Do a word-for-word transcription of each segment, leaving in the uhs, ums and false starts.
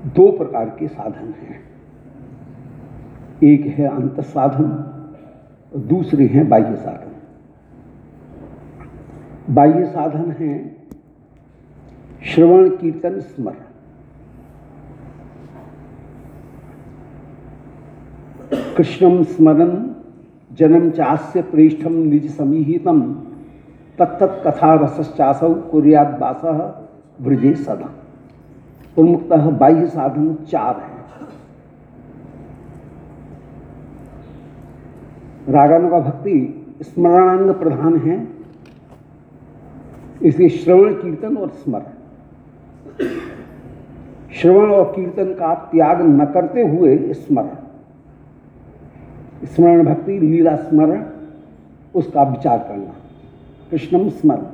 दो प्रकार के साधन हैं, एक है अंत साधन, दूसरे हैं बाह्य साधन। बाह्य साधन हैं श्रवण कीर्तन स्मरण। कृष्णं स्मरन् जन्म चास्य प्रेष्ठम निज समीहितम तत्तत् कथा रसश्चासौ कुर्यात् वासः ब्रजे सदा। प्रमुखतः बाह्य साधन चार हैं। रागानुगा भक्ति स्मरणांग प्रधान है, इसलिए श्रवण कीर्तन और स्मरण। श्रवण और कीर्तन का त्याग न करते हुए स्मरण, स्मरण भक्ति लीला स्मरण, उसका विचार करना। कृष्णम स्मरण,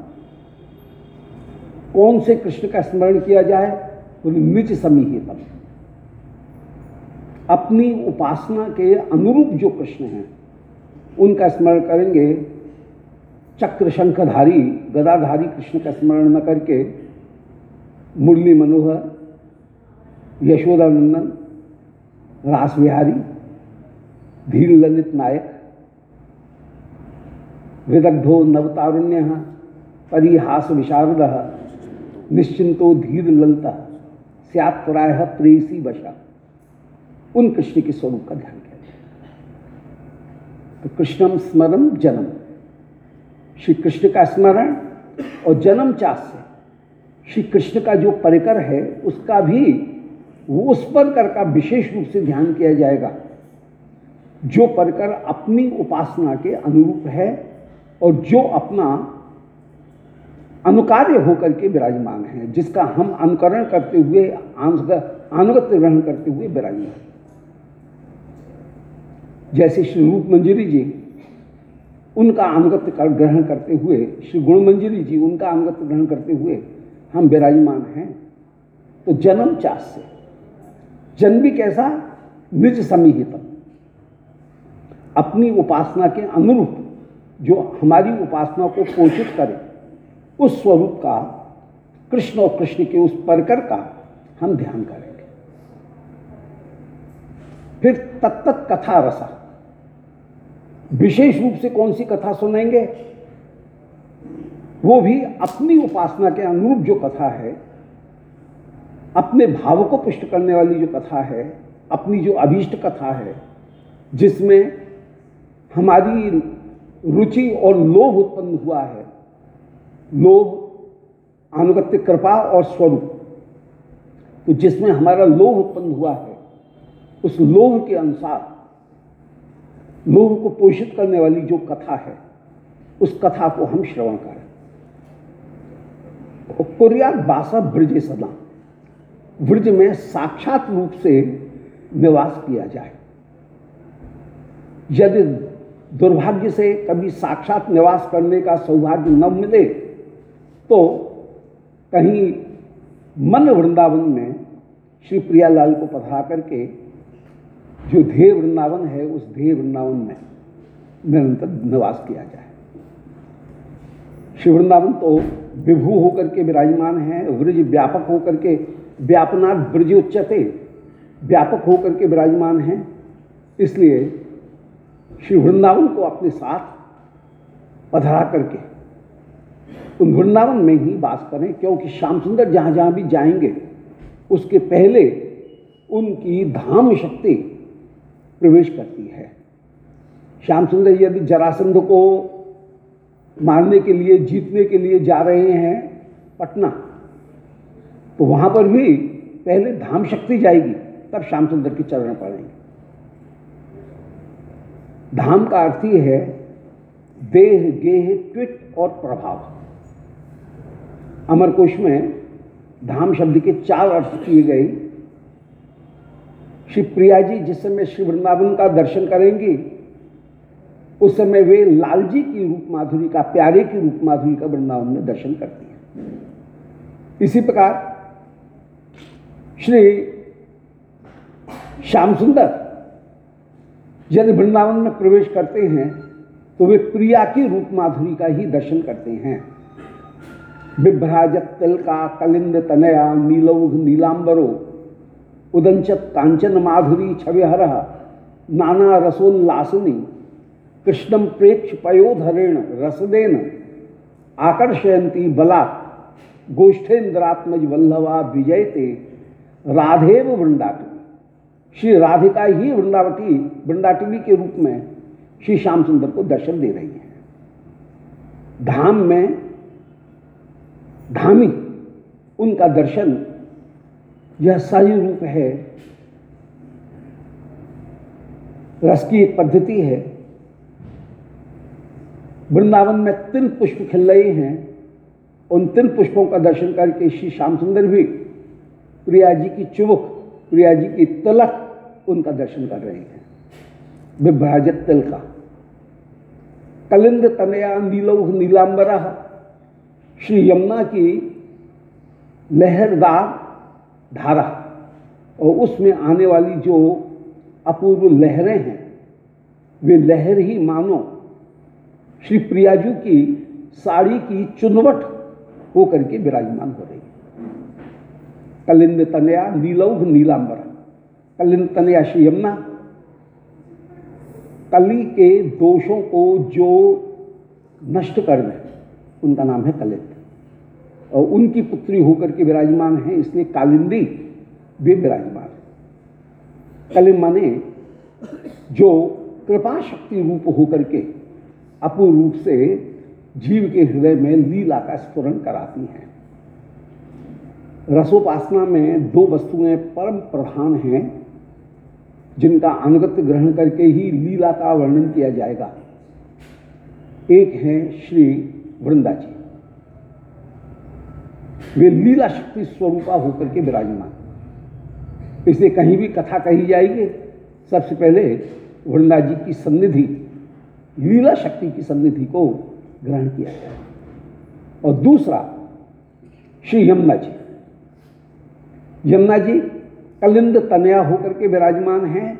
कौन से कृष्ण का स्मरण किया जाए? तो निज समीहितम, अपनी उपासना के अनुरूप जो कृष्ण हैं उनका स्मरण करेंगे। चक्र शंखधारी गदाधारी कृष्ण का स्मरण न करके मुरली मनोहर, यशोदानंदन, रास विहारी, धीर ललित नायक, विदग्धो नवतारुण्य परिहास विशारद निश्चिंतो धीर ललिता स्यात् प्रायः प्रेयसी वशा, उन कृष्ण के स्वरूप का ध्यान किया जाए। तो कृष्णम स्मरण जन्म, श्री कृष्ण का स्मरण और जन्म चास्य, श्री कृष्ण का जो परिकर है उसका भी वो उस परिकर का विशेष रूप से ध्यान किया जाएगा जो परिकर अपनी उपासना के अनुरूप है और जो अपना अनुकार्य होकर के विराजमान है, जिसका हम अनुकरण करते हुए अनुगत्य ग्रहण करते हुए विराजमान। जैसे श्री रूप मंजरी जी उनका अनुगत्य कर ग्रहण करते हुए, श्री गुण मंजरी जी उनका अनुगत्य ग्रहण करते हुए हम विराजमान हैं। तो जन्म चास्य, जन्म भी कैसा? निज समीहितम, अपनी उपासना के अनुरूप जो हमारी उपासना को पोषित करे उस स्वरूप का, कृष्ण और कृष्ण के उस परिकर का हम ध्यान करेंगे। फिर तत्तत् कथा रसा, विशेष रूप से कौन सी कथा सुनेंगे? वो भी अपनी उपासना के अनुरूप जो कथा है, अपने भाव को पुष्ट करने वाली जो कथा है, अपनी जो अभीष्ट कथा है, जिसमें हमारी रुचि और लोभ उत्पन्न हुआ है, लोभ, अनुगत्य, कृपा और स्वरूप, तो जिसमें हमारा लोभ उत्पन्न हुआ है उस लोभ के अनुसार लोभ को पोषित करने वाली जो कथा है उस कथा को हम श्रवण करें। कुर्यात् वासः ब्रजे सदा, ब्रज में साक्षात रूप से निवास किया जाए। यदि दुर्भाग्य से कभी साक्षात निवास करने का सौभाग्य न मिले तो कहीं मन वृंदावन में श्री प्रियालाल को पधरा करके जो ध्येय वृंदावन है उस ध्येय वृंदावन में निरंतर निवास किया जाए। श्री वृंदावन तो विभू होकर के विराजमान है, व्रज व्यापक होकर के, व्यापनात् ब्रज उच्यते, व्यापक होकर के विराजमान है। इसलिए श्री वृंदावन को अपने साथ पधरा करके उन वृंदावन में ही वास करें, क्योंकि श्याम सुंदर जहाँ जहाँ भी जाएंगे उसके पहले उनकी धाम शक्ति प्रवेश करती है। श्याम सुंदर यदि जरासंध को मारने के लिए, जीतने के लिए जा रहे हैं पटना, तो वहाँ पर भी पहले धाम शक्ति जाएगी, तब श्याम सुंदर के चरण पड़ेंगे। धाम का अर्थ ही है देह, गेह, ट्विट और प्रभाव। अमरकोश में धाम शब्द के चार अर्थ किए गए। श्री प्रिया जी जिस समय श्री वृंदावन का दर्शन करेंगी उस समय वे लाल जी की रूप माधुरी का, प्यारे की रूप माधुरी का वृंदावन में दर्शन करती हैं। इसी प्रकार श्री श्याम सुंदर यदि वृंदावन में प्रवेश करते हैं तो वे प्रिया की रूप माधुरी का ही दर्शन करते हैं। बिभ्राजत तिलका कलिंद तनया नीलौघ नीलांबरो उदंचत कांचन माधुरी छविहर नाना रसोल्लासिनी कृष्णम प्रेक्ष पयोधरेण रसदेन आकर्षयंती बलात् गोष्ठेन्द्रात्मज वल्लभा विजयते राधेव वृंदाटवी। श्री राधिका ही वृंदावती वृंदाटवी के रूप में श्री श्याम सुंदर को दर्शन दे रही है। धाम में धामी उनका दर्शन यह सही रूप है, रस की एक पद्धति है। वृंदावन में तिल पुष्प खिल रहे हैं, उन तिल पुष्पों का दर्शन करके श्री श्याम सुंदर भी प्रिया जी की चुमुक, प्रिया जी की तिलक, उनका दर्शन कर रहे हैं। विभ्राजत तिल का कलिंद तनया नीलौह नीलांबरा, श्री यमुना की लहरदार धारा और उसमें आने वाली जो अपूर्व लहरें हैं, वे लहर ही मानो श्री प्रियाजू की साड़ी की चुनवट होकर के विराजमान हो रही है। कलिंद तनया नीलौह नीलांबरा, कलिंद तनया श्री यमुना, कली के दोषों को जो नष्ट कर दे उनका नाम है कलिंद, और उनकी पुत्री होकर के विराजमान है, इसलिए कालिंदी वे विराजमान है। कलिंद माने जो कृपा शक्ति रूप होकर के अपूर्व रूप से जीव के हृदय में लीला का स्फुरण कराती हैं। रसोपासना में दो वस्तुएं परम प्रधान हैं जिनका अनुगत्य ग्रहण करके ही लीला का वर्णन किया जाएगा। एक है श्री वृंदा जी, वे लीला शक्ति स्वरूपा होकर के विराजमान, इसलिए कहीं भी कथा कही जाएगी सबसे पहले वृंदा जी की सन्निधि, लीला शक्ति की सन्निधि को ग्रहण किया जाए। और दूसरा श्री यमुना जी, यमुना जी कलिंद तनया होकर के विराजमान हैं।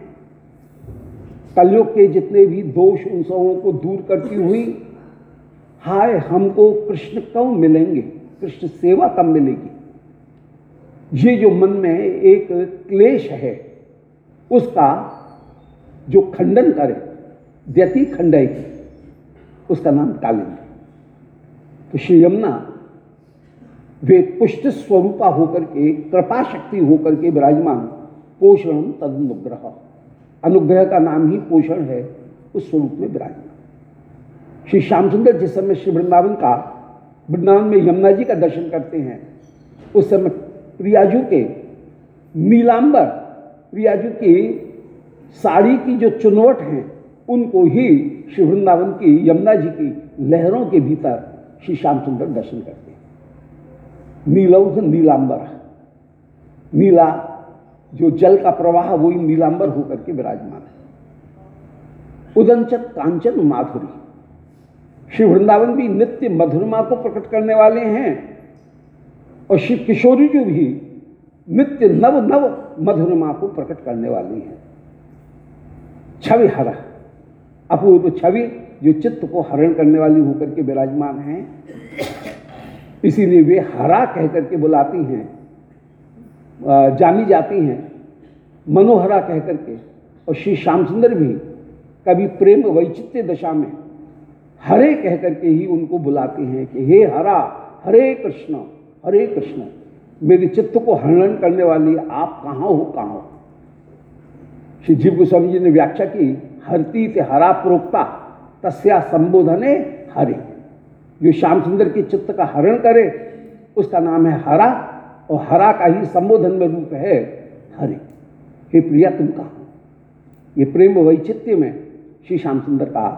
कलयुग के जितने भी दोष उन सबों को दूर करती हुई, हाय हमको कृष्ण कब मिलेंगे, कृष्ण सेवा कब मिलेगी, ये जो मन में एक क्लेश है उसका जो खंडन करे, व्यति खंडय की, उसका नाम कालिंद। तो श्री यमुना वे पुष्ट स्वरूपा होकर के, कृपा शक्ति होकर के विराजमान, पोषण तदनुग्रह, अनुग्रह का नाम ही पोषण है, उस स्वरूप में विराजमान। श्री श्याम सुंदर जिस समय श्री वृंदावन का वृंदावन में यमुना जी का दर्शन करते हैं, उस समय प्रियाजू के नीलांबर, प्रियाजू की साड़ी की जो चुनवट हैं, उनको ही श्री वृंदावन की यमुना जी की लहरों के भीतर श्री श्याम सुंदर दर्शन करते हैं। नीलौह नीलांबर, नीला जो जल का प्रवाह वही नीलांबर होकर के विराजमान है। उदंचत कांचन माधुरी, श्री वृंदावन भी नित्य मधुरमा को प्रकट करने वाले हैं, और श्री किशोरी जी भी नित्य नव नव मधुरमा को प्रकट करने वाली हैं। छवि हरा, अपूर्व छवि जो चित्त को हरण करने वाली होकर के विराजमान हैं, इसीलिए वे हरा कह करके बुलाती हैं, जानी जाती हैं मनोहरा कह करके। और श्री श्याम सुंदर भी कभी प्रेम वैचित्य दशा में हरे कह करके ही उनको बुलाते हैं कि हे हरा, हरे कृष्ण हरे कृष्ण, मेरे चित्त को हरण करने वाली आप कहाँ हो, कहाँ हो। श्री जीव गोस्वामी जी ने व्याख्या की, हरती ते हरा प्रोक्ता तस्या संबोधने हरे, जो श्याम सुंदर के चित्त का हरण करे उसका नाम है हरा, और हरा का ही संबोधन में रूप है हरे। हे प्रिया तुम कहाँ हो, ये प्रेम वैचित्य में श्री श्याम सुंदर का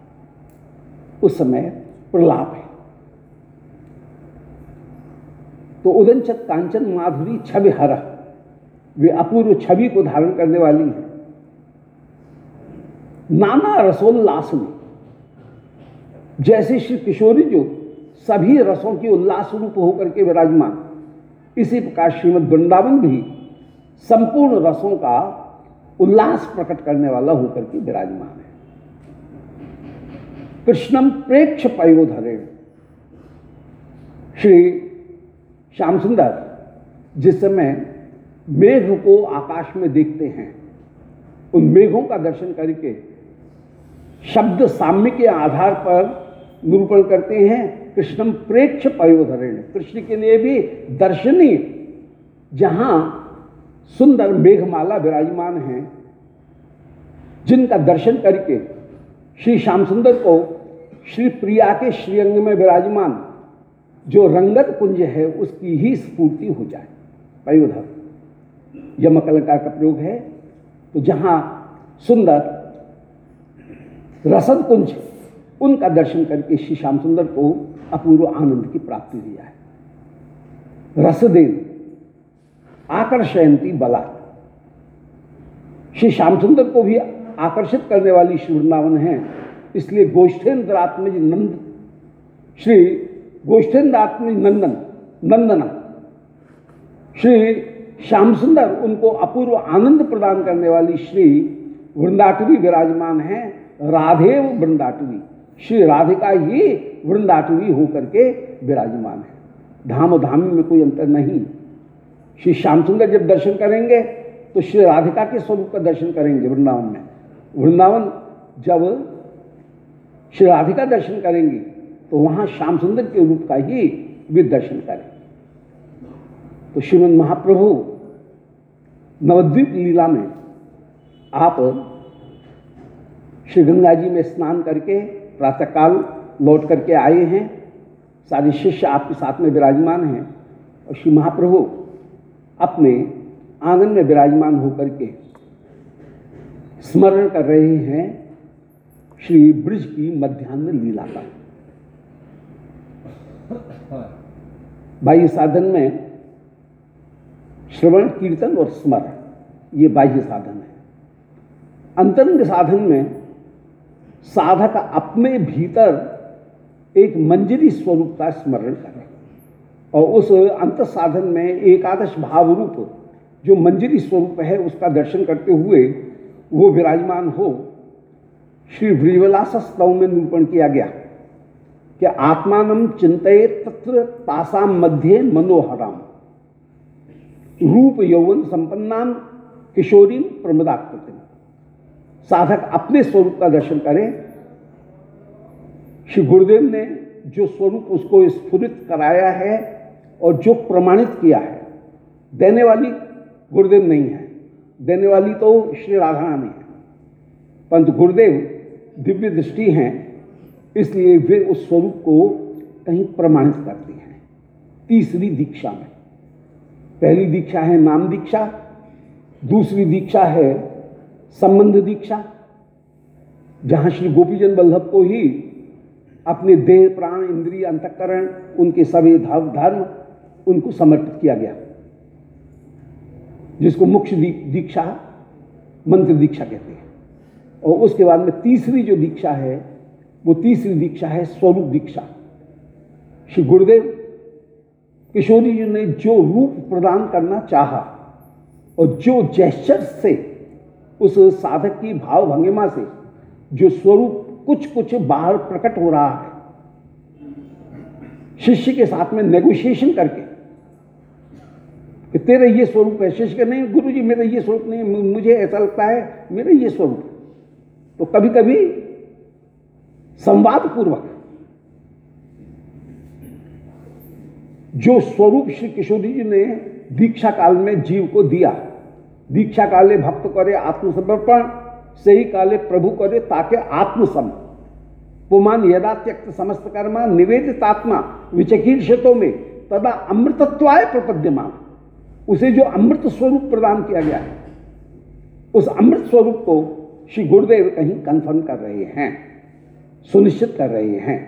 उस समय प्रलाप है। तो उदंचत कांचन माधुरी छवि हरा, वे अपूर्व छवि को धारण करने वाली है। नाना रसोल्लास में, जैसे श्री किशोरी जो सभी रसों की उल्लास रूप होकर के विराजमान, इसी प्रकार श्रीमद् वृंदावन भी संपूर्ण रसों का उल्लास प्रकट करने वाला होकर के विराजमान है। कृष्णम प्रेक्ष पयोधरे, श्री श्याम सुंदर जिस समय मेघ को आकाश में देखते हैं, उन मेघों का दर्शन करके शब्द साम्य के आधार पर निरूपण करते हैं। कृष्णम प्रेक्ष पयोधरण, कृष्ण के लिए भी दर्शनीय, जहां सुंदर मेघमाला विराजमान हैं, जिनका दर्शन करके श्री श्याम सुंदर को श्री प्रिया के श्रीअंग में विराजमान जो रंगत कुंज है उसकी ही स्फूर्ति हो जाए। पयोधर यमकलंकार का प्रयोग है। तो जहां सुंदर रसद कुंज, उनका दर्शन करके श्री श्याम सुंदर को अपूर्व आनंद की प्राप्ति हुई है। रसदेन आकर्षयंती बला, श्री श्याम सुंदर को भी आकर्षित करने वाली श्री वृंदावन है। इसलिए गोष्ठेन्द्रात्मज नंद, श्री गोष्ठेन्द्रात्मज नंदन नंदना श्री श्याम सुंदर उनको अपूर्व आनंद प्रदान करने वाली श्री वृंदाटवी विराजमान है। राधेव वृंदाटवी, श्री राधिका ही वृंदाटवी होकर के विराजमान है। धाम धामी में कोई अंतर नहीं। श्री श्याम सुंदर जब दर्शन करेंगे तो श्री राधिका के स्वरूप का दर्शन करेंगे वृंदावन में। वृंदावन जब श्री राधिका दर्शन करेंगी तो वहां श्याम सुंदर के रूप का ही वे दर्शन करेंगे। तो श्रीमद महाप्रभु नवद्वीप लीला में आप श्री गंगा जी में स्नान करके प्रातःकाल लौट करके आए हैं। सारे शिष्य आपके साथ में विराजमान हैं और श्री महाप्रभु अपने आंगन में विराजमान होकर के स्मरण कर रहे हैं श्री ब्रज की मध्याह्न लीला का। बाह्य साधन में श्रवण, कीर्तन और स्मरण, ये बाह्य साधन है। अंतरंग साधन में साधक अपने भीतर एक मंजरी स्वरूप का स्मरण करे और उस अंत साधन में एकादश भाव रूप जो मंजरी स्वरूप है उसका दर्शन करते हुए वो विराजमान हो। श्री व्रीवलास स्तव में निरूपण किया गया कि आत्मानम चिंतये तत्र तासाम मध्य मनोहराम रूप यौवन संपन्नाम किशोरी प्रमदाकृति। साधक अपने स्वरूप का दर्शन करें। श्री गुरुदेव ने जो स्वरूप उसको स्फुरित कराया है और जो प्रमाणित किया है, देने वाली गुरुदेव नहीं है, देने वाली तो श्री राधा रानी है, परंतु गुरुदेव दिव्य दृष्टि हैं, इसलिए वे उस स्वरूप को कहीं प्रमाणित करती हैं। तीसरी दीक्षा में, पहली दीक्षा है नाम दीक्षा, दूसरी दीक्षा है संबंध दीक्षा, जहां श्री गोपीजन वल्लभ को ही अपने देह, प्राण, इंद्रिय, अंतःकरण, उनके सभी धर्म धर्म उनको समर्पित किया गया, जिसको मुख्य दीक्षा मंत्र दीक्षा कहते हैं। और उसके बाद में तीसरी जो दीक्षा है वो तीसरी दीक्षा है स्वरूप दीक्षा। श्री गुरुदेव किशोरी जी ने जो रूप प्रदान करना चाहा और जो जेस्चर से उस साधक की भाव भंगिमा से जो स्वरूप कुछ कुछ बाहर प्रकट हो रहा है, शिष्य के साथ में नेगोशिएशन करके कि तेरा ये स्वरूप है, शिष्य का नहीं, गुरु जी मेरा ये स्वरूप नहीं, मुझे ऐसा लगता है मेरा ये स्वरूप है। तो कभी कभी संवाद पूर्वक जो स्वरूप श्री किशोरी जी ने दीक्षा काल में जीव को दिया, दीक्षा काले भक्त करे आत्मसमर्पण, सही काले प्रभु करे ताके आत्मसम पुमान यदा त्यक्त समस्त कर्मा निवेदितात्मा विचकीर्षितों में तदा अमृतत्वाय प्रपद्यमान। उसे जो अमृत स्वरूप प्रदान किया गया है, उस अमृत स्वरूप को श्री गुरुदेव कहीं कंफर्म कर रहे हैं, सुनिश्चित कर रहे हैं।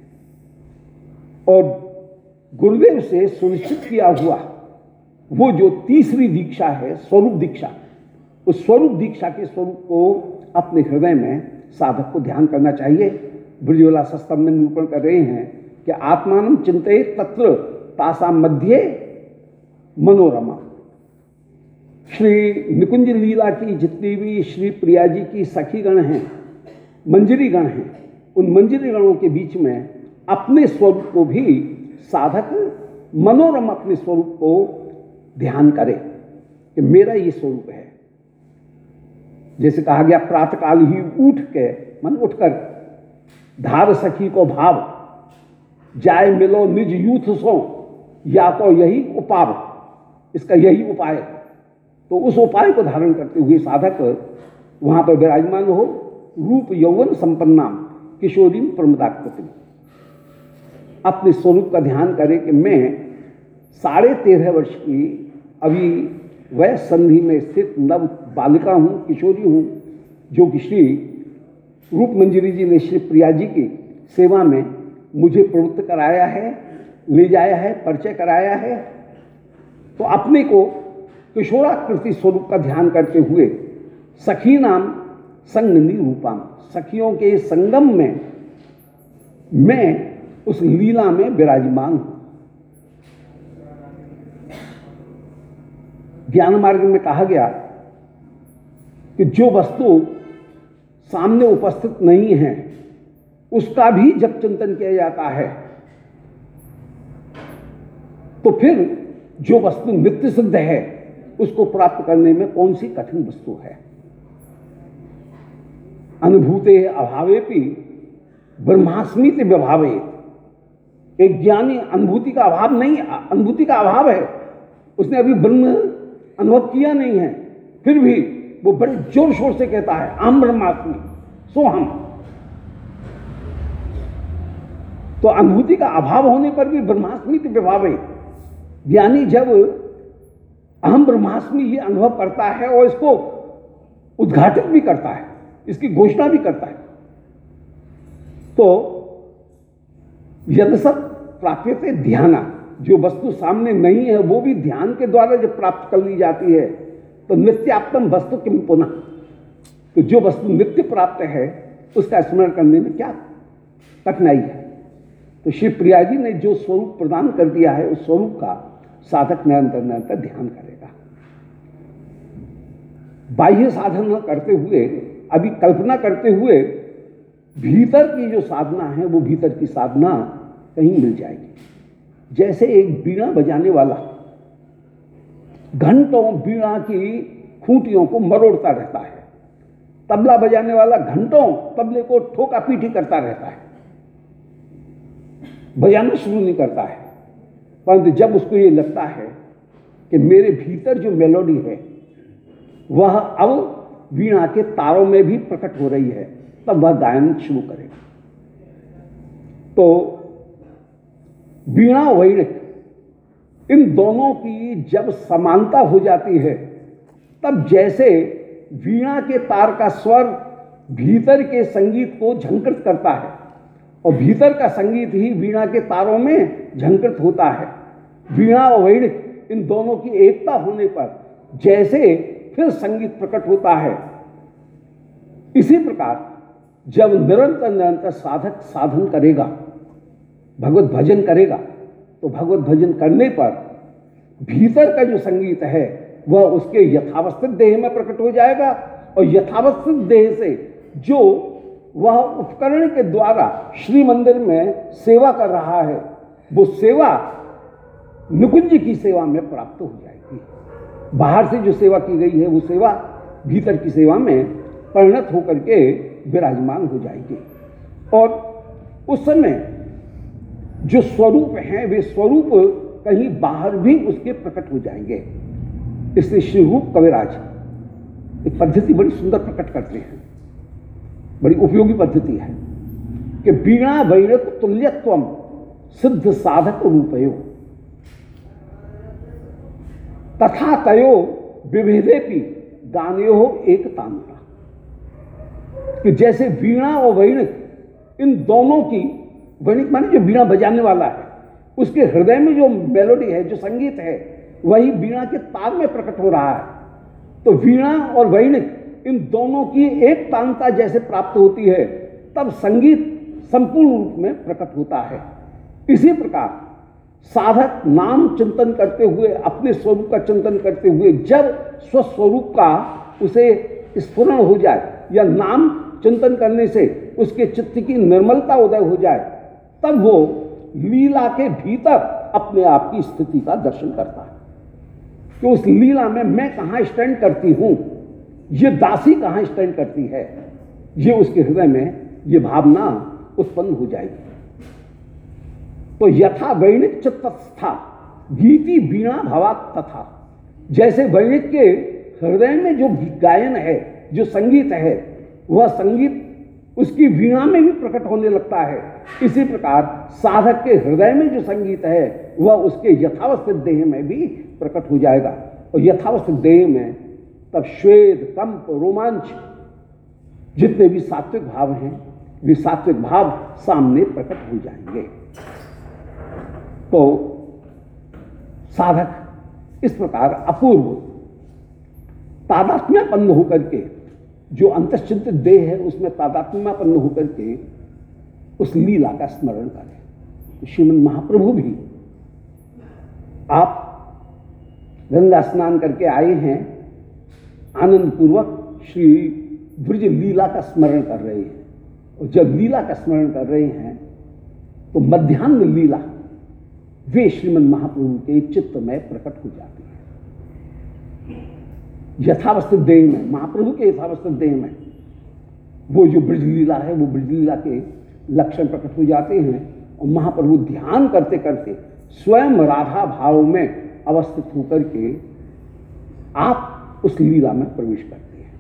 और गुरुदेव से सुनिश्चित किया हुआ वो जो तीसरी दीक्षा है स्वरूप दीक्षा, उस स्वरूप दीक्षा के स्वरूप को अपने हृदय में साधक को ध्यान करना चाहिए। ब्रजवला सस्तम में निरूपण कर रहे हैं कि आत्मानम चिंतये तत्र तासाम मध्य मनोरमा। श्री निकुंज लीला की जितनी भी श्री प्रिया जी की सखी गण हैं, मंजरी गण हैं, उन मंजरी गणों के बीच में अपने स्वरूप को भी साधक मनोरम अपने स्वरूप को ध्यान करे। कि मेरा ये स्वरूप है। जैसे कहा गया प्रातःकाल ही उठ के मन उठकर धार सखी को भाव, जाए मिलो निज यूथ सो, या तो यही उपाव, इसका यही उपाय। तो उस उपाय को धारण करते हुए साधक वहां पर विराजमान हो, रूप यौवन संपन्नाम किशोरी प्रमदाकृति, अपने स्वरूप का ध्यान करे कि मैं साढ़े तेरह वर्ष की अभी वह संधि में स्थित नव बालिका हूं, किशोरी हूं, जो कि श्री रूप मंजरी जी ने श्री प्रिया जी की सेवा में मुझे प्रवृत्त कराया है, ले जाया है, परिचय कराया है। तो अपने को किशोराकृति स्वरूप का ध्यान करते हुए सखी नाम संगनी रूपाम, सखियों के संगम में मैं उस लीला में विराजमान हूं। ज्ञान मार्ग में कहा गया कि जो वस्तु सामने उपस्थित नहीं है उसका भी जब चिंतन किया जाता है तो फिर जो वस्तु नित्य सिद्ध है उसको प्राप्त करने में कौन सी कठिन वस्तु है। अनुभूते अभावेपि ब्रह्मास्मिति व्यभावे, एक ज्ञानी अनुभूति का अभाव नहीं, अनुभूति का अभाव है, उसने अभी ब्रह्म अनुभव किया नहीं है, फिर भी वो बड़े जोर शोर से कहता है अहम ब्रह्मास्मि सो हम। तो अनुभूति का अभाव होने पर भी ब्रह्मास्मिति व्यभावे, ज्ञानी जब अहम ब्रह्मास्मि ये अनुभव करता है और इसको उद्घाटित भी करता है, इसकी घोषणा भी करता है, तो यदसत प्राप्यते ध्याना, जो वस्तु सामने नहीं है वो भी ध्यान के द्वारा जब प्राप्त कर ली जाती है तो नित्यात्म वस्तु किम पुनः, तो जो वस्तु नित्य प्राप्त है उसका स्मरण करने में क्या कठिनाई है। तो श्री प्रिया जी ने जो स्वरूप प्रदान कर दिया है उस स्वरूप का साधक निरंतर निरंतर ध्यान करेगा। बाह्य साधना करते हुए, अभी कल्पना करते हुए भीतर की जो साधना है वो भीतर की साधना कहीं मिल जाएगी। जैसे एक बीड़ा बजाने वाला घंटों बीड़ा की खूंटियों को मरोड़ता रहता है, तबला बजाने वाला घंटों तबले को ठोका पीटी करता रहता है, बजाना शुरू नहीं करता है, परंतु जब उसको ये लगता है कि मेरे भीतर जो मेलोडी है वह अब वीणा के तारों में भी प्रकट हो रही है, तब वह गायन शुरू करेगा। तो वीणा वैणिक इन दोनों की जब समानता हो जाती है तब जैसे वीणा के तार का स्वर भीतर के संगीत को झंकृत करता है और भीतर का संगीत ही वीणा के तारों में झंकृत होता है, वीणा और वैणिक इन दोनों की एकता होने पर जैसे फिर संगीत प्रकट होता है, इसी प्रकार जब निरंतर निरंतर साधक साधन करेगा, भगवत भजन करेगा, तो भगवत भजन करने पर भीतर का जो संगीत है वह उसके यथावस्थित देह में प्रकट हो जाएगा और यथावस्थित देह से जो वह उपकरण के द्वारा श्री मंदिर में सेवा कर रहा है वो सेवा निकुंज की सेवा में प्राप्त हो जाएगी। बाहर से जो सेवा की गई है वो सेवा भीतर की सेवा में परिणत होकर के विराजमान हो जाएगी और उस समय जो स्वरूप हैं वे स्वरूप कहीं बाहर भी उसके प्रकट हो जाएंगे। इसलिए श्री रूप कविराज एक पद्धति बड़ी सुंदर प्रकट करते हैं, बड़ी उपयोगी पद्धति है कि वीणा वैणिक तुल्यत्वम सिद्ध साधक रूपयो तथा तयो विभेदेपि गानयो एक तांता, कि जैसे वीणा और वैणिक इन दोनों की, वैणिक माने जो वीणा बजाने वाला है उसके हृदय में जो मेलोडी है, जो संगीत है, वही वीणा के तार में प्रकट हो रहा है। तो वीणा और वैणिक इन दोनों की एक तांता जैसे प्राप्त होती है तब संगीत संपूर्ण रूप में प्रकट होता है। इसी प्रकार साधक नाम चिंतन करते हुए, अपने स्वरूप का चिंतन करते हुए जब स्वस्वरूप का उसे स्फुरण हो जाए या नाम चिंतन करने से उसके चित्त की निर्मलता उदय हो जाए, तब वो लीला के भीतर अपने आप की स्थिति का दर्शन करता है। कि उस लीला में मैं कहाँ स्टैंड करती हूँ, ये दासी कहाँ स्टैंड करती है, ये उसके हृदय में ये भावना उत्पन्न हो जाएगी। तो यथा वैणिक चित्तस्था गीति वीणा भवा तथा, जैसे वैणिक के हृदय में जो गायन है, जो संगीत है, वह संगीत उसकी वीणा में भी प्रकट होने लगता है, इसी प्रकार साधक के हृदय में जो संगीत है वह उसके यथावस्थित देह में भी प्रकट हो जाएगा। और यथावस्थित देह में तब श्वेत, कंप, रोमांच जितने भी सात्विक भाव हैं वे सात्विक भाव सामने प्रकट हो जाएंगे। तो साधक इस प्रकार अपूर्व तादात्म्यपन्न होकर के, जो अंतश्चिंतित देह है उसमें तादात्म्यपन्न होकर के उस लीला का स्मरण करें। श्रीमद् महाप्रभु भी, आप गंगा स्नान करके आए हैं, आनंद पूर्वक श्री ब्रज लीला का स्मरण कर रहे हैं, और जब लीला का स्मरण कर रहे हैं तो मध्याह्न लीला वे श्रीमद् महाप्रभु के चित्त में प्रकट हो जाती है। यथावस्थित देह में, महाप्रभु के यथावस्थित देह में वो जो ब्रज लीला है, वो ब्रज लीला के लक्षण प्रकट हो जाते हैं, और महाप्रभु ध्यान करते करते स्वयं राधा भाव में अवस्थित होकर के आप उस लीला में प्रवेश करते हैं।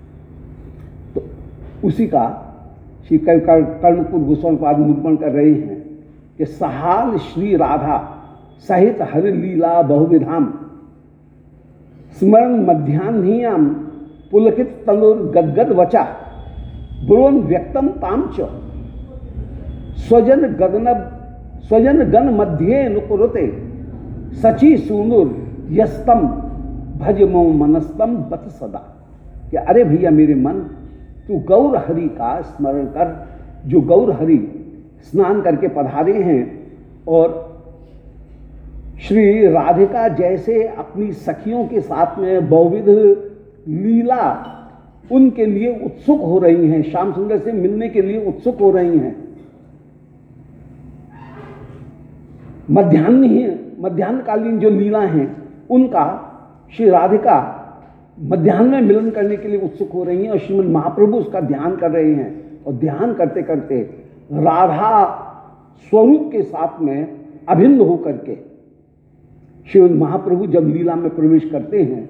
तो उसी का श्री कर्णपुर गोस्वामीपाद निरूपण कर रहे हैं कि सहाल श्री राधा सहित हरि लीला बहुविधाम स्मरण मध्याह्नियाम पुलकित तनुर गदगद वचा ब्रुवन व्यक्तम तामच स्वजन गगन स्वजन गण मध्य नुकुरुते सची सूनुर यस्तम भज मो मनस्तम बत सदा। कि अरे भैया मेरे मन, तू गौर हरि का स्मरण कर, जो गौर हरि स्नान करके पधारे हैं और श्री राधिका जैसे अपनी सखियों के साथ में बहुविध लीला उनके लिए उत्सुक हो रही हैं, श्याम सुंदर से मिलने के लिए उत्सुक हो रही हैं। मध्याह्न ही मध्याह्नकालीन जो लीला हैं उनका श्री राधिका मध्याह्न में मिलन करने के लिए उत्सुक हो रही हैं, और श्रीमद् महाप्रभु उसका ध्यान कर रहे हैं। और ध्यान करते करते राधा स्वरूप के साथ में अभिन्न होकर के श्रीमद् महाप्रभु जब लीला में प्रवेश करते हैं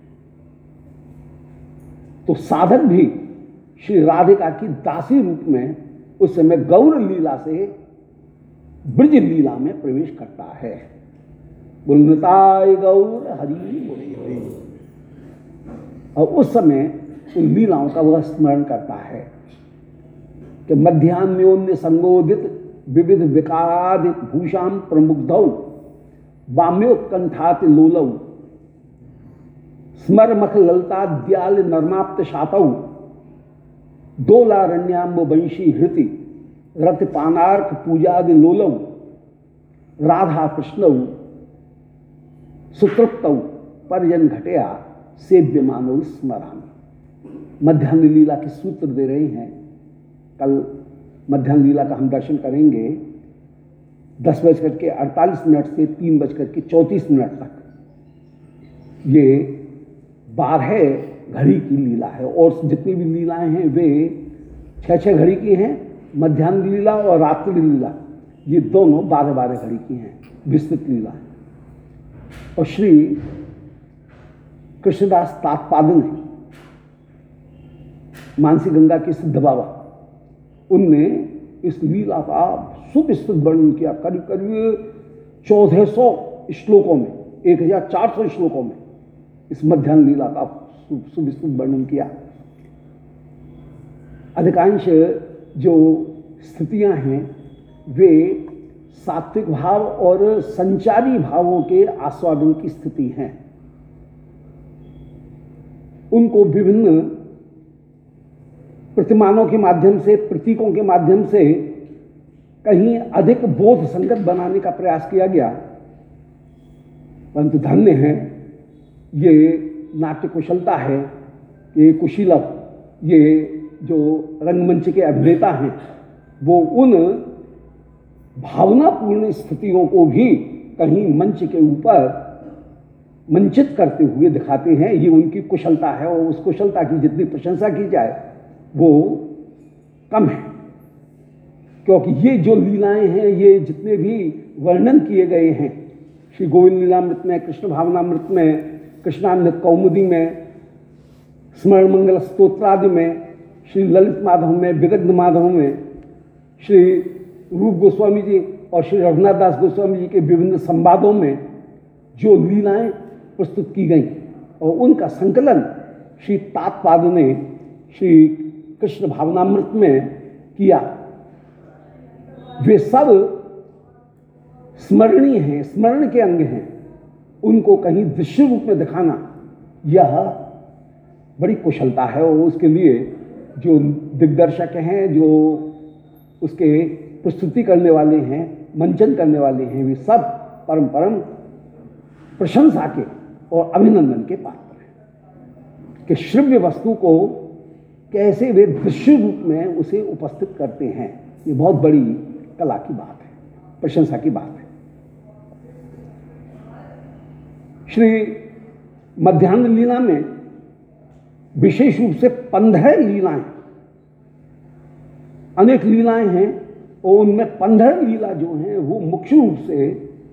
तो साधक भी श्री राधिका की दासी रूप में उस समय गौर लीला से ब्रज लीला में प्रवेश करता है। बुलताय गौर हरि बोले, और उस समय उन लीलाओं का वह स्मरण करता है कि मध्यान्योन्य संगोदित विविध विकारादित भूषाम प्रमुग्धौ वाम्योत्कंठाति लोलौ स्मरमख ललताद्याल नर्माप्त शातौ दोलारण्याम्ब वंशी हृति रतिपानार्क पूजादि लोलौ राधा कृष्णौ सुतृप्तौ परिजन घटया सेव्यमानो स्मरामि। मध्याह्न लीला के सूत्र दे रहे हैं। कल मध्याह्न लीला का हम दर्शन करेंगे दस बजकर के अड़तालीस मिनट से तीन बजकर के चौंतीस मिनट तक। ये बारह घड़ी की लीला है, और जितनी भी लीलाएं हैं वे छः छः घड़ी की हैं। मध्याह्न लीला और रात्रि लीला ये दोनों बारह बारह घड़ी की हैं, विस्तृत लीला है। और श्री कृष्णदास तात्पादन है, मानसी गंगा के सिद्ध बाबा, उनने इस लीला का सुविस्तृत वर्णन किया। करीब करीब चौदह सौ श्लोकों में, एक हजार चार सौ श्लोकों में इस मध्याह्न लीला का सुविस्तृत वर्णन किया। अधिकांश जो स्थितियां हैं वे सात्विक भाव और संचारी भावों के आस्वादन की स्थिति हैं। उनको विभिन्न प्रतिमानों के माध्यम से, प्रतीकों के माध्यम से कहीं अधिक बोध संगत बनाने का प्रयास किया गया, परंतु धन्य है ये नाट्य कुशलता है, ये कुशीलव, ये जो रंगमंच के अभिनेता हैं वो उन भावनापूर्ण स्थितियों को भी कहीं मंच के ऊपर मंचित करते हुए दिखाते हैं। ये उनकी कुशलता है और उस कुशलता की जितनी प्रशंसा की जाए वो कम है, क्योंकि ये जो लीलाएं हैं, ये जितने भी वर्णन किए गए हैं श्री गोविंद लीलामृत में, कृष्ण भावनामृत में, कृष्णामृत कौमुदी में, स्मरण मंगल स्तोत्रादि में, श्री ललित माधव में, विदग्ध माधव में, श्री रूप गोस्वामी जी और श्री रघुनाथ दास गोस्वामी जी के विभिन्न संवादों में जो लीलाएं प्रस्तुत की गई और उनका संकलन श्री तात्पाद ने श्री कृष्ण भावनामृत में किया, वे सब स्मरणीय हैं, स्मरण के अंग हैं। उनको कहीं दृश्य रूप में दिखाना यह बड़ी कुशलता है और उसके लिए जो दिग्दर्शक हैं, जो उसके प्रस्तुति करने वाले हैं, मंचन करने वाले हैं, वे सब परम परम प्रशंसा के और अभिनंदन के पात्र हैं कि श्रव्य वस्तु को कैसे वे दृश्य रूप में उसे उपस्थित करते हैं। ये बहुत बड़ी कला की बात है, प्रशंसा की बात है। श्री मध्यान्ह लीला में विशेष रूप से पंद्रह लीलाएं, अनेक लीलाएं हैं और उनमें पंद्रह लीला जो हैं वो मुख्य रूप से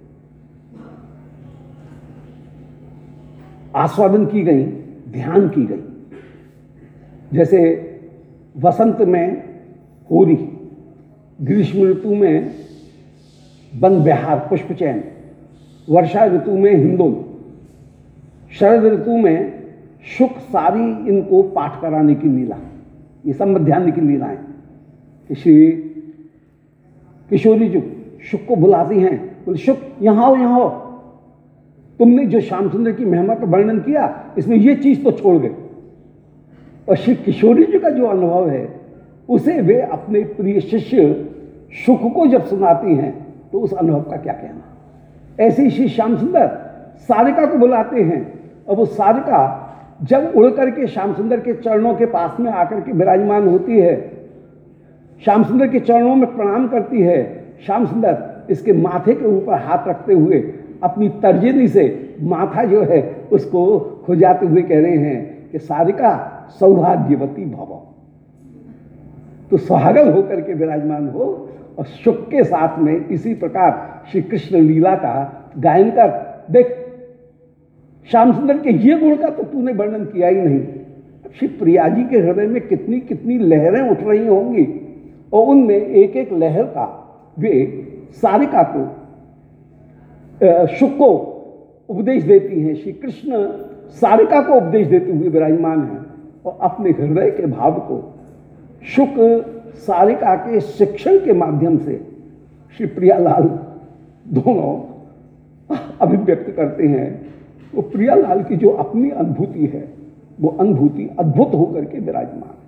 आस्वादन की गई, ध्यान की गई। जैसे वसंत में होरी, ग्रीष्म ऋतु में वन विहार पुष्प चयन, वर्षा ऋतु में हिंदोल, शरद ऋतु में शुक सारी इनको पाठ कराने की लीला, ये सब मध्यान्ह की लीलाएं। श्री किशोरी जी शुक को बुलाती हैं, बोले शुक यहाँ आओ, यहाँ आओ, तुमने जो श्याम सुंदर की महिमा का वर्णन किया इसमें ये चीज तो छोड़ गए। और श्री किशोरी जी का जो अनुभव है उसे वे अपने प्रिय शिष्य शुक को जब सुनाती हैं तो उस अनुभव का क्या कहना। ऐसे ही श्री श्याम सुंदर सारिका को बुलाते हैं और वो सारिका जब उड़ करके श्याम सुंदर के चरणों के पास में आकर के विराजमान होती है, श्याम सुंदर के चरणों में प्रणाम करती है, श्याम सुंदर इसके माथे के ऊपर हाथ रखते हुए अपनी तर्जनी से माथा जो है उसको खुजाते हुए कह रहे हैं कि सारिका सौभाग्यवती भव। तो सुहागन होकर के विराजमान हो और शुक के साथ में इसी प्रकार श्री कृष्ण लीला का गायन कर। देख श्याम सुंदर के ये गुण का तो तूने वर्णन किया ही नहीं, श्री प्रिया जी के हृदय में कितनी कितनी लहरें उठ रही होंगी और उनमें एक एक लहर का वे सारिका को शुक को उपदेश देती हैं। श्री कृष्ण सारिका को उपदेश देते हुए विराजमान हैं और अपने हृदय के भाव को शुक सारिका के शिक्षण के माध्यम से श्री प्रियालाल दोनों अभिव्यक्त करते हैं। वो प्रियालाल की जो अपनी अनुभूति है वो अनुभूति अद्भुत होकर के विराजमान है।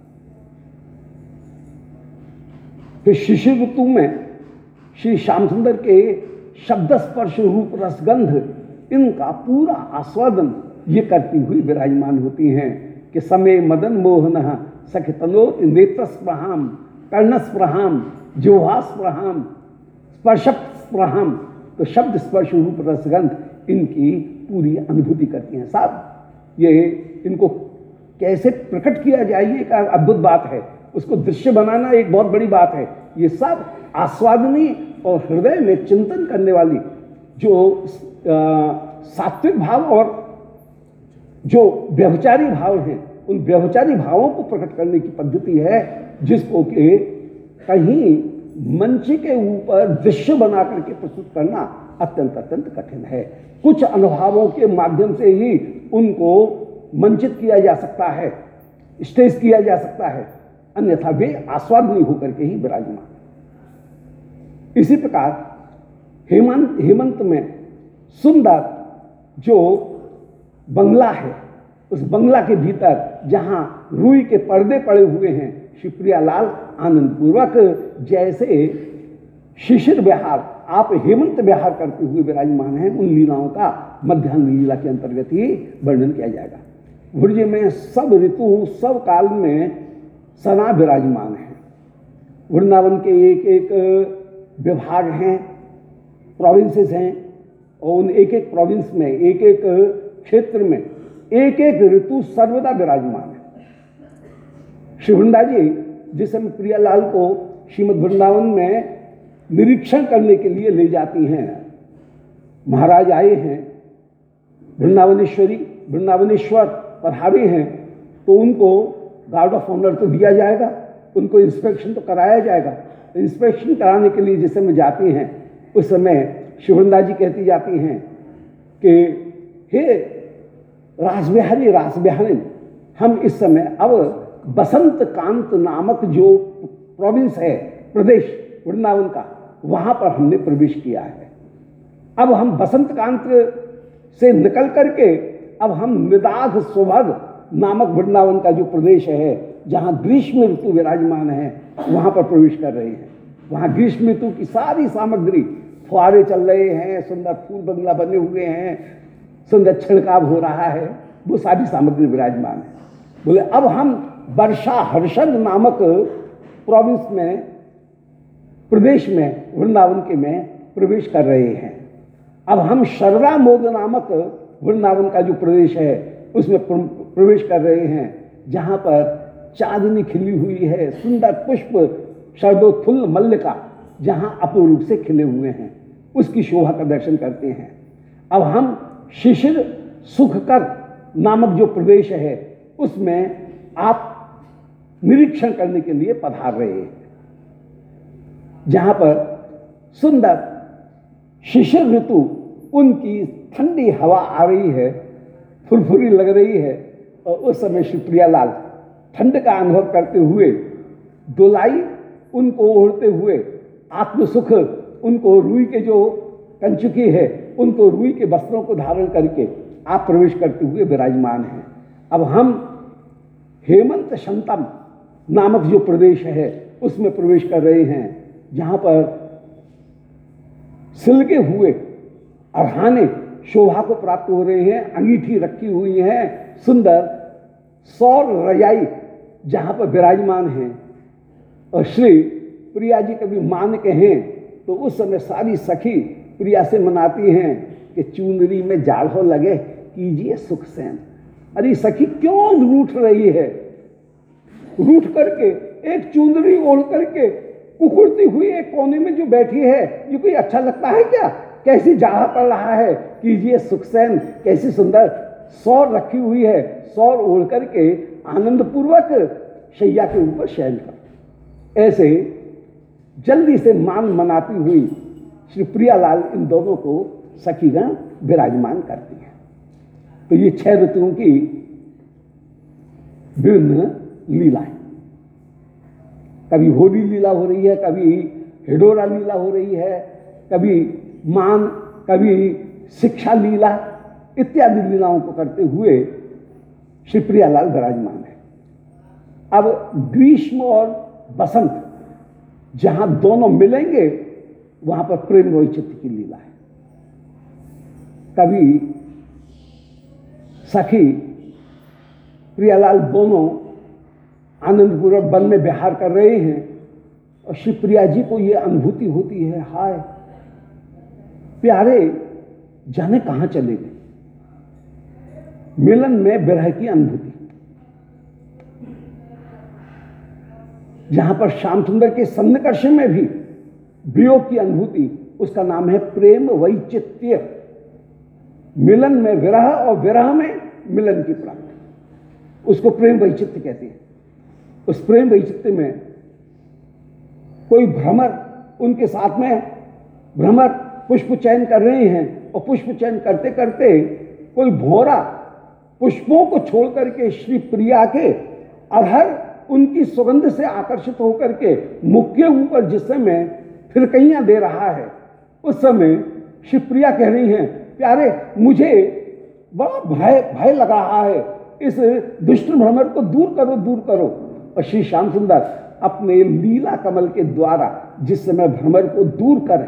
फिर शिशिर ऋतु में श्री श्याम सुंदर के शब्द स्पर्श रूप रसगंध इनका पूरा आस्वादन ये करती हुई विराजमान होती हैं कि समय मदन मोहन सखितनोत नेत्रस्प्रहाम कर्णस्प्रहाम जिह्वास्प्रहाम स्पर्शस्प्रहाम। तो शब्द स्पर्श रूप रसगंध इनकी पूरी अनुभूति करती हैं। साहब ये इनको कैसे प्रकट किया जाए ये एक अद्भुत बात है, उसको दृश्य बनाना एक बहुत बड़ी बात है। ये सब आस्वादनीय और हृदय में चिंतन करने वाली जो सात्विक भाव और जो व्यभिचारी भाव हैं उन व्यभिचारी भावों को प्रकट करने की पद्धति है, जिसको कि कहीं मंच के ऊपर दृश्य बना करके प्रस्तुत करना अत्यंत अत्यंत कठिन है। कुछ अनुभवों के माध्यम से ही उनको मंचित किया जा सकता है, स्टेज किया जा सकता है, अन्यथा वे आस्वादनीय होकर के ही विराजमान। इसी प्रकार हेमंत हेमंत में सुंदर जो बंगला है उस बंगला के भीतर जहां रुई के पर्दे पड़े हुए हैं, श्री प्रियालाल आनंद पूर्वक जैसे शिशिर विहार आप हेमंत विहार करते हुए विराजमान हैं, उन लीलाओं का मध्यान्ह लीला के अंतर्गत ही वर्णन किया जाएगा। ब्रज में सब ऋतु सब काल में सना विराजमान है। वृंदावन के एक एक विभाग हैं, प्रोविंसेस हैं और उन एक एक प्रोविंस में एक एक क्षेत्र में एक एक ऋतु सर्वदा विराजमान है। श्री वृंदा जी जिस समय प्रियालाल को श्रीमद् वृंदावन में निरीक्षण करने के लिए ले जाती हैं, महाराज आए हैं, वृंदावनेश्वरी वृंदावनेश्वर पधारे हैं, तो उनको गार्ड ऑफ ऑनर तो दिया जाएगा, उनको इंस्पेक्शन तो कराया जाएगा। इंस्पेक्शन कराने के लिए जिस समय जाती हैं उस समय श्री वृंदा जी कहती जाती हैं कि हे रासबिहारी रासबिहारी, हम इस समय अब बसंत कांत नामक जो प्रोविंस है, प्रदेश वृंदावन का, वहां पर हमने प्रवेश किया है। अब हम बसंत कांत से निकल करके अब हम निदाघ सुभग नामक वृंदावन का जो प्रदेश है, जहां ग्रीष्म ऋतु विराजमान है, वहां पर प्रवेश कर रहे हैं। वहां ग्रीष्म ऋतु की सारी सामग्री, फुहारे चल रहे हैं, सुंदर फूल बंगला बने हुए हैं, सुंदर छिड़काव हो रहा है, वो सारी सामग्री विराजमान है। बोले अब हम वर्षा हर्षद नामक प्रोविंस में, प्रदेश में, वृंदावन के में प्रवेश कर रहे हैं। अब हम शर्रा मोद नामक वृंदावन का जो प्रदेश है उसमें प्रवेश कर रहे हैं, जहां पर चांदनी खिली हुई है, सुंदर पुष्प शरदोत्फुल्ल मल्लिका जहां अपूर्व रूप से खिले हुए हैं, उसकी शोभा का दर्शन करते हैं। अब हम शिशिर सुखकर नामक जो प्रदेश है उसमें आप निरीक्षण करने के लिए पधार रहे हैं, जहां पर सुंदर शिशिर ऋतु, उनकी ठंडी हवा आ रही है, फुरफुरी लग रही है, और उस समय श्री प्रियालाल ठंड का अनुभव करते हुए, दोलाई उनको ओढ़ते हुए, आत्मसुख उनको रुई के जो कंचुकी है उनको रुई के वस्त्रों को धारण करके आप प्रवेश करते हुए विराजमान हैं। अब हम हेमंत शंतम नामक जो प्रदेश है उसमें प्रवेश कर रहे हैं, जहां पर सिलके हुए अरहाने शोभा को प्राप्त हो रहे हैं, अंगीठी रखी हुई है, सुंदर सौर रजाई जहां पर विराजमान हैं। और श्री प्रिया जी कभी मान के हैं तो उस समय सारी सखी प्रिया से मनाती हैं कि चुनरी में जाड़ो लगे कीजिए सुख सैन। अरे सखी क्यों रूठ रही है? रूठ करके एक चुनरी ओढ़ करके कुकुरती हुई एक कोने में जो बैठी है, ये कोई अच्छा लगता है क्या? कैसी जाड़ा पड़ रहा है, कीजिए सुखसैन। कैसी सुंदर सौर रखी हुई है, सौर ओढ़ करके आनंद पूर्वक शैया के ऊपर शयन कर। ऐसे जल्दी से मान मनाती हुई श्री प्रियालाल इन दोनों को सखीगण विराजमान करती है। तो ये छह ऋतुओं की विभिन्न लीलाएं, कभी होली लीला हो रही है, कभी हिडोरा लीला हो रही है, कभी मान, कभी शिक्षा लीला इत्यादि लीलाओं को करते हुए श्री प्रियालाल विराजमान है। अब ग्रीष्म और बसंत जहां दोनों मिलेंगे वहां पर प्रेम वैचित्र्य की लीला है। कभी सखी प्रियालाल दोनों आनंद पूर्वक वन में विहार कर रहे हैं और श्री प्रिया जी को यह अनुभूति होती है, हाय प्यारे जाने कहां चले गए। मिलन में विरह की अनुभूति, जहां पर श्याम सुंदर के सन्निकर्ष में भी वियोग की अनुभूति, उसका नाम है प्रेम वैचित्र्य। मिलन में विरह और विरह में मिलन की प्राप्ति, उसको प्रेम वैचित्र्य कहते हैं। उस प्रेम वैचित्र्य में कोई भ्रमर उनके साथ में भ्रमर पुष्प चयन कर रहे हैं और पुष्प चयन करते करते कोई भौरा पुष्पों को छोड़ करके श्री प्रिया के अधर उनकी सुगंध से आकर्षित होकर के मुख के ऊपर जिस समय फिरकैयां दे रहा है, उस समय श्री प्रिया कह रही हैं, प्यारे मुझे बड़ा भय भय लग रहा है, इस दुष्ट भ्रमर को दूर करो दूर करो। और श्री श्याम सुंदर अपने लीला कमल के द्वारा जिस समय भ्रमर को दूर करें,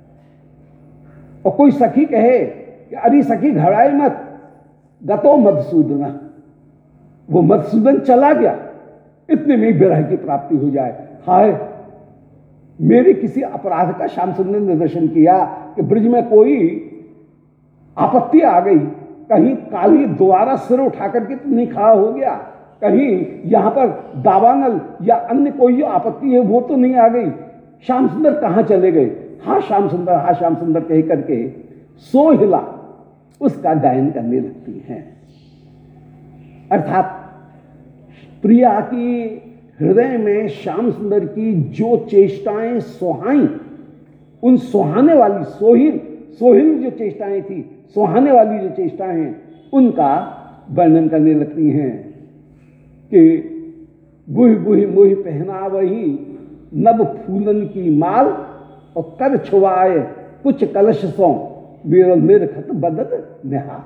और कोई सखी कहे कि अरे सखी घबराए मत, गतो मधुसूदन, वो मधुसूदन चला गया, इतने में विरह की प्राप्ति हो जाए। हाय मेरे किसी अपराध का श्याम सुंदर ने दर्शन किया कि ब्रिज में कोई आपत्ति आ गई, कहीं काली दोबारा सिर उठा करके तो नहीं खड़ा हो गया, कहीं यहां पर दावानल या अन्य कोई जो आपत्ति है वो तो नहीं आ गई, श्याम सुंदर कहां चले गए, हा श्याम सुंदर हा श्याम सुंदर कह करके सोहिला उसका गायन करने लगती हैं। अर्थात प्रिया की हृदय में श्याम सुंदर की जो चेष्टाएं सुहाई, उन सुहाने वाली सोहिल सोहिल जो चेष्टाएं थी, सुहाने वाली जो चेष्टाएं हैं, उनका वर्णन करने लगती हैं कि गुहि गुहि मोहि पहना वही नभ फूलन की माल और कर छुआए कुछ कलश सो मेरा निरखत बदन निहार।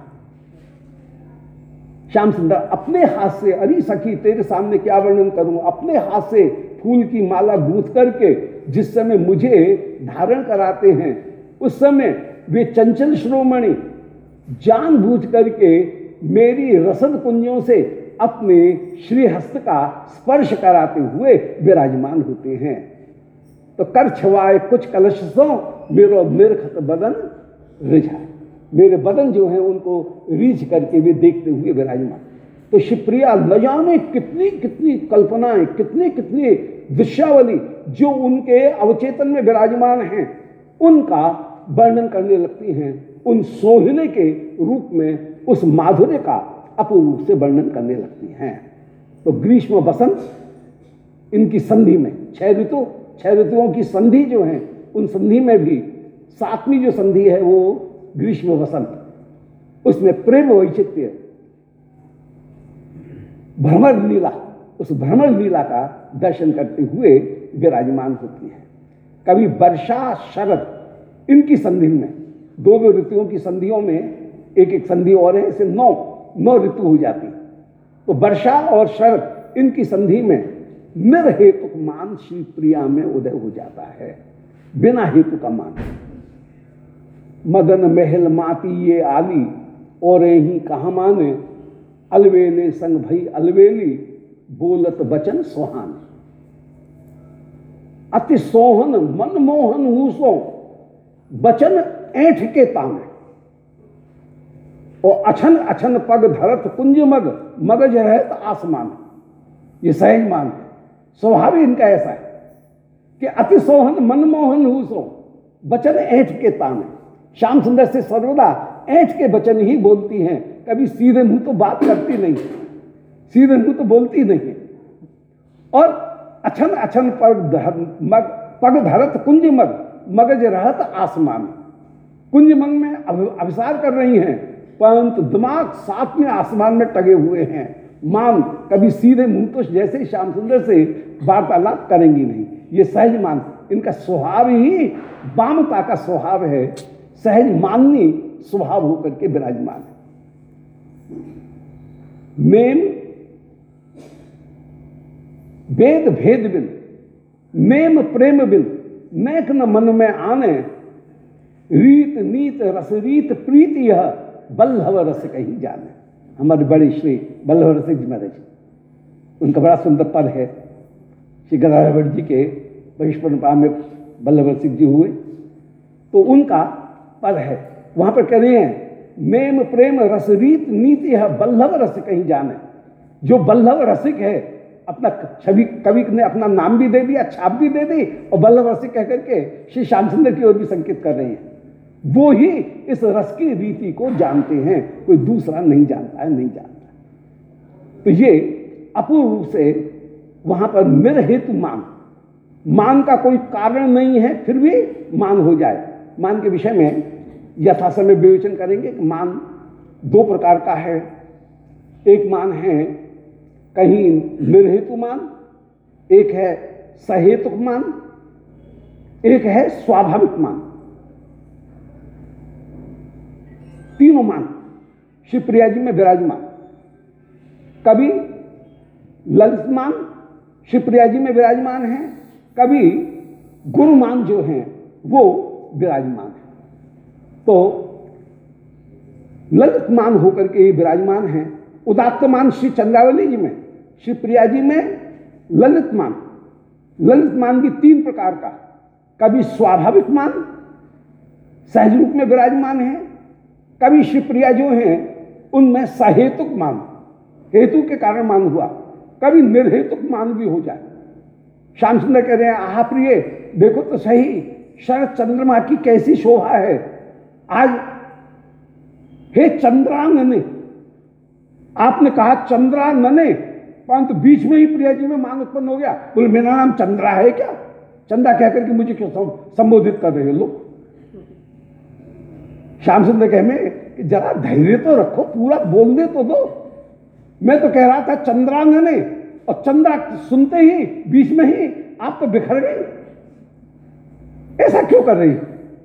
श्याम सुंदर अपने हाथ से, अरे सखी तेरे सामने क्या वर्णन करूं, अपने हाथ से फूल की माला गूंथ करके जिस समय मुझे धारण कराते हैं, उस समय वे चंचल श्रोमणि जानबूझ करके मेरी रसद कुंजों से अपने श्रीहस्त का स्पर्श कराते हुए विराजमान होते हैं। तो कर छवाए कुछ कलश सो मेरो निरखत बदन रिझाए, मेरे बदन जो है उनको रीझ करके वे देखते हुए विराजमान। तो शिवप्रिया न जाने कितनी कितनी कल्पनाएं, कितनी कितनी दृश्यावली जो उनके अवचेतन में विराजमान हैं, उनका वर्णन करने लगती हैं, उन सोहिले के रूप में उस माधुर्य का अपूर्व रूप से वर्णन करने लगती हैं। तो ग्रीष्म बसंत इनकी संधि में, छह ऋतु छह ऋतुओं की संधि जो है, उन संधि में भी सातवीं जो संधि है वो ग्रीष्म बसंत, उसमें प्रेम वैचित्र्य भ्रमर लीला, उस भ्रमर लीला का दर्शन करते हुए विराजमान होती है। कभी वर्षा शरद इनकी संधि में, दो दो ऋतुओं की संधियों में एक एक संधि और है, इसे नौ नौ ऋतु हो जाती। तो वर्षा और शरद इनकी संधि में निर्हेतुक मान श्री प्रिया में उदय हो जाता है, बिना हेतु का मान। मदन महल माती ये आली और ही कहा माने, अलवेले संग भई अलवेली बोलत बचन सोहान। अति सोहन मनमोहन हूसो बचन ऐठ के ताने, और अछन अछन पग धरत कुंज मग मगज रहत आसमान। ये सहज मान है, स्वभाव ही इनका ऐसा है कि अति सोहन मनमोहन हूसो बचन ऐठ के ताने। श्याम सुंदर से सर्वदा ऐठ के वचन ही बोलती हैं, कभी सीधे मुंह तो बात करती नहीं, सीधे मुंह तो बोलती नहीं। और अछन अछन पग धर मग पग धरत कुंज मग मगज रहत आसमान। कुंज मग में अभिसार कर रही हैं, परंतु दिमाग साथ में आसमान में टगे हुए हैं। मान कभी सीधे मुंह तो जैसे श्याम सुंदर से वार्तालाप करेंगी नहीं। ये सहज मान, इनका स्वभाव ही वामता का स्वभाव है, सहज माननी स्वभाव होकर के विराजमान है। मेम वेद भेद बिन नेम प्रेम बिन नेक न मन में आने, रीत नीत रस रीत प्रीति यह बल्लभ रस कहीं जाने। हमारे बड़े श्री बल्लभ रसिक जी महाराज, उनका बड़ा सुंदर पद है। श्री गदाधर जी के बहिष्पा में बल्लभ रसिक जी हुए, तो उनका पद है, वहां पर कह रहे हैं नेम प्रेम रस रीत नीति यह बल्लभ रस कहीं जाने। जो बल्लभ रसिक है, अपना छवि कवि ने अपना नाम भी दे दिया, छाप भी दे दी, और बल्लभ रसिक कह करके श्री श्याम सुंदर की ओर भी संकेत कर रहे हैं। वो ही इस रस की रीति को जानते हैं, कोई दूसरा नहीं जानता है, नहीं जानता। तो ये अपूर्व रूप से वहां पर निर्हेतु मान, मान का कोई कारण नहीं है, फिर भी मान हो जाए। मान के विषय में यथा समय विवेचन करेंगे कि मान दो प्रकार का है। एक मान है कहीं निर्हेतु मान, एक है सहेतुक मान, एक है स्वाभाविक मान। तीनों मान शिवप्रिया जी में विराजमान। कभी ललित मान शिवप्रिया जी में विराजमान है, कभी गुरुमान जो हैं वो विराजमान है। तो ललित मान होकर के विराजमान है। उदात्तमान श्री चंद्रावली जी में, शिवप्रिया जी में ललित मान। ललित मान भी तीन प्रकार का, कभी स्वाभाविक मान सहज रूप में विराजमान है, कभी शिवप्रिया जो हैं उनमें सहेतुक मान, हेतु के कारण मान हुआ, कभी निर्हेतुक मान भी हो जाए। श्याम सुंदर कह रहे हैं, आहा प्रिय देखो तो सही, शरद चंद्रमा की कैसी शोभा है। आज हे चंद्रानने, आपने कहा चंद्रानने, परंतु बीच में ही प्रिया जी में मान उत्पन्न हो गया। बोले मेरा नाम चंद्रा है क्या? चंद्रा कहकर के मुझे क्यों संबोधित कर रहे हो लोग? श्याम सुंदर कह में कि जरा धैर्य तो रखो, पूरा बोलने तो दो। मैं तो कह रहा था चंद्रानने, और चंद्रा सुनते ही बीच में ही आप तो बिखर गए। ऐसा क्यों कर रही?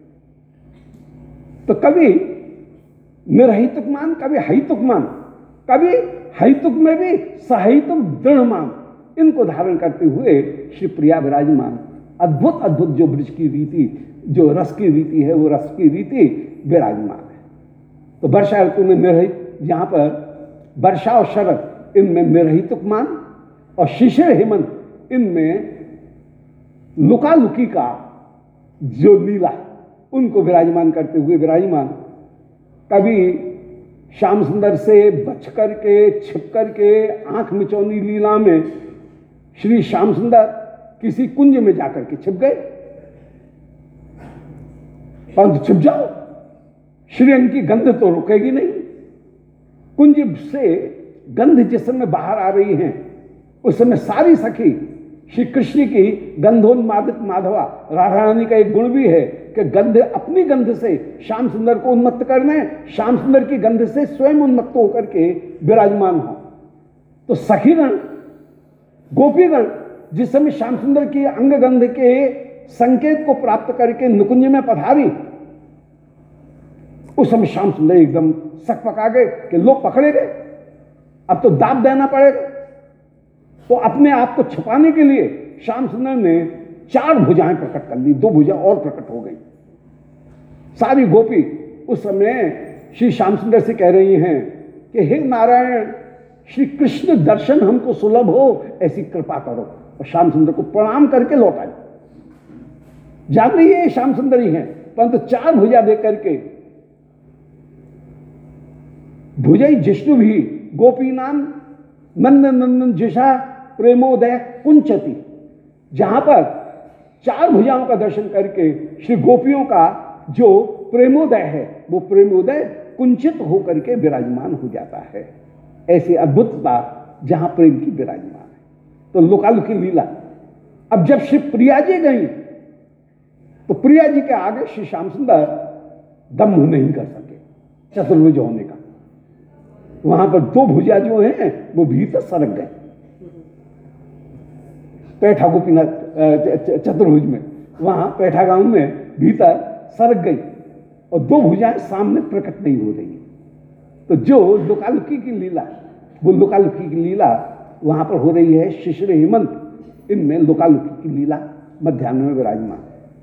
तो कभी निर्हितुक मान, कभी हितुक मान, कभी हितुक में भी सहितुक दृढ़ मान, इनको धारण करते हुए श्री प्रिया विराजमान। अद्भुत अद्भुत जो ब्रज की रीति, जो रस की रीति है, वो रस की रीति विराजमान है। तो वर्षा ऋतु में निर्हित, यहां पर वर्षा और शरद इनमें निर्हितुक मान, और शिशिर हेमंत इनमें लुकालुकी का जो लीला, उनको विराजमान करते हुए विराजमान। कभी श्याम सुंदर से बच करके, छिप करके, आंख मिचौनी लीला में श्री श्याम सुंदर किसी कुंज में जाकर के छिप गए। परंतु छिप जाओ, श्रीअंग की गंध तो रुकेगी नहीं। कुंज से गंध जिस समय बाहर आ रही हैं, उस समय सारी सखी श्री कृष्ण की गंधोन्मादित माधवा। राधा रानी का एक गुण भी है कि गंध, अपनी गंध से श्याम सुंदर को उन्मत्त करने, श्याम सुंदर की गंध से स्वयं उन्मत्त होकर के विराजमान हो। तो सखीगण, गोपीगण जिस समय श्याम सुंदर की अंग गंध के संकेत को प्राप्त करके निकुंज में पधारी, उस समय श्याम सुंदर एकदम सक पका गए कि लोग पकड़े गए, अब तो दाब देना पड़ेगा। तो अपने आप को छुपाने के लिए श्याम सुंदर ने चार भुजाएं प्रकट कर ली, दो भुजा और प्रकट हो गई। सारी गोपी उस समय श्री श्याम सुंदर से कह रही हैं कि हे नारायण, श्री कृष्ण दर्शन हमको सुलभ हो, ऐसी कृपा करो। और श्याम सुंदर को प्रणाम करके लौटाई। जान रही है श्याम सुंदर ही है, परंतु चार भुजा दे करके भुजई जिष्णु भी गोपी नाम नंदन नंदन जिषा प्रेमोदय कुंचती। जहां पर चार भुजाओं का दर्शन करके श्री गोपियों का जो प्रेमोदय है, वो प्रेमोदय कुंचित होकर के विराजमान हो जाता है। ऐसी अद्भुतता जहां प्रेम की विराजमान है। तो लुकालुकी लीला। अब जब श्री प्रिया जी गई, तो प्रिया जी के आगे श्री श्याम सुंदर दम नहीं कर सके चतुर्भुज होने का। वहां पर दो भुजा जो हैं वो भीतर सरक गए, पैठा गोपीनाथ चतुर्भुज में, वहां पैठा गांव में भीतर सरक गई और दो भुजाएं सामने प्रकट नहीं हो रही। तो जो लुकालुकी की लीला, वो लुकालुकी की लीला वहां पर हो रही है। शिशिर हेमंत इनमें लुकालुकी की लीला मध्यान्ह में विराजमान।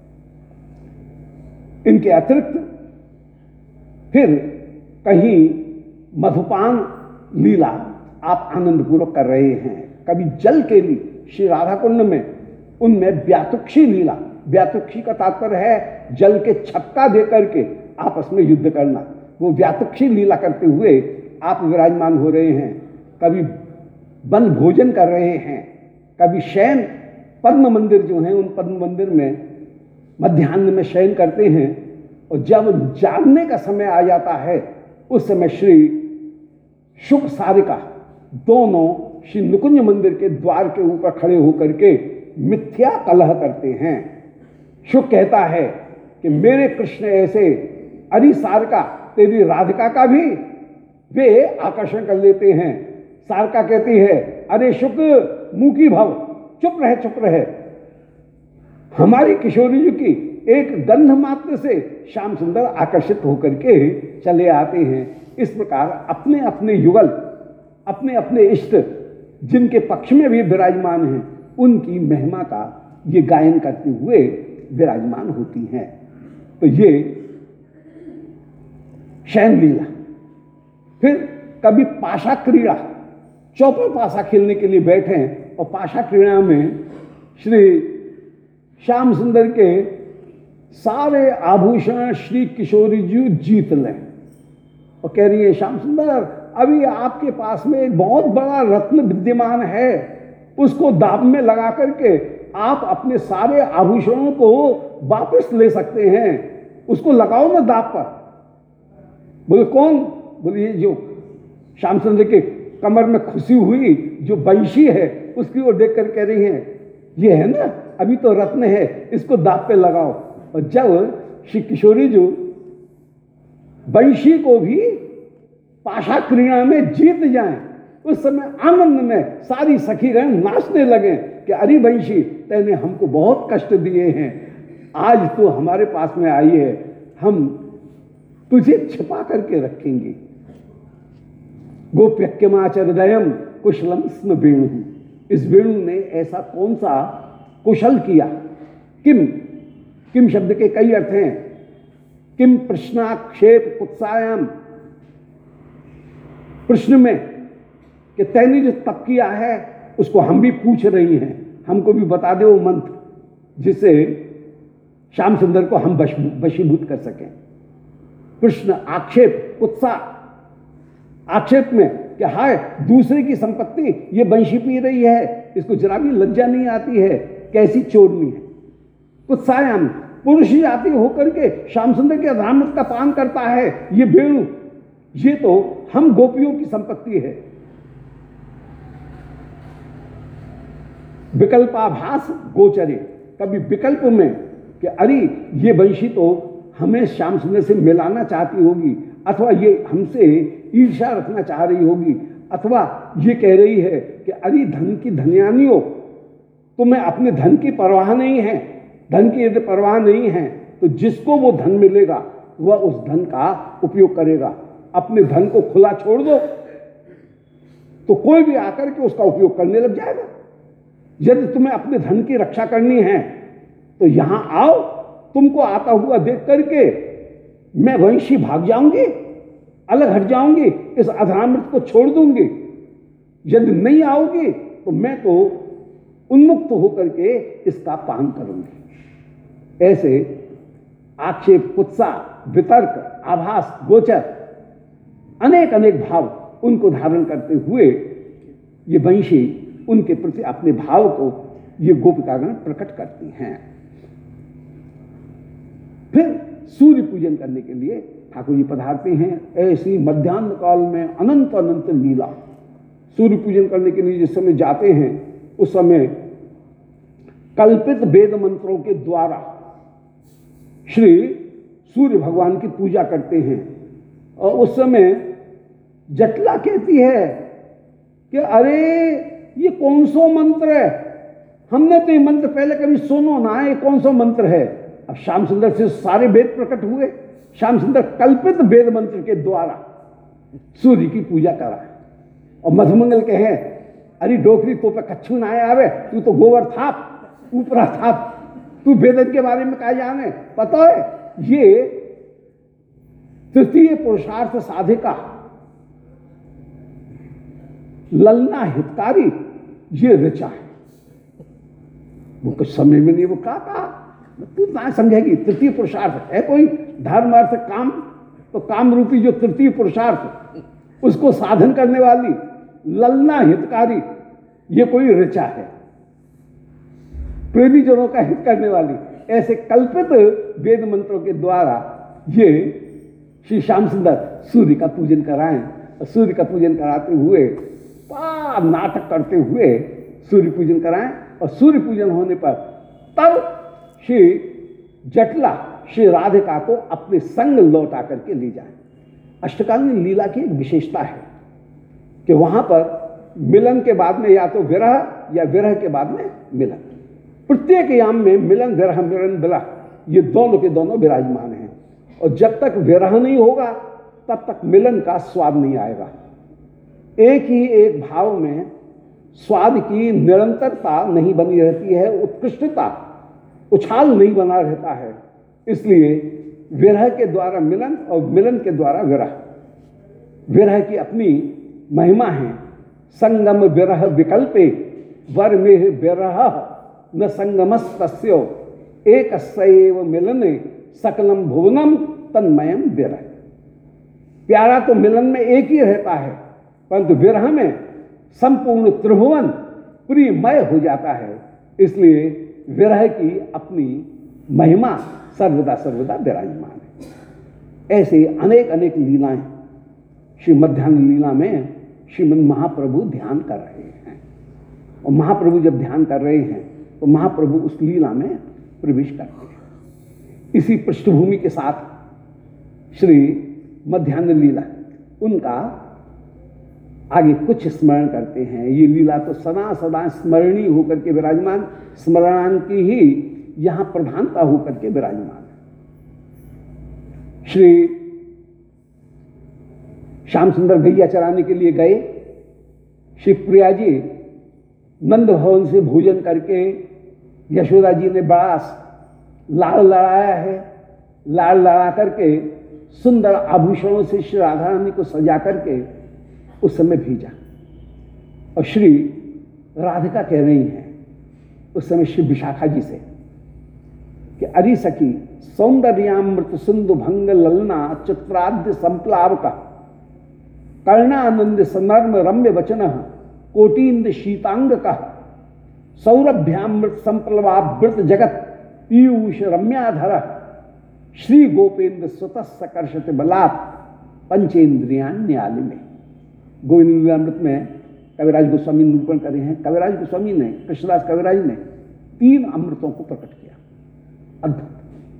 इनके अतिरिक्त फिर कहीं मधुपान लीला आप आनंद पूर्वक कर रहे हैं। कभी जल के लिए श्री राधा कुंड में, उनमें व्यातुक्षी लीला, व्यातुक्षी का तात्पर्य है जल के छक्का दे करके आपस में युद्ध करना। वो व्यातुक्षी लीला करते हुए आप विराजमान हो रहे हैं। कभी वन भोजन कर रहे हैं, कभी शयन, पद्म मंदिर जो है उन पद्म मंदिर में मध्याह्न में शयन करते हैं। और जब जागने का समय आ जाता है, उस समय श्री शुक सारिका दोनों श्री निकुंज मंदिर के द्वार के ऊपर खड़े होकर के मिथ्या कलह करते हैं। शुक कहता है कि मेरे कृष्ण ऐसे, अरे सारिका तेरी राधिका का भी वे आकर्षण कर लेते हैं। सारिका कहती है, अरे शुक मुकी भव, चुप रहे चुप रहे, हमारी किशोरी जी की एक गंध मात्र से श्याम सुंदर आकर्षित होकर के चले आते हैं। इस प्रकार अपने अपने युगल, अपने अपने इष्ट जिनके पक्ष में भी विराजमान हैं, उनकी महिमा का ये गायन करते हुए विराजमान होती हैं। तो ये शयन लीला। फिर कभी पाशा क्रीड़ा, चौपर पासा खेलने के लिए बैठे और पाशा क्रीड़ा में श्री श्याम सुंदर के सारे आभूषण श्री किशोरी जी जीत लें और कह रही है श्याम सुंदर अभी आपके पास में एक बहुत बड़ा रत्न विद्यमान है, उसको दाब में लगा करके आप अपने सारे आभूषणों को वापस ले सकते हैं, उसको लगाओ ना दाब पर। बोले कौन? बोले ये जो श्यामचंद्र के कमर में खुशी हुई जो बंशी है उसकी ओर देख कर कह रही हैं, ये है ना, अभी तो रत्न है, इसको दाब पे लगाओ। और जब श्री किशोरी जो बंशी को भी पाशा क्रीड़ा में जीत जाएं, उस समय आनंद में सारी सखीगण नाचने लगे कि अरे बंशी, तेने हमको बहुत कष्ट दिए हैं, आज तो हमारे पास में आई है, हम तुझे छिपा करके रखेंगे। गोप्यक्यमाचरदयम कुशलम स्म वेणु, इस वेणु ने ऐसा कौन सा कुशल किया। किम, किम शब्द के कई अर्थ हैं। किम प्रश्नाक्षेप कुत्सायाम, प्रश्न में कि तैने जो तप किया है उसको हम भी पूछ रही हैं, हमको भी बता दे वो मंत्र जिससे श्याम सुंदर को हम वशीभूत कर सकें। प्रश्न आक्षेप कुत्सा, आक्षेप में कि हाय दूसरे की संपत्ति ये बंशी पी रही है, इसको जरा भी लज्जा नहीं आती है, कैसी चोरनी है। कुत्सायाम, पुरुष जाति होकर के श्याम सुंदर के अधरामृत का पान करता है, ये वेणु, ये तो हम गोपियों की संपत्ति है। विकल्पाभास गोचरे, कभी विकल्प में कि अरे ये वंशी तो हमें श्याम सुंदर से मिलाना चाहती होगी, अथवा ये हमसे ईर्ष्या रखना चाह रही होगी, अथवा ये कह रही है कि अरे धन की धन्यानियों, तुम्हें अपने धन की परवाह नहीं है, धन की यदि परवाह नहीं है तो जिसको वो धन मिलेगा वह उस धन का उपयोग करेगा, अपने धन को खुला छोड़ दो तो कोई भी आकर के उसका उपयोग करने लग जाएगा। यदि तुम्हें अपने धन की रक्षा करनी है तो यहां आओ, तुमको आता हुआ देख करके मैं वंशी भाग जाऊंगी, अलग हट जाऊंगी, इस अधरामृत को छोड़ दूंगी। यदि नहीं आओगी तो मैं तो उन्मुक्त होकर के इसका पान करूंगी। ऐसे आक्षेप, कुत्सा, वितर्क, आभास, गोचर, अनेक अनेक भाव उनको धारण करते हुए ये वंशी उनके प्रति अपने भाव को ये गोपिकागण प्रकट करती हैं। फिर सूर्य पूजन करने के लिए ठाकुर जी पधारते हैं। ऐसी मध्याह्न काल में अनंत अनंत लीला, सूर्य पूजन करने के लिए जिस समय जाते हैं उस समय कल्पित वेद मंत्रों के द्वारा श्री सूर्य भगवान की पूजा करते हैं। और उस समय जटला कहती है कि अरे ये कौन सा मंत्र है, हमने तो ये मंत्र पहले कभी सुनो ना, ये कौन सा मंत्र है। अब श्याम सुंदर से सारे वेद प्रकट हुए, श्याम सुंदर कल्पित वेद मंत्र के द्वारा सूर्य की पूजा करा। और मधुमंगल कहे अरे डोकरी तो पे कच्छू ना आवे, तू तो गोबर थाप ऊपरा थाप, तू वेदन के बारे में क्या जाने। पता है ये तृतीय पुरुषार्थ साधिका ललना हितकारी ये ऋचा है। वो कुछ समय में नहीं वो कहा कहा तू ना समझेगी। तृतीय पुरुषार्थ है कोई धर्म अर्थ काम, तो काम रूपी जो तृतीय पुरुषार्थ उसको साधन करने वाली ललना हितकारी ये कोई ऋचा है, प्रेमी जनों का हित करने वाली। ऐसे कल्पित वेद मंत्रों के द्वारा ये श्री श्याम सुंदर सूर्य का पूजन कराएं। और सूर्य का पूजन कराते हुए पाप नाटक करते हुए सूर्य पूजन कराएं। और सूर्य पूजन होने पर तब श्री जटला श्री राधिका को अपने संग लौटा करके ले जाए। अष्टकालीन लीला की एक विशेषता है कि वहां पर मिलन के बाद में या तो विरह या विरह के बाद में मिलन, प्रत्येक याम में मिलन विरह मिलन विरह ये दोनों के दोनों विराजमान हैं। और जब तक विरह नहीं होगा तब तक मिलन का स्वाद नहीं आएगा। एक ही एक भाव में स्वाद की निरंतरता नहीं बनी रहती है, उत्कृष्टता उछाल नहीं बना रहता है। इसलिए विरह के द्वारा मिलन और मिलन के द्वारा विरह, विरह की अपनी महिमा है। संगम विरह विकल्पे वर में विरह न संगमस्तस्यो एक सैव मिलने सकलम भुवनम तन्मयम विरह। प्यारा तो मिलन में एक ही रहता है, परंतु विरह में संपूर्ण त्रिभुवन प्रियमय हो जाता है। इसलिए विरह की अपनी महिमा सर्वदा सर्वदा विराजमान है। ऐसे अनेक अनेक लीलाएं श्री मध्यान्ह लीला में श्रीमद् महाप्रभु ध्यान कर रहे हैं। और महाप्रभु जब ध्यान कर रहे हैं तो महाप्रभु उस लीला में प्रवेश करते हैं। इसी पृष्ठभूमि के साथ श्री मध्यान्ह लीला उनका आगे कुछ स्मरण करते हैं। ये लीला तो सदा सदा स्मरणीय होकर के विराजमान, स्मरणान की ही यहां प्रधानता होकर के विराजमान है। श्री श्याम सुंदर गैया चराने के लिए गए। शिवप्रिया जी नंद भवन से भोजन करके यशोदा जी ने बड़ा लाड़ लड़ाया है। लाड़ लड़ा करके सुंदर आभूषणों से श्री राधा रानी को सजा करके उस समय भेजा। और श्री राधिका कह रही हैं उस समय श्री विशाखा जी से कि अरि सखी सौंदर्यामृत सिंधु भंग ललना चित्राद्य संप्लाव का कर्णानंद सनर्म रम्य वचन कोटीन्द्र शीतांग का सौरभ्यामृत संप्लवावृत जगत पीयूष रम्याधर श्री गोपेन्द्र स्वतः सकर्षत बलात् पंचेन्द्रियान्यालि में। गोविंद लीलामृत में कविराज गोस्वामी निरूपण करे हैं। कविराज गोस्वामी ने, कृष्णदास कविराज ने तीन अमृतों को प्रकट किया। अद्भुत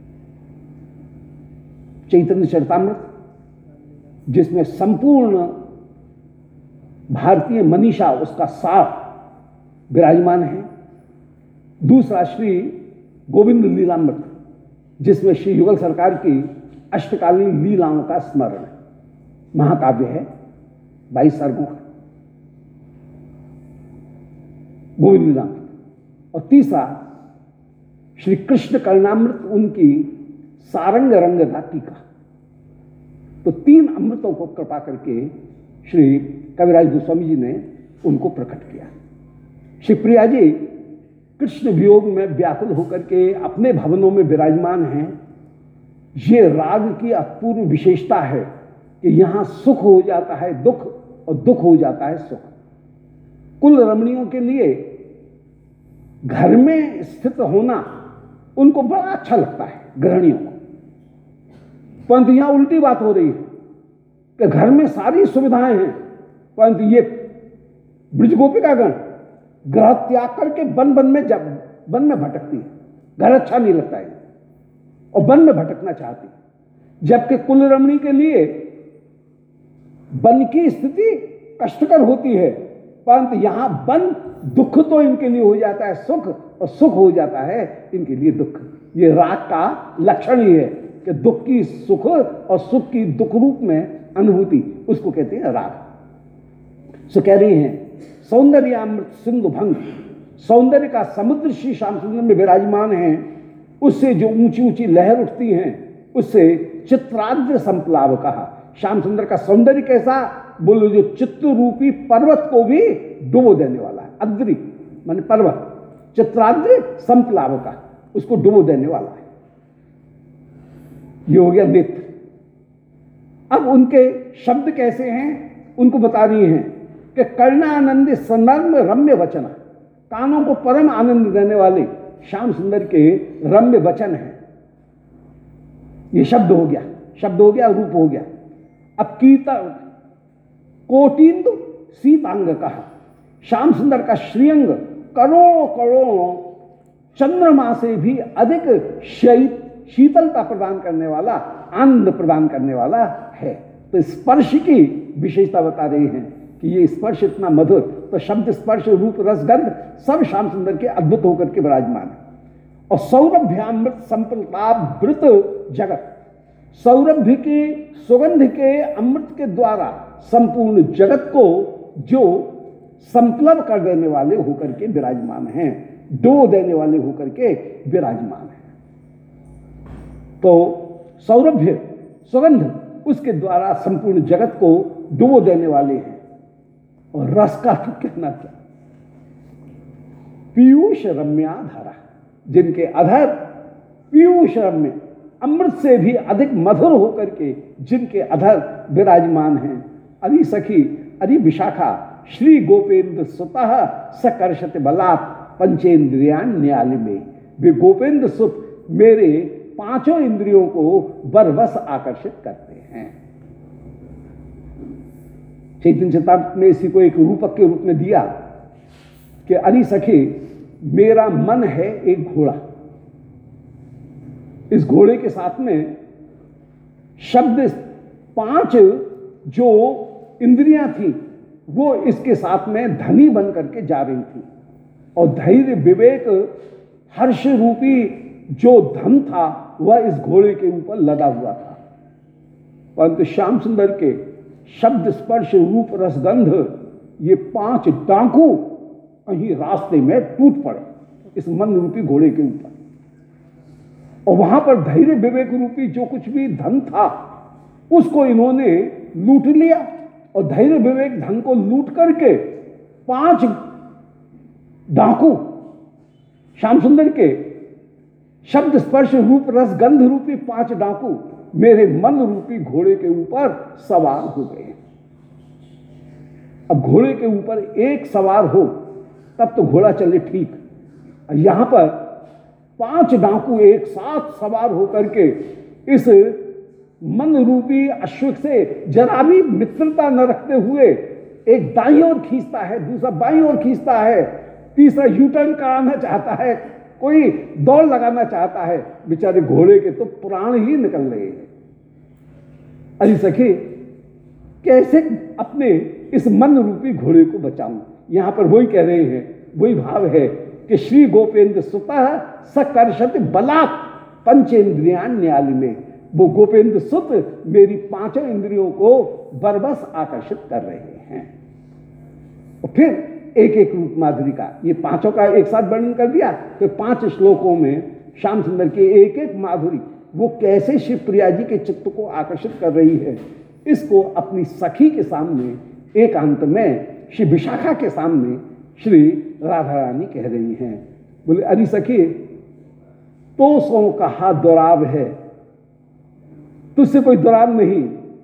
चैतन्य चरितामृत जिसमें संपूर्ण भारतीय मनीषा उसका सार विराजमान है। दूसरा श्री गोविंद लीलामृत जिसमें श्री युगल सरकार की अष्टकालीन लीलाओं का स्मरण है। महाकाव्य है, बाईस सर्गों का गोविंद लीलामृत। और तीसरा श्री कृष्ण कर्णामृत, उनकी सारंग रंगदा टीका। तो तीन अमृतों को कृपा करके श्री कविराज गोस्वामी जी ने उनको प्रकट किया। श्री प्रिया जी कृष्ण वियोग में व्याकुल होकर के अपने भवनों में विराजमान हैं। ये राग की अपूर्व विशेषता है कि यहां सुख हो जाता है दुख और दुख हो जाता है सुख। कुल रमणियों के लिए घर में स्थित होना उनको बड़ा अच्छा लगता है, गृहणियों को। परंतु यहां उल्टी बात हो रही है कि घर में सारी सुविधाएं हैं, परंतु ये ब्रजगोपिकागण ग्रह त्याग करके वन वन में जब वन में भटकती है। घर अच्छा नहीं लगता है और वन में भटकना चाहती है। जबकि कुल रमणी के लिए वन की स्थिति कष्टकर होती है, परंतु यहां वन दुख तो इनके लिए हो जाता है सुख, और सुख हो जाता है इनके लिए दुख। ये राग का लक्षण ही है कि दुख की सुख और सुख की दुख रूप में अनुभूति, उसको कहते हैं राग। सो कह रही हैं सौंदर्यामृत सिंधु भंग, सौंदर्य का समुद्र श्री श्याम सुंदर में विराजमान है। उससे जो ऊंची ऊंची लहर उठती हैं उससे चित्राद्र संप्लाव कहा। श्याम सुंदर का सौंदर्य कैसा, बोलो जो चित्र रूपी पर्वत को भी डुबो देने वाला है। अद्रि माने पर्वत, चित्राद्र संप्लाव का, उसको डुबो देने वाला है। ये हो गया नेत्र। अब उनके शब्द कैसे हैं उनको बता रही हैं कि कर्णानंद सनर्म रम्य वचन, कानों को परम आनंद देने वाले श्याम सुंदर के रम्य वचन है। ये शब्द हो गया, शब्द हो गया, रूप हो गया। अब कीर्तन कोटिंदु सीतांग कहा। श्याम सुंदर का श्रीअंग करोड़ों करोड़ों चंद्रमा से भी अधिक शीतलता प्रदान करने वाला, आनंद प्रदान करने वाला है। तो स्पर्श की विशेषता बता रहे हैं कि ये स्पर्श इतना मधुर, तो शब्द स्पर्श रूप रसगंध सब श्याम सुंदर के अद्भुत होकर के विराजमान है। और सौरभ्यामृत संप्लवावृत जगत, सौरभ्य के सुगंध के अमृत के द्वारा संपूर्ण जगत को जो संप्लव कर देने वाले होकर के विराजमान हैं, डो देने वाले होकर के विराजमान हैं। तो सौरभ्य सुगंध उसके द्वारा संपूर्ण जगत को डुबो देने वाले हैं। और रस का तो कहना क्या, पीयूष रम्याधरा, जिनके अधर पीयूष रम्य अमृत से भी अधिक मधुर होकर के जिनके अधर विराजमान हैं। अरे सखी अरे विशाखा श्री गोपेंद्र सुतः सकर्षत बलात् पंचेन्द्रियान्यालि में। वे गोपेंद्र सुत मेरे पांचों इंद्रियों को बरबस आकर्षित करते हैं। चैतन्य चेतामृत में इसी को एक रूपक के रूप में दिया कि अरे सखी मेरा मन है एक घोड़ा, इस घोड़े के साथ में शब्द पांच जो इंद्रियां थी वो इसके साथ में धनी बन करके जा रही थी, और धैर्य विवेक हर्ष रूपी जो धन था वह इस घोड़े के ऊपर लदा हुआ था। परंतु श्याम सुंदर के शब्द स्पर्श रूप रसगंध ये पांच डाकू कहीं रास्ते में टूट पड़े इस मन रूपी घोड़े के ऊपर, और वहां पर धैर्य विवेक रूपी जो कुछ भी धन था उसको इन्होंने लूट लिया, और धैर्य विवेक धन को लूट करके पांच डाकू श्याम सुंदर के शब्द स्पर्श रूप रस गंध रूपी पांच डाकू मेरे मन रूपी घोड़े के ऊपर सवार हो गए। अब घोड़े के ऊपर एक सवार हो तब तो घोड़ा चले ठीक, यहां पर पांच डाकू एक साथ सवार होकर के इस मन रूपी अश्व से जरा भी मित्रता न रखते हुए एक दाईं ओर खींचता है, दूसरा बाईं ओर खींचता है, तीसरा यूटर्न कराना चाहता है, कोई दौड़ लगाना चाहता है। बेचारे घोड़े के तो प्राण ही निकल रहे हैं। अरे सखी कैसे अपने इस मन रूपी घोड़े को बचाऊं? यहां पर वही कह रहे हैं, वही भाव है कि श्री गोपेंद्र सुतः सकर्षत बलात् पंचेन्द्रियान्यालि में। वो गोपेंद्र सुत मेरी पांचों इंद्रियों को बरबस आकर्षित कर रहे हैं। और फिर एक एक रूप माधुरी का, ये पांचों का एक साथ वर्णन कर दिया, तो पांच श्लोकों में श्याम सुंदर के एक एक माधुरी वो कैसे शिव प्रिया जी के चित्त को आकर्षित कर रही है, इसको अपनी सखी के सामने एकांत में श्री विशाखा के सामने श्री राधा रानी कह रही हैं। बोले अरे सखी तो सो कहा दुराव है, तुझसे कोई दुराव नहीं,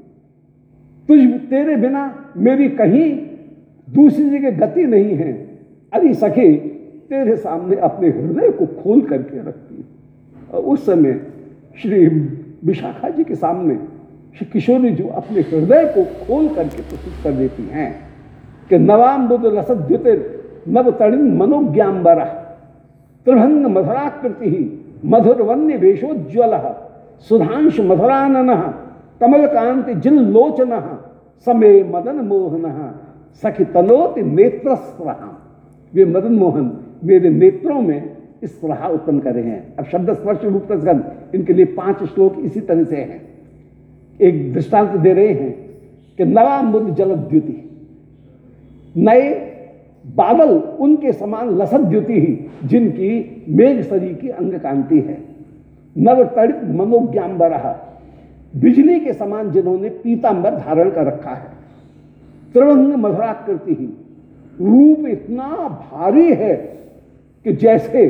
तुझ तेरे बिना मेरी कहीं दूसरी जगह गति नहीं है। अरे सखी तेरे सामने अपने हृदय को खोल करके रखती है। और उस समय श्री विशाखा जी के सामने श्री किशोरी जो अपने हृदय को खोल करके प्रस्तुत कर देती हैं कि नवाम बुद्ध रसद्युतिर नव तड़िन मनोज्ञाम्बर त्रिभंग मधुराकृति मधुर वन्य वेशोज्वल सुधांश मधुरानन कमलकांति जिल लोचन समय मदन मोहन सखी तनोति नेत्र स्प्रहा। वे मदन मोहन मेरे नेत्रों में स्प्रहा उत्पन्न कर रहे हैं। अब शब्द स्पर्श रूप रसगंध इनके लिए पांच श्लोक इसी तरह से हैं। एक दृष्टांत दे रहे हैं कि नवाम्बुद जलद्युति, नए बादल उनके समान लसद्युति ही जिनकी मेघ सरी की अंग कांति है। नवतड़ित मनोज्ञाम्बर, बिजली के समान जिन्होंने पीतांबर धारण कर रखा है। त्रिभंग मधुराकृति ही, रूप इतना भारी है कि जैसे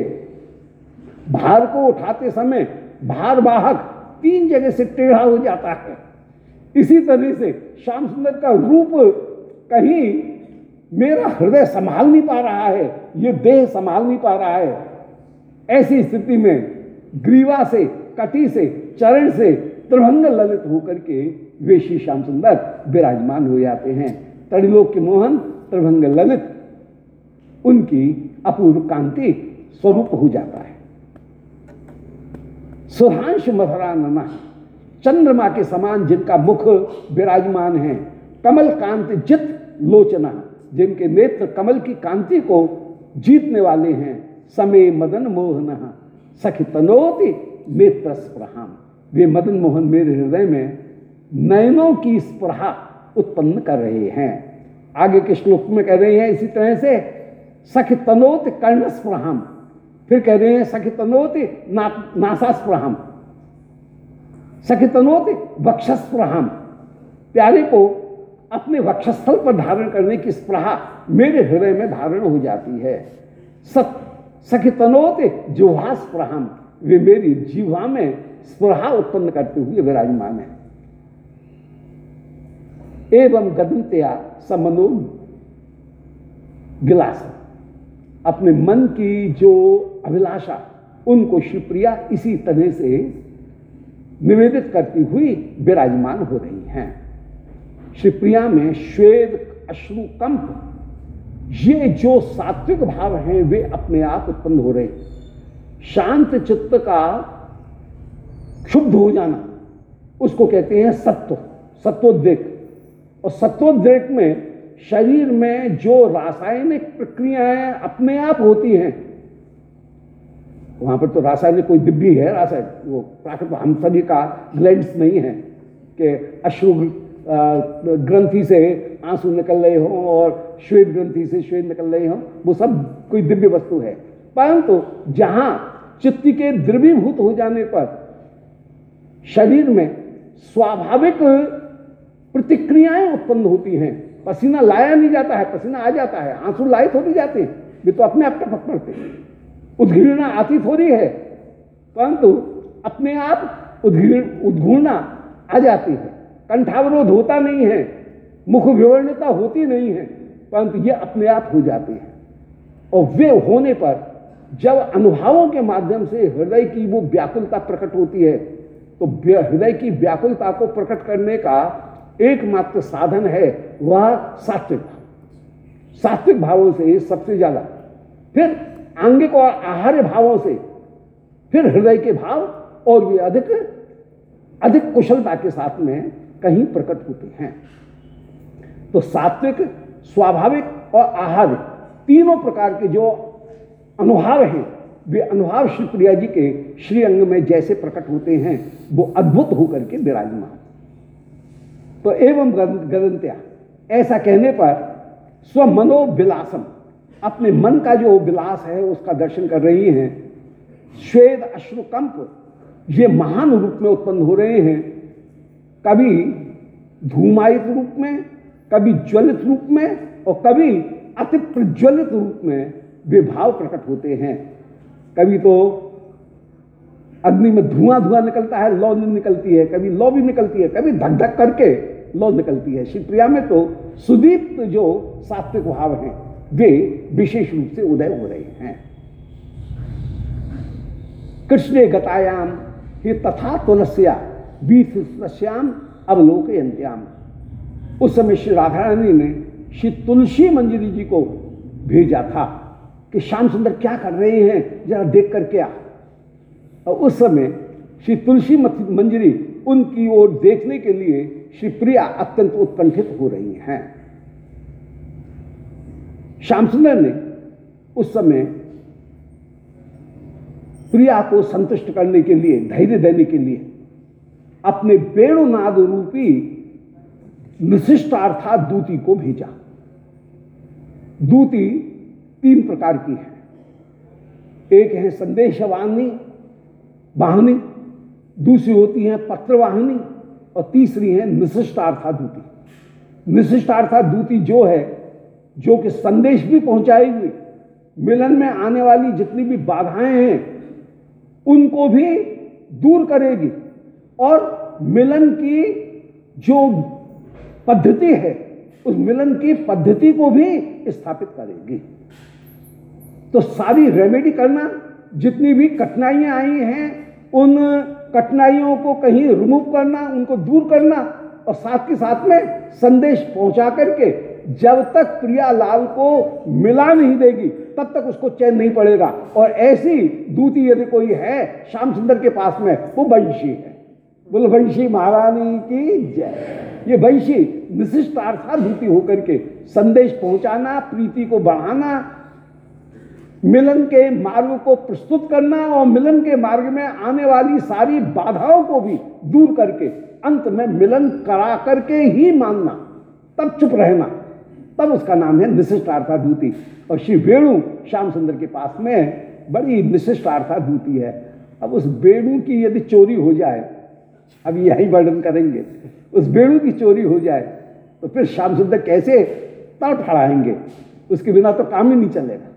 भार को उठाते समय भार वाहक तीन जगह से टेढ़ा हो जाता है, इसी तरह से श्याम सुंदर का रूप कहीं मेरा हृदय संभाल नहीं पा रहा है, ये देह संभाल नहीं पा रहा है। ऐसी स्थिति में ग्रीवा से, कटी से, चरण से त्रिभंग ललित होकर के वे श्री श्याम सुंदर विराजमान हो जाते हैं। तड़िलोक के मोहन त्रिभंग ललित उनकी अपूर्व कांति स्वरूप हो जाता है। सुधांश मधुरानना, चंद्रमा के समान जिनका मुख विराजमान है। कमल कांति जित लोचना, जिनके नेत्र कमल की कांति को जीतने वाले हैं। समय मदन मोहन सखी तनोति नेत्र स्प्रहाम, वे मदन मोहन मेरे हृदय में नयनों की स्प्रहा उत्पन्न कर रहे हैं। आगे के श्लोक में कह रहे हैं इसी तरह से सखी तनोति कर्ण स्प्रहाम, फिर कह रहे हैं सखी तनोति ना, नासास्प्रहाम, सखी तनोति वक्षस्प्रहाम, प्यारे को अपने वक्षस्थल पर धारण करने की स्प्रहा मेरे हृदय में धारण हो जाती है। सत सखी तनोति जिह्वा स्प्रहाम, वे मेरी जिह्वा में स्प्रहा उत्पन्न करते हुए विराजमान है। एवं गदंतया समनो गिलास, अपने मन की जो अभिलाषा उनको शिवप्रिया इसी तरह से निवेदित करती हुई विराजमान हो रही हैं। शिवप्रिया में श्वेत अश्रु कंप, ये जो सात्विक भाव हैं वे अपने आप उत्पन्न हो रहे। शांत चित्त का क्षुब्ध हो जाना उसको कहते हैं सत्व, सत्वोद्रेक। और सत्वोद्रेक में शरीर में जो रासायनिक प्रक्रियाएं अपने आप होती हैं, वहां पर तो रासायनिक कोई दिव्य है, रासायनिक वो प्राकृतिक हम सभी का ग्लैंड्स नहीं है कि अश्रु ग्रंथि से आंसू निकल रहे हो और श्वेत ग्रंथि से श्वेत निकल रहे हो, वो सब कोई दिव्य वस्तु है। परंतु जहां चित्त के द्रवीभूत हो जाने पर शरीर में स्वाभाविक प्रतिक्रियाएं उत्पन्न होती हैं। पसीना लाया नहीं जाता है, पसीना आ जाता है, आंसू लाए थोड़ी जाते हैं, वे तो अपने आप टपक पड़ते हैं। उद्घीर्णा आती थोड़ी है, परंतु अपने आप उद्घूर्णा आ जाती है। कंठावरोध होता नहीं है, मुख विवर्णता होती नहीं है, परंतु ये अपने आप हो जाती है। और वे होने पर जब अनुभवों के माध्यम से हृदय की वो व्याकुलता प्रकट होती है, तो हृदय की व्याकुलता को प्रकट करने का एकमात्र साधन है वह सात्विक भाव। सात्विक भावों से सबसे ज्यादा, फिर आंगिक और आहार्य भावों से, फिर हृदय के भाव, और वे अधिक अधिक कुशलता के साथ में कहीं प्रकट होते हैं। तो सात्विक, स्वाभाविक और आहार्य तीनों प्रकार के जो अनुभाव हैं, वे अनुभाव श्री प्रिया जी के श्री अंग में जैसे प्रकट होते हैं वो अद्भुत होकर के विराजमान। तो एवं गदंत्या, ऐसा कहने पर स्वमनो विलासम, अपने मन का जो विलास है उसका दर्शन कर रही हैं। श्वेत अश्रुकंप, ये महान रूप में उत्पन्न हो रहे हैं, कभी धूमायित रूप में, कभी ज्वलित रूप में, और कभी अति प्रज्वलित रूप में वे भाव प्रकट होते हैं। कभी तो अग्नि में धुआं धुआं निकलता है, लौ निकलती है, कभी लौ भी निकलती है, कभी धक धक करके लौ निकलती है। शिवप्रिया में तो सुदीप्त जो सात्विक भाव हैं वे विशेष रूप से उदय हो रहे हैं। कृष्णे गतायाम ही तथा तुलस्या बीश्याम अवलोकयंत्याम। उस समय श्री राधा रानी ने श्री तुलसी मंजरी जी को भेजा था कि श्याम सुंदर क्या कर रहे हैं, जरा देख करके आ। और उस समय श्री तुलसी मंजरी उनकी ओर देखने के लिए श्री प्रिया अत्यंत उत्कंठित हो रही हैं। श्याम सुंदर ने उस समय प्रिया को संतुष्ट करने के लिए, धैर्य देने के लिए अपने वेणुनाद रूपी निशिष्टार्था दूती को भेजा। दूती तीन प्रकार की है, एक है संदेशवाहिनी वाहिनी, दूसरी होती है पत्रवाहिनी, और तीसरी है निशिष्टार्था दूती। निशिष्टार्था दूती जो है, जो कि संदेश भी पहुंचाएगी, मिलन में आने वाली जितनी भी बाधाएं हैं उनको भी दूर करेगी, और मिलन की जो पद्धति है उस मिलन की पद्धति को भी स्थापित करेगी। तो सारी रेमेडी करना, जितनी भी कठिनाइयां आई हैं उन कठिनाइयों को कहीं रिमूव करना, उनको दूर करना, और साथ के साथ में संदेश पहुंचा करके जब तक प्रियालाल को मिला नहीं देगी तब तक उसको चैन नहीं पड़ेगा। और ऐसी दूती यदि कोई है श्याम सुंदर के पास में, वो वंशी है। बोलो वंशी महारानी की जय। ये वंशी विशिष्टार्था दूती होकर के संदेश पहुंचाना, प्रीति को बढ़ाना, मिलन के मार्ग को प्रस्तुत करना, और मिलन के मार्ग में आने वाली सारी बाधाओं को भी दूर करके अंत में मिलन करा करके ही मानना, तब चुप रहना, तब उसका नाम है निशिष्टार्था दूती। और श्री वेणु श्याम सुंदर के पास में बड़ी निशिष्टार्था दूती है। अब उस वेणु की यदि चोरी हो जाए, अब यही वर्णन करेंगे, उस वेणु की चोरी हो जाए तो फिर श्याम सुंदर कैसे तड़फड़ाएंगे, उसके बिना तो काम ही नहीं चलेगा।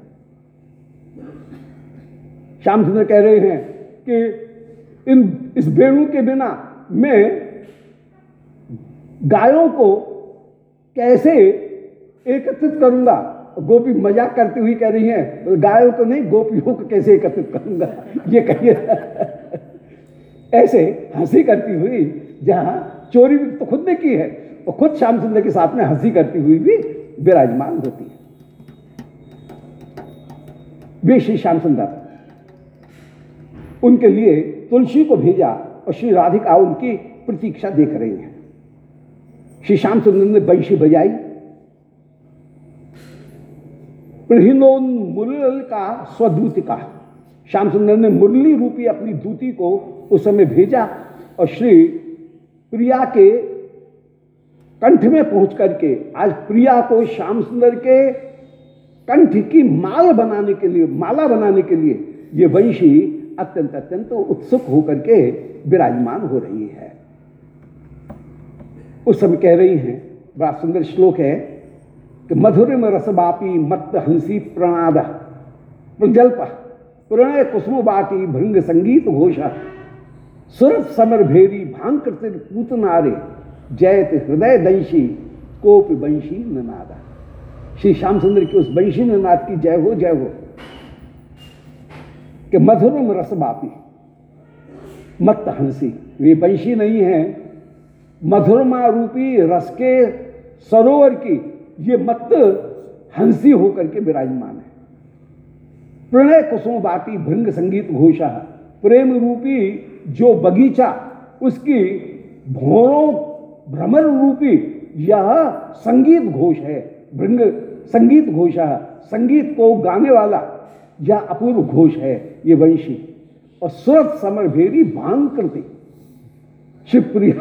श्याम सुंदर कह रहे हैं कि इन इस वेणु के बिना मैं गायों को कैसे एकत्रित करूंगा। गोपी मजाक करती हुई कह रही हैं, गायों को नहीं गोपियों को कैसे एकत्रित करूंगा, ये कहिए। ऐसे हंसी करती हुई, जहां चोरी भी तो खुद ने की है और खुद श्याम सुंदर के साथ में हंसी करती हुई भी विराजमान होती है। वे श्री श्याम सुंदर, उनके लिए तुलसी को भेजा और श्री राधिका उनकी प्रतीक्षा देख रही है। श्री श्याम सुंदर ने बंशी बजाई, मुरली का स्वदूतिका, श्याम सुंदर ने मुरली रूपी अपनी दूती को उस समय भेजा और श्री प्रिया के कंठ में पहुंच करके आज प्रिया को श्याम सुंदर के कंठ की माल बनाने के लिए, माला बनाने के लिए ये वंशी अत्यंत अत्यंत उत्सुक होकर के विराजमान हो रही है। उस समय कह रही हैं, बड़ा सुंदर श्लोक है कि मधुरिम रसबापी मत्त हंसी प्रणाद प्रजल्प प्रणय कुसुम बाटी भृंग संगीत घोषा सुरत समर भेरी भांकृतिर पूतनारे जयत हृदय दंशी कोप बंशी ननादा। श्री श्याम सुंदर की उस बंशी ननाद की जय हो, जय हो। कि मधुरम रसबापी मत्त हंसी, वे बंशी नहीं है, मधुरमा रूपी रस के सरोवर की ये मत्त हंसी होकर के विराजमान है। प्रणय कुसुम बाटी भृंग संगीत घोषा, प्रेम रूपी जो बगीचा उसकी भौरों भ्रमर रूपी यह संगीत घोष है। भृंग संगीत घोषा, संगीत को गाने वाला यह अपूर्व घोष है ये वंशी। और सुरत समर भेरी भांग कृति, शिवप्रिया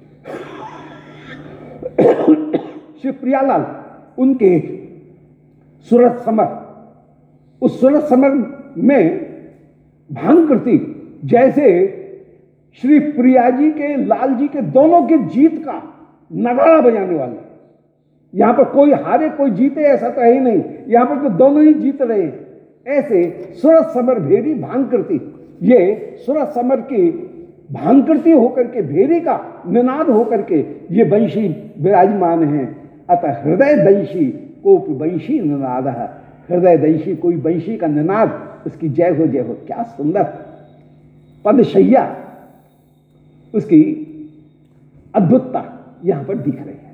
शिवप्रियालाल उनके सुरत समर, उस सुरत समर में भांग कृति, जैसे श्री प्रिया जी के लाल जी के दोनों के जीत का नगाड़ा बजाने वाले। यहां पर कोई हारे कोई जीते ऐसा तो है ही नहीं, यहां पर तो दोनों ही जीत रहे हैं। ऐसे सुरत समर भेरी भांगकृति, ये सुरत समर की भांगकृति होकर के, भेरी का निनाद होकर के ये वंशी विराजमान है। अतः हृदय दंशी कोप वंशी निनाद, हृदय दंशी कोई वंशी का निनाद, उसकी जय हो, जय हो। क्या सुंदर पदशैया, उसकी अद्भुतता यहां पर दिख रही है।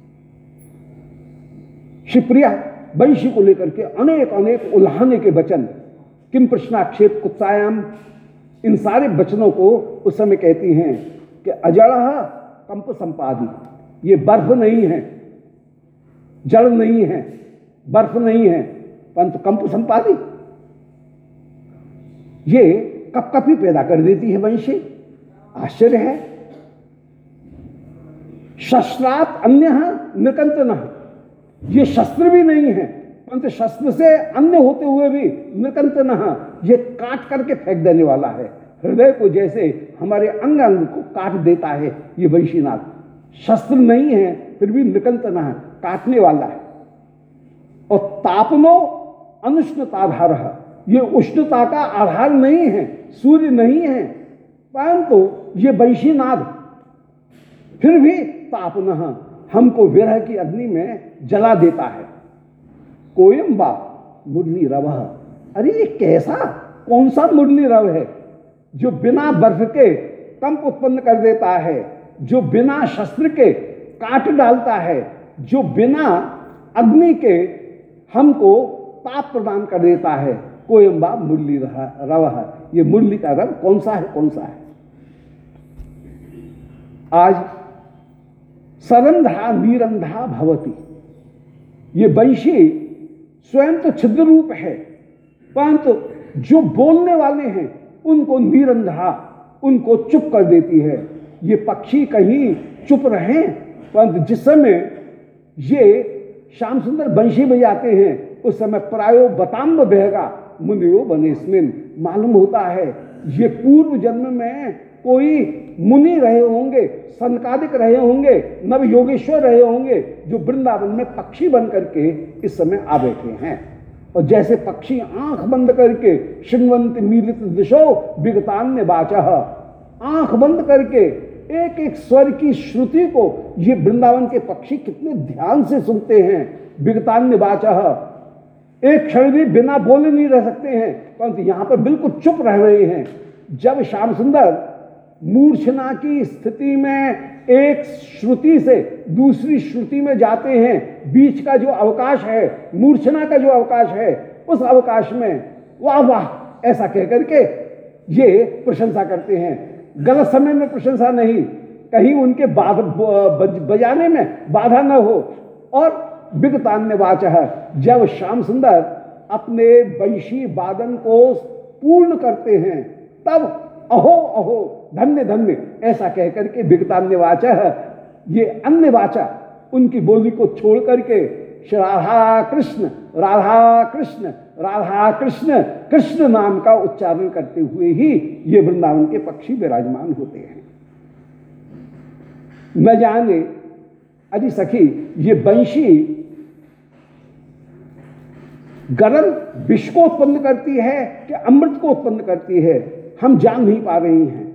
शिवप्रिया वंशी को लेकर के अनेक अनेक उल्हाने के वचन, किम प्रश्नाक्षेप कुत्सायाम, इन सारे वचनों को उस समय कहती हैं कि अजड़ कंप संपादी, ये बर्फ नहीं है, जड़ नहीं है, बर्फ नहीं है, परंतु कंप संपादी, ये कपकपी पैदा कर देती है वंशी। आश्चर्य है। शस्त्रात अन्य नृकंतन, ये शस्त्र भी नहीं है, परंतु शस्त्र से अन्य होते हुए भी नृकंतन, ये काट करके फेंक देने वाला है। हृदय को जैसे हमारे अंग अंग को काट देता है ये वंशीनाद। शस्त्र नहीं है फिर भी नृकंतन, काटने वाला है। और तापनो अनुष्णताधार, ये उष्णता का आधार नहीं है, सूर्य नहीं है, परंतु ये वंशीनाद फिर भी तापन, हमको विरह की अग्नि में जला देता है। कोयम्बा मुरली रव, अरे ये कैसा कौन सा मुरली रव है जो बिना बर्फ के कंप उत्पन्न कर देता है, जो बिना शस्त्र के काट डालता है, जो बिना अग्नि के हमको ताप प्रदान कर देता है। कोयम्बा मुरली रव, ये मुरली का रव कौन सा है, कौन सा है। आज सरंधा नीरंधा भवती, ये वंशी स्वयं तो छिद्र रूप है, परंतु जो बोलने वाले हैं उनको नीरंधा, उनको चुप कर देती है। ये पक्षी कहीं चुप रहे, परंतु जिस समय ये श्याम सुंदर वंशी बजाते हैं उस समय प्रायो बताम्ब बहेगा मुनियो बनेस्मिन, मालूम होता है ये पूर्व जन्म में कोई मुनि रहे होंगे, सनकादिक रहे होंगे, नव योगेश्वर रहे होंगे, जो वृंदावन में पक्षी बन करके इस समय आ बैठे हैं। और जैसे पक्षी आंख बंद करके शृण्वन्ति मीलित दिशो विगतान्य वाचः, आंख बंद करके एक एक स्वर की श्रुति को ये वृंदावन के पक्षी कितने ध्यान से सुनते हैं। विगतान्य वाचः, एक क्षण भी बिना बोले नहीं रह सकते हैं, परंतु यहां पर बिल्कुल चुप रह रहे हैं। जब श्याम सुंदर मूर्छना की स्थिति में एक श्रुति से दूसरी श्रुति में जाते हैं, बीच का जो अवकाश है, मूर्छना का जो अवकाश है, उस अवकाश में वाह वाह ऐसा कहकर के ये प्रशंसा करते हैं। गलत समय में प्रशंसा नहीं, कहीं उनके बाध बजाने में बाधा न हो। और विगतान्य वाचः, जब श्याम सुंदर अपने वंशी वादन को पूर्ण करते हैं तब अहो अहो धन्य धन्य ऐसा कहकर के विगतान्य वाचः, ये अन्य वाचा उनकी बोली को छोड़ करके श्री राधा कृष्ण राधा कृष्ण राधा कृष्ण कृष्ण नाम का उच्चारण करते हुए ही ये वृंदावन के पक्षी विराजमान होते हैं। न जाने अजी सखी ये वंशी गरल विष को उत्पन्न करती है कि अमृत को उत्पन्न करती है, हम जान नहीं पा रही हैं।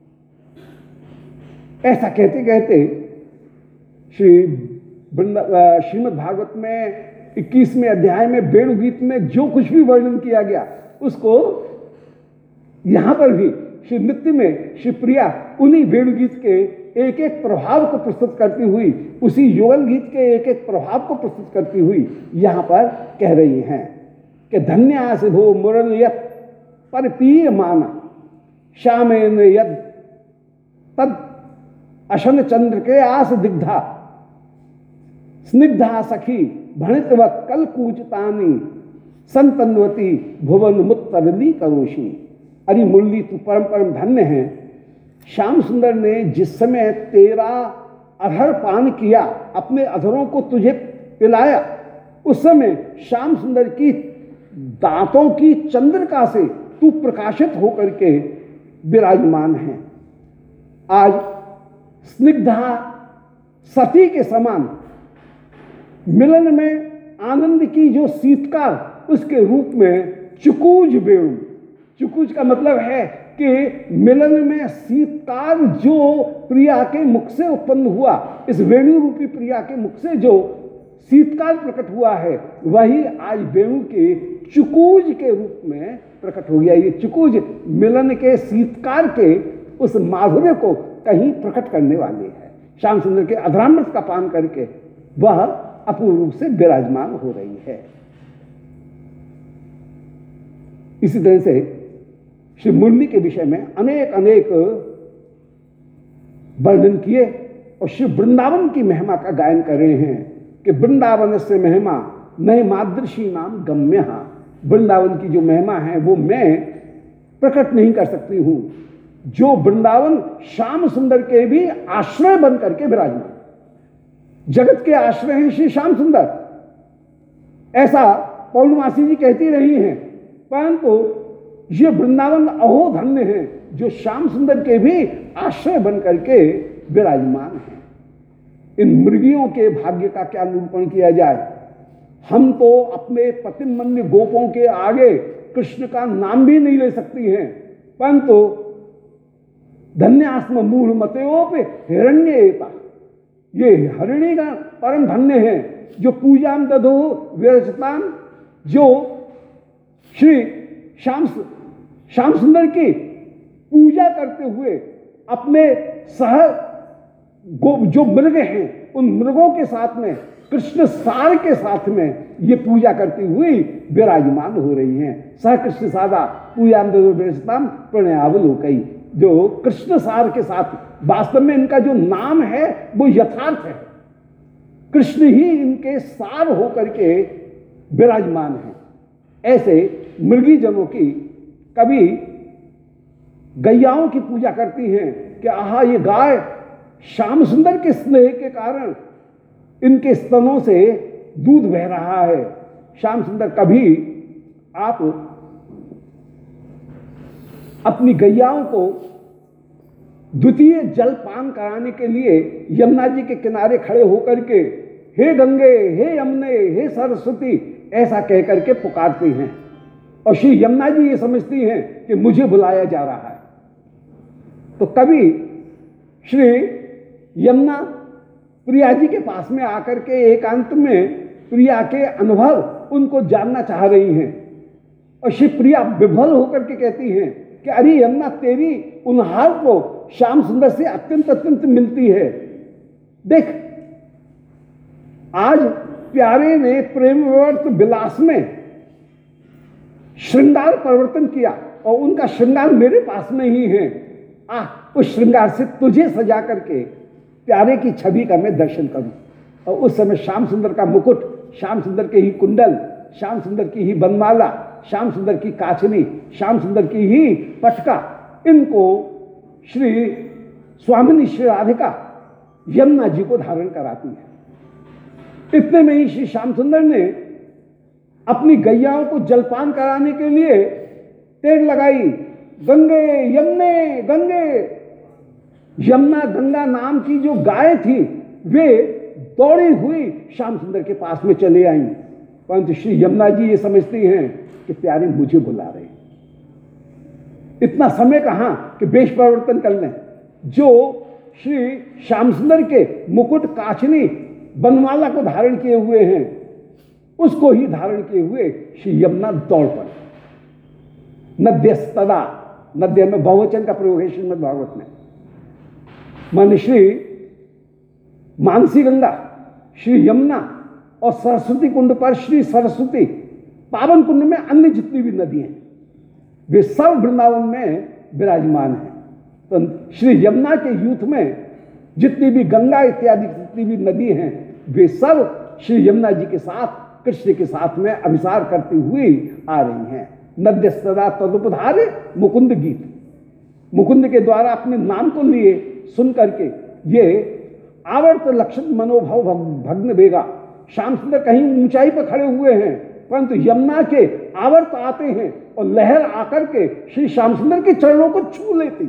ऐसा कहते कहते श्री श्रीमद् भागवत में इक्कीसवें अध्याय में वेणु गीत में जो कुछ भी वर्णन किया गया उसको यहां पर भी श्री नृत्य में श्री प्रिया उन्हीं वेणु गीत के एक एक प्रभाव को प्रस्तुत करती हुई, उसी युगल गीत के एक एक प्रभाव को प्रस्तुत करती हुई यहां पर कह रही हैं कि धन्यास भो मुरल यत पर पीय माना श्यामेन यद तद अशन चंद्र के आस दिग्धा स्निग्धा सखी भणितवत कल कूचतानी संतन्वती भुवन मुत्तरली करोशी। अरे मुरली तू परम परम धन्य है। श्याम सुंदर ने जिस समय तेरा अधर पान किया, अपने अधरों को तुझे पिलाया, उस समय श्याम सुंदर की दांतों की चंद्रिका से तू प्रकाशित होकर के विराजमान है। आज स्निग्धा सती के समान मिलन में आनंद की जो शीतकार, उसके रूप में चुकूज वेणु, चुकूज का मतलब है कि मिलन में शीतकार जो प्रिया के मुख से उत्पन्न हुआ, इस वेणु रूपी प्रिया के मुख से जो शीतकार प्रकट हुआ है, वही आज वेणु के चुकूज के रूप में प्रकट हो गया। ये चुकूज मिलन के शीतकार के उस माधुर्य को कहीं प्रकट करने वाले है। श्याम सुंदर के अधरामृत का पान करके वह अपूर्व रूप से विराजमान हो रही है। इसी तरह से श्री मुरली के विषय में अनेक अनेक वर्णन किए और श्री वृंदावन की महिमा का गायन कर रहे हैं कि वृंदावन से महिमा नए मादृशी नाम गम्य। वृंदावन की जो महिमा है वो मैं प्रकट नहीं कर सकती हूं। जो वृंदावन श्याम सुंदर के भी आश्रय बन करके विराजमान, जगत के आश्रय हैं श्री श्याम सुंदर, ऐसा पौर्णमासी जी कहती रही हैं, परंतु ये वृंदावन अहो धन्य है जो श्याम सुंदर के भी आश्रय बन करके विराजमान है। इन मृगियों के भाग्य का क्या निरूपण किया जाए। हम तो अपने पतिमन्य गोपों के आगे कृष्ण का नाम भी नहीं ले सकती हैं, परंतु धन्यास्म मूढ़ मतयोपि हिरण्येता, ये हरिणी का परम धन्य है जो पूजा दधो विरचताम, जो श्री श्याम श्याम सुंदर की पूजा करते हुए अपने सह जो मृग हैं उन मृगों के साथ में कृष्ण सार के साथ में ये पूजा करती हुई विराजमान हो रही हैं। सह कृष्ण सादा पूजा विरचताम प्रणयावलोकई, जो कृष्ण सार के साथ, वास्तव में इनका जो नाम है वो यथार्थ है, कृष्ण ही इनके सार होकर के विराजमान है। ऐसे मृगी जनों की कभी गैयाओं की पूजा करती हैं कि आहा ये गाय श्याम सुंदर के स्नेह के कारण इनके स्तनों से दूध बह रहा है। श्याम सुंदर कभी आप अपनी गैयाओं को द्वितीय जल पान कराने के लिए यमुना जी के किनारे खड़े होकर के हे गंगे, हे यमुने, हे सरस्वती ऐसा कहकर के पुकारती हैं, और श्री यमुना जी ये समझती हैं कि मुझे बुलाया जा रहा है। तो कभी श्री यमुना प्रिया जी के पास में आकर के एकांत में प्रिया के अनुभव उनको जानना चाह रही हैं और श्री प्रिया विभल होकर के कहती हैं कि अरे यमुना, तेरी उन्हार को श्याम सुंदर से अत्यंत अत्यंत मिलती है। देख, आज प्यारे ने प्रेमवर्त विलास में श्रृंगार परिवर्तन किया और उनका श्रृंगार मेरे पास में ही है। आ उस श्रृंगार से तुझे सजा करके प्यारे की छवि का मैं दर्शन करूं। और उस समय श्याम सुंदर का मुकुट, श्याम सुंदर के ही कुंडल, श्याम सुंदर की ही बनमाला, श्याम सुंदर की काचनी, श्याम सुंदर की ही पटका, इनको श्री स्वामिनी श्री राधिका यमुना जी को धारण कराती है। इतने में ही श्री श्याम सुंदर ने अपनी गैयाओं को जलपान कराने के लिए टेर लगाई, गंगे यमुने गंगे। यमुना गंगा नाम की जो गाय थी वे दौड़ी हुई श्याम सुंदर के पास में चले आई, परंतु श्री यमुना जी ये समझती हैं कि प्यारे मुझे बुला रहे, इतना समय कहां कि वेश परिवर्तन कर लें। जो श्री श्याम सुंदर के मुकुट, काचनी, बनमाला को धारण किए हुए हैं उसको ही धारण किए हुए श्री यमुना दौड़ पड़े। नद्यस्तदा, नद्य में बहुवचन का प्रयोग है श्रीमद् भागवत में। मान श्री मानसी गंगा, श्री यमुना और सरस्वती कुंड पर श्री सरस्वती, पावन कुंड में अन्य जितनी भी नदी हैं वे सब वृंदावन में विराजमान हैं। तो श्री यमुना के यूथ में जितनी भी गंगा इत्यादि जितनी भी नदी हैं वे सब श्री यमुना जी के साथ, कृष्ण के साथ में अभिसार करती हुई आ रही हैं। नद्य सदा तदुपधारे मुकुंद गीत, मुकुंद के द्वारा अपने नाम को लिए सुन करके ये आवर्त लक्षित मनोभाव भग्न बेगा। श्याम सुंदर कहीं ऊंचाई पर खड़े हुए हैं परंतु यमुना के आवर्त आते हैं और लहर आकर के श्री श्याम सुंदर के चरणों को छू लेती।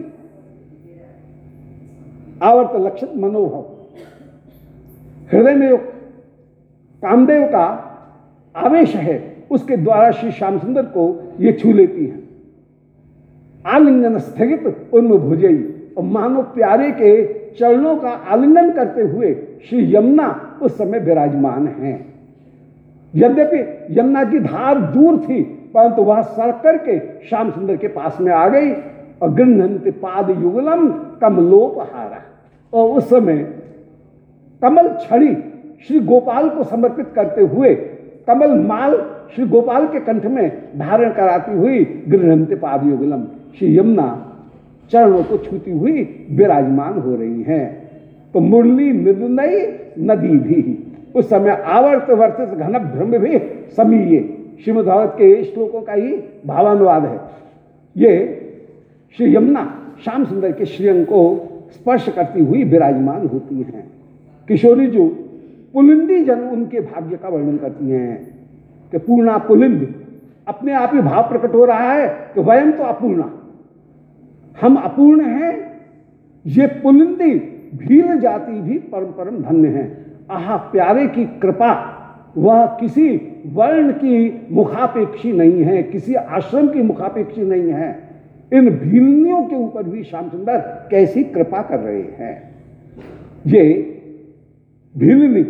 आवर्त लक्षित मनोभाव, हृदय में कामदेव का आवेश है उसके द्वारा श्री श्याम सुंदर को ये छू लेती है। आलिंगन स्थगित उन्म भुजई, और मानो प्यारे के चरणों का आलिंगन करते हुए श्री यमुना उस समय विराजमान हैं। यद्यपि यमुना की धार दूर थी परंतु वह सड़क करके श्याम सुंदर के पास में आ गई और गृह्णन्ति पाद युगलम कमलोपहारा, और उस समय कमल छड़ी श्री गोपाल को समर्पित करते हुए कमल माल श्री गोपाल के कंठ में धारण कराती हुई गृह्णन्ति पाद युगलम, श्री यमुना चरणों को छूती हुई विराजमान हो रही हैं। तो मुरली निर्णय नदी भी उस समय आवर्त वर्तित घन भ्रम भी समीये, श्रीमद् भागवत के श्लोकों का ही भावानुवाद है। ये श्री यमुना श्याम सुंदर के श्रीअंग को स्पर्श करती हुई विराजमान होती हैं। किशोरी जो पुलिंदी जन उनके भाग्य का वर्णन करती हैं कि पूर्णा पुलिंद, अपने आप ही भाव प्रकट हो रहा है कि वयम तो अपूर्णा, हम अपूर्ण हैं। ये पुलिंदी भील जाति भी परम परम धन्य है। आहा, प्यारे की कृपा वह किसी वर्ण की मुखापेक्षी नहीं है, किसी आश्रम की मुखापेक्षी नहीं है। इन भीलनियों के ऊपर भी श्याम सुंदर कैसी कृपा कर रहे हैं। ये भीलनी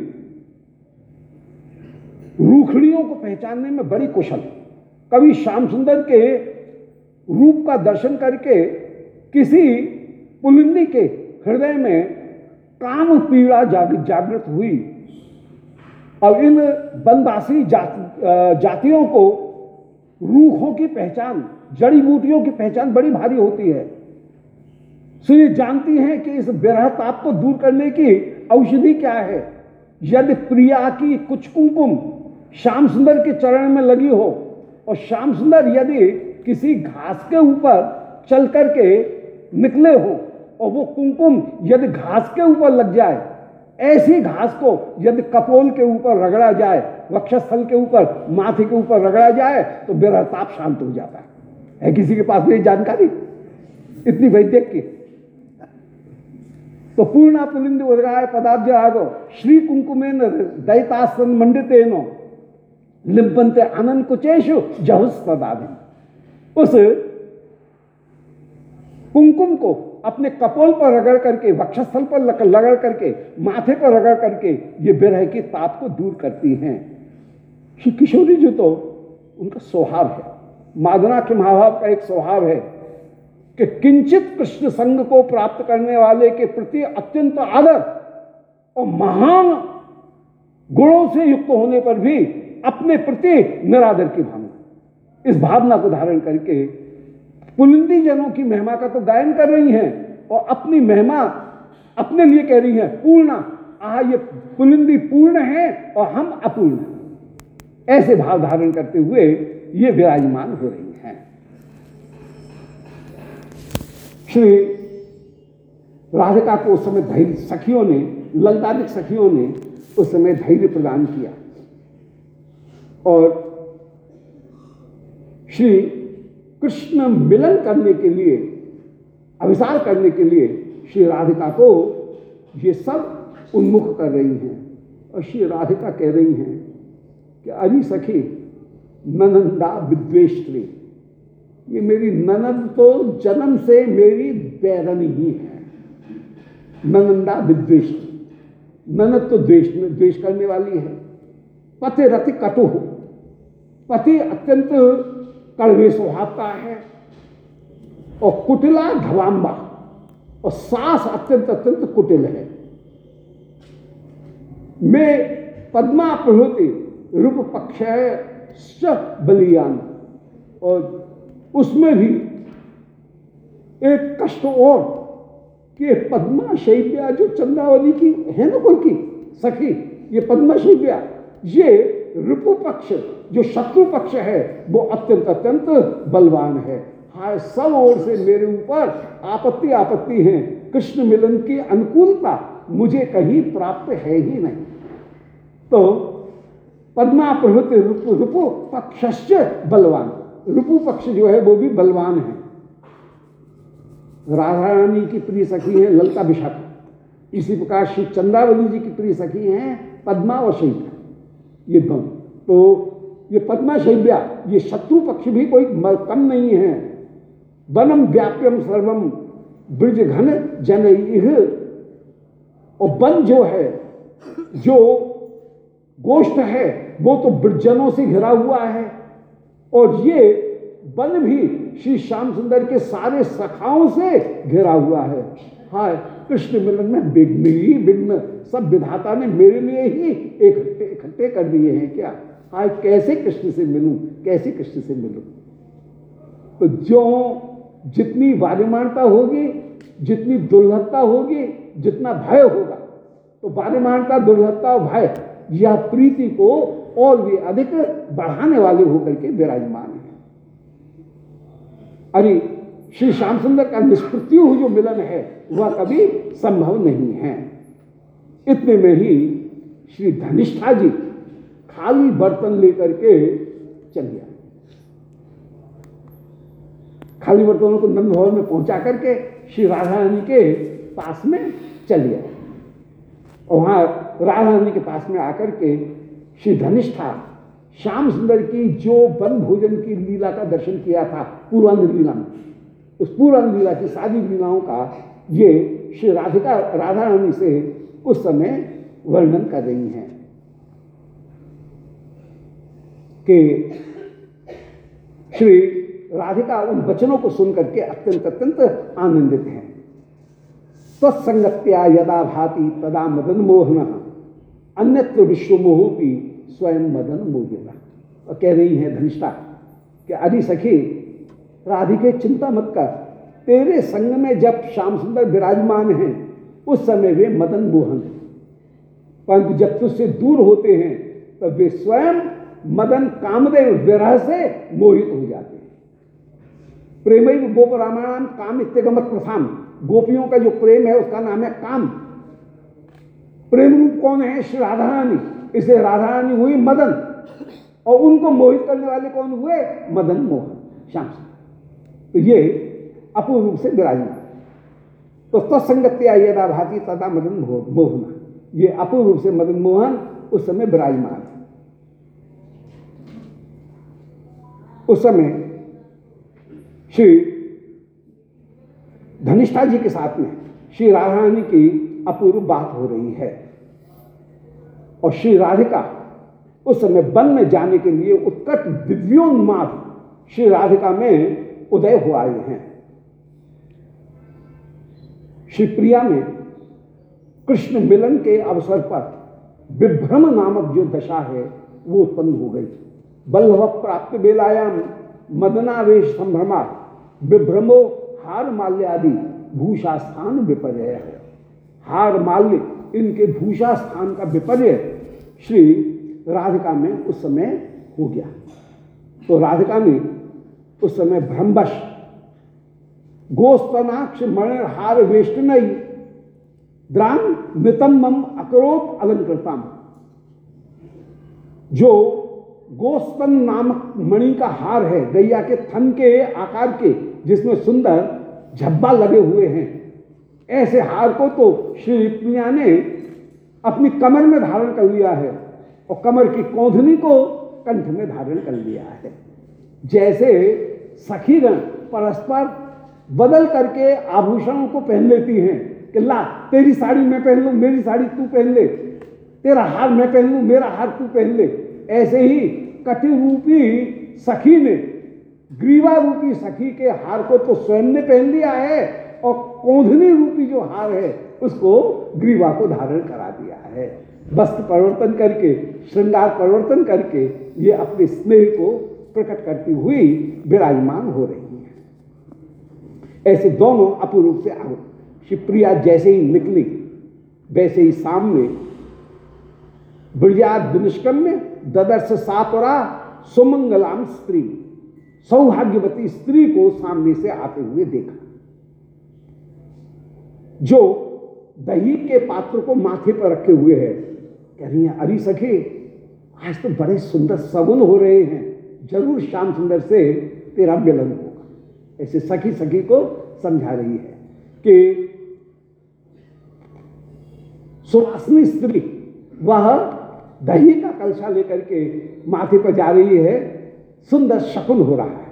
रूखड़ियों को पहचानने में बड़ी कुशल। कभी श्याम सुंदर के रूप का दर्शन करके किसी पुलिंदी के हृदय में काम पीड़ा जाग, जागृत हुई और इन बनवासी जात, जातियों को रूखों की पहचान, जड़ी बूटियों की पहचान बड़ी भारी होती है। सो ये जानती हैं कि इस विरह ताप को दूर करने की औषधि क्या है। यदि प्रिया की कुछ कुमकुम श्याम सुंदर के चरण में लगी हो और श्याम सुंदर यदि किसी घास के ऊपर चल करके निकले हो और वो कुमकुम यदि घास के ऊपर लग जाए, ऐसी घास को यदि कपोल के ऊपर रगड़ा जाए, वक्षस्थल के ऊपर, माथे के ऊपर रगड़ा जाए तो विरह ताप शांत हो जाता है। है किसी के पास में जानकारी इतनी वैद्यक की? तो पूर्णा पुलिंद उदगाय पदाब्ज रागो श्री कुंकुमेन दैतासन मंडितेनो लिम्पन्ते आनंद कुचेशु जहुस पदाधि। उस कुमकुम को अपने कपोल पर रगड़ करके, वक्षस्थल पर रगड़ करके, माथे पर रगड़ करके ये विरह के ताप को दूर करती हैं। श्री किशोरी जी तो उनका स्वभाव है, मादना के महाभाव का एक स्वभाव है कि किंचित कृष्ण संग को प्राप्त करने वाले के प्रति अत्यंत आदर और महान गुणों से युक्त होने पर भी अपने प्रति निरादर की भावना, इस भावना को धारण करके पुलिंदी जनों की महिमा का तो गायन कर रही हैं और अपनी महिमा अपने लिए कह रही हैं पूर्णा। आ ये पुलिंदी पूर्ण है और हम अपूर्ण, ऐसे भाव धारण करते हुए ये विराजमान हो रही हैं। श्री राधिका को उस समय धैर्य सखियों ने, ललतादिक सखियों ने उस समय धैर्य प्रदान किया और श्री कृष्ण मिलन करने के लिए, अभिसार करने के लिए श्री राधिका को ये सब उन्मुख कर रही हैं। और श्री राधिका कह रही हैं कि अरे सखी ननंदा विद्वेष्त्री, ये मेरी ननद तो जन्म से मेरी बैरनी ही है। ननंदा विद्वेष्त्री, ननद तो द्वेष में द्वेष करने वाली है। पति रति कटु, पति अत्यंत कड़वे स्वभाव का है और कुटिला धवाम्बा, और सास अत्यंत अत्यंत कुटिल है। मैं पद्मा प्रभृति रूप पक्ष बलियान, और उसमें भी एक कष्ट और कि पद्मा शैव्या जो चंद्रावली की है ना कोई की सखी, ये पद्मा शैव्या, ये रिपु पक्ष जो शत्रु पक्ष है वो अत्यंत अत्यंत बलवान है। हाय सब ओर से मेरे ऊपर आपत्ति आपत्ति है, कृष्ण मिलन की अनुकूलता मुझे कहीं प्राप्त है ही नहीं। तो पद्मा प्रभृति रुपु रुपु पक्षश्च बलवान, रुपु पक्ष जो है वो भी बलवान है। राधा रानी की प्रिय सखी है ललता विशाखा, इसी प्रकार श्री चंद्रावली जी की प्रिय सखी हैं पद्मा और शैव्या, ये दोनों। तो ये पद्मा शैव्या ये शत्रु पक्ष भी कोई कम नहीं है। वनम व्याप्यम सर्वम ब्रज घन जनैः, और वन जो है, जो गोष्ठ है वो तो ब्रजनों से घिरा हुआ है, और ये वन भी श्री श्याम सुंदर के सारे सखाओं से घिरा हुआ है। हाय कृष्ण मिलन में विघ्न ही विघ्न सब विधाता ने मेरे लिए ही इकट्ठे इकट्ठे कर दिए हैं क्या। हाय कैसे कृष्ण से मिलूं, कैसे कृष्ण से मिलूं। तो जो जितनी वार्यमानता होगी, जितनी दुर्लभता होगी, जितना भय होगा, तो वार्यमानता, दुर्लभता और भय यह प्रीति को और भी अधिक बढ़ाने वाले होकर के विराजमान है। अरे श्री श्याम सुंदर का निष्प्रत्यु जो मिलन है वह कभी संभव नहीं है। इतने में ही श्री धनिष्ठा जी खाली बर्तन लेकर के चल गया, खाली बर्तनों को नंद भवन में पहुंचा करके श्री राधा रानी के पास में चल गया, और वहां राधा रानी के पास में आकर के श्री धनिष्ठा श्याम सुंदर की जो वन भोजन की लीला का दर्शन किया था पूर्वांध लीला में, उस पूर्वांध लीला की सारी लीलाओं का ये श्री राधिका राधा रानी से उस समय वर्णन कर रही हैं कि श्री राधिका उन वचनों को सुनकर के अत्यंत अत्यंत आनंदित हैं। तत्संगत्या यदा भाति तदा मदन मोहन अन्यत्र विश्वमोहोपि स्वयं मदन मोहिना। और कह रही है धनिष्ठा कि अरे सखी राधिके चिंता मत कर, तेरे संग में जब श्याम सुंदर विराजमान हैं उस समय वे मदन मोहन, परंतु जब तुझसे दूर होते हैं तब वे स्वयं मदन कामदेव विरह से मोहित हो जाते हैं। प्रेमैव गोप रामायण काम इत्यगमत प्रथाम, गोपियों का जो प्रेम है उसका नाम है काम। प्रेम रूप कौन है? श्री राधा रानी, इसलिए राधा रानी हुई मदन, और उनको मोहित करने वाले कौन हुए? मदन मोहन श्याम सुंदर। तो ये अपूर्व रूप से विराजमान। तो तत्संगत्या यदा भाति तदा मदन मोहना, ये अपूर्व रूप से मदन मोहन उस समय विराजमान है। उस समय श्री धनिष्ठा जी के साथ में श्री राधा रानी की अपूर्व बात हो रही है। और श्री राधिका उस समय वन में जाने के लिए उत्कट दिव्योन्माद श्री राधिका में उदय हो आए हैं। श्री प्रिया में कृष्ण मिलन के अवसर पर विभ्रम नामक जो दशा है वो उत्पन्न हो गई। बल्लभ प्राप्त बेलायाम मदनावेश संभ्रमा विभ्रमो हार माल्य आदि भूषा स्थान विपर्य है। हार माल्य इनके भूषा स्थान का विपर्य श्री राधिका में उस समय हो गया। तो राधिका ने उस समय भ्रमवश गोस्तनाक्ष मणिहार वेष्टनई द्रान नितम्बम अकरोत अलंकृतम, जो गोस्तन नामक मणि का हार है, गैया के थन के आकार के, जिसमें सुंदर झब्बा लगे हुए हैं, ऐसे हार को तो श्री प्रिया ने अपनी कमर में धारण कर लिया है और कमर की कौंधनी को कंठ में धारण कर लिया है। जैसे सखीगण परस्पर बदल करके आभूषणों को पहन लेती हैं कि ला तेरी साड़ी मैं पहन लूं, मेरी साड़ी तू पहन ले, तेरा हार मैं पहन लूं, मेरा हार तू पहन ले। ऐसे ही कटि रूपी सखी ने ग्रीवा रूपी सखी के हार को तो स्वयं ने पहन लिया है और कौंधनी रूपी जो हार है उसको ग्रीवा को धारण करा दिया है। वस्त्र परिवर्तन करके, श्रृंगार परिवर्तन करके ये अपने स्नेह को प्रकट करती हुई विराजमान हो रही है। ऐसे दोनों अपूर्व से आगे शिवप्रिया जैसे ही निकली वैसे ही सामने ब्रजाद विनिष्कम्य ददर्श सातरा सुमंगलाम स्त्री, सौभाग्यवती स्त्री को सामने से आते हुए देखा, जो दही के पात्र को माथे पर रखे हुए है। कह रही है अरे सखे आज तो बड़े सुंदर सगुन हो रहे हैं, जरूर श्याम सुंदर से तेरा मिलन होगा। ऐसे सखी सखी को समझा रही है कि सुवासिनी स्त्री वह दही का कलशा लेकर के माथे पर जा रही है, सुंदर शकुन हो रहा है।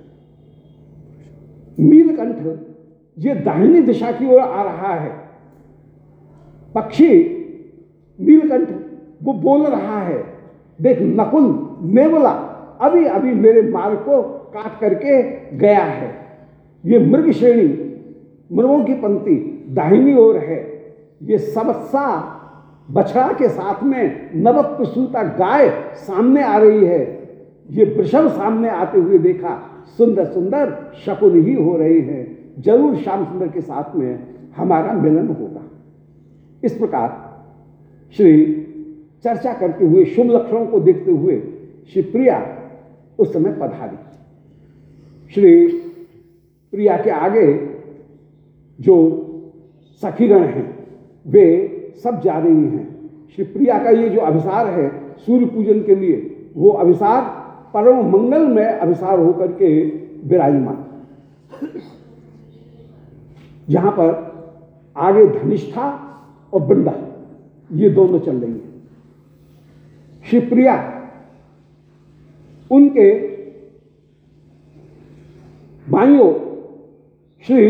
नीलकंठ ये दाहिनी दिशा की ओर आ रहा है, पक्षी नीलकंठ वो बोल रहा है, देख नकुल नेवला अभी अभी मेरे मार्ग को काट करके गया है। ये मृग श्रेणी मृगों की पंक्ति दाहिनी ओर है, ये सबसा बछड़ा के साथ में नव प्रसूता गाय सामने आ रही है, ये वृषभ सामने आते हुए देखा, सुंदर सुंदर शकुन ही हो रहे हैं, जरूर श्याम सुंदर के साथ में हमारा मिलन होगा। इस प्रकार श्री चर्चा करते हुए शुभ लक्षणों को देखते हुए श्री प्रिया उस समय पधारी। श्री प्रिया के आगे जो सखीगण हैं वे सब जा रही हैं। श्री प्रिया का ये जो अभिसार है सूर्य पूजन के लिए, वो अभिसार परम मंगल में अभिसार होकर के विराजमान, जहां पर आगे धनिष्ठा और वृंदा ये दोनों चल रही है। श्री प्रिया उनके बाईं श्री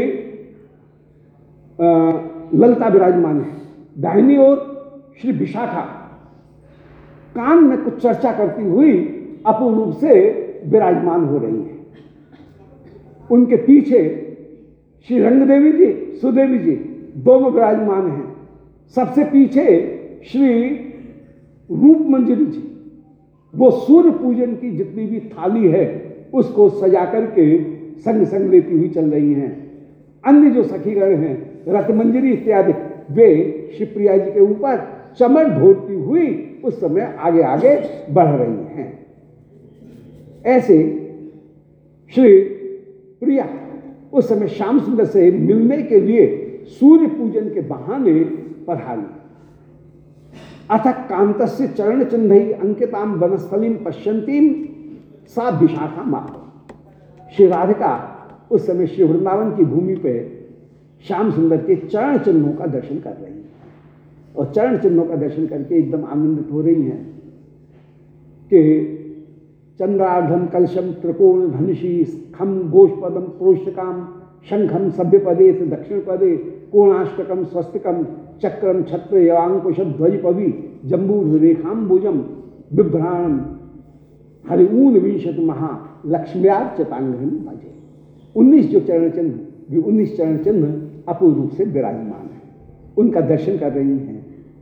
ललिता विराजमान है, दाहिनी ओर श्री विशाखा कान में कुछ चर्चा करती हुई अपूर्ण रूप से विराजमान हो रही है। उनके पीछे श्री रंगदेवी जी, सुदेवी जी दोनों विराजमान हैं। सबसे पीछे श्री रूप मंजरी जी, वो सूर्य पूजन की जितनी भी थाली है उसको सजा करके संग संग लेती हुई चल रही हैं। अन्य जो सखीगण हैं रतमंजरी इत्यादि वे शिवप्रिया जी के ऊपर चमन ढोती हुई उस समय आगे आगे बढ़ रही हैं। ऐसे श्री प्रिया उस समय श्याम सुंदर से मिलने के लिए सूर्य पूजन के बहाने पधारी। अथ कांतस्य चरण चिन्ह अंकिताम वनस्थलीम पश्यंतीम सा विशाखा माता। श्री राधिका उस समय श्री वृंदावन की भूमि पे श्याम सुंदर के चरण चिन्हों का दर्शन कर रही है और चरण चिन्हों का दर्शन करके एकदम आनंदित हो रही हैं कि चंद्रार्धम कलशम त्रिकोण धनुषी खम गोष्पदम प्रोष्टकाम शंखम सभ्य पदे से दक्षिण पदे कोणाष्टकम स्वस्तिकम चक्रम छत्र यवांकुश ध्वज पवि जम्बू रेखाम्बुजम बिभ्राण हरिऊन विंशत महा लक्ष्म्यार्चतांग्रम भजे। उन्नीस जो चरण चिन्ह, उन्नीस चरण चिन्ह अपूर्व रूप से विराजमान है, उनका दर्शन कर रही हैं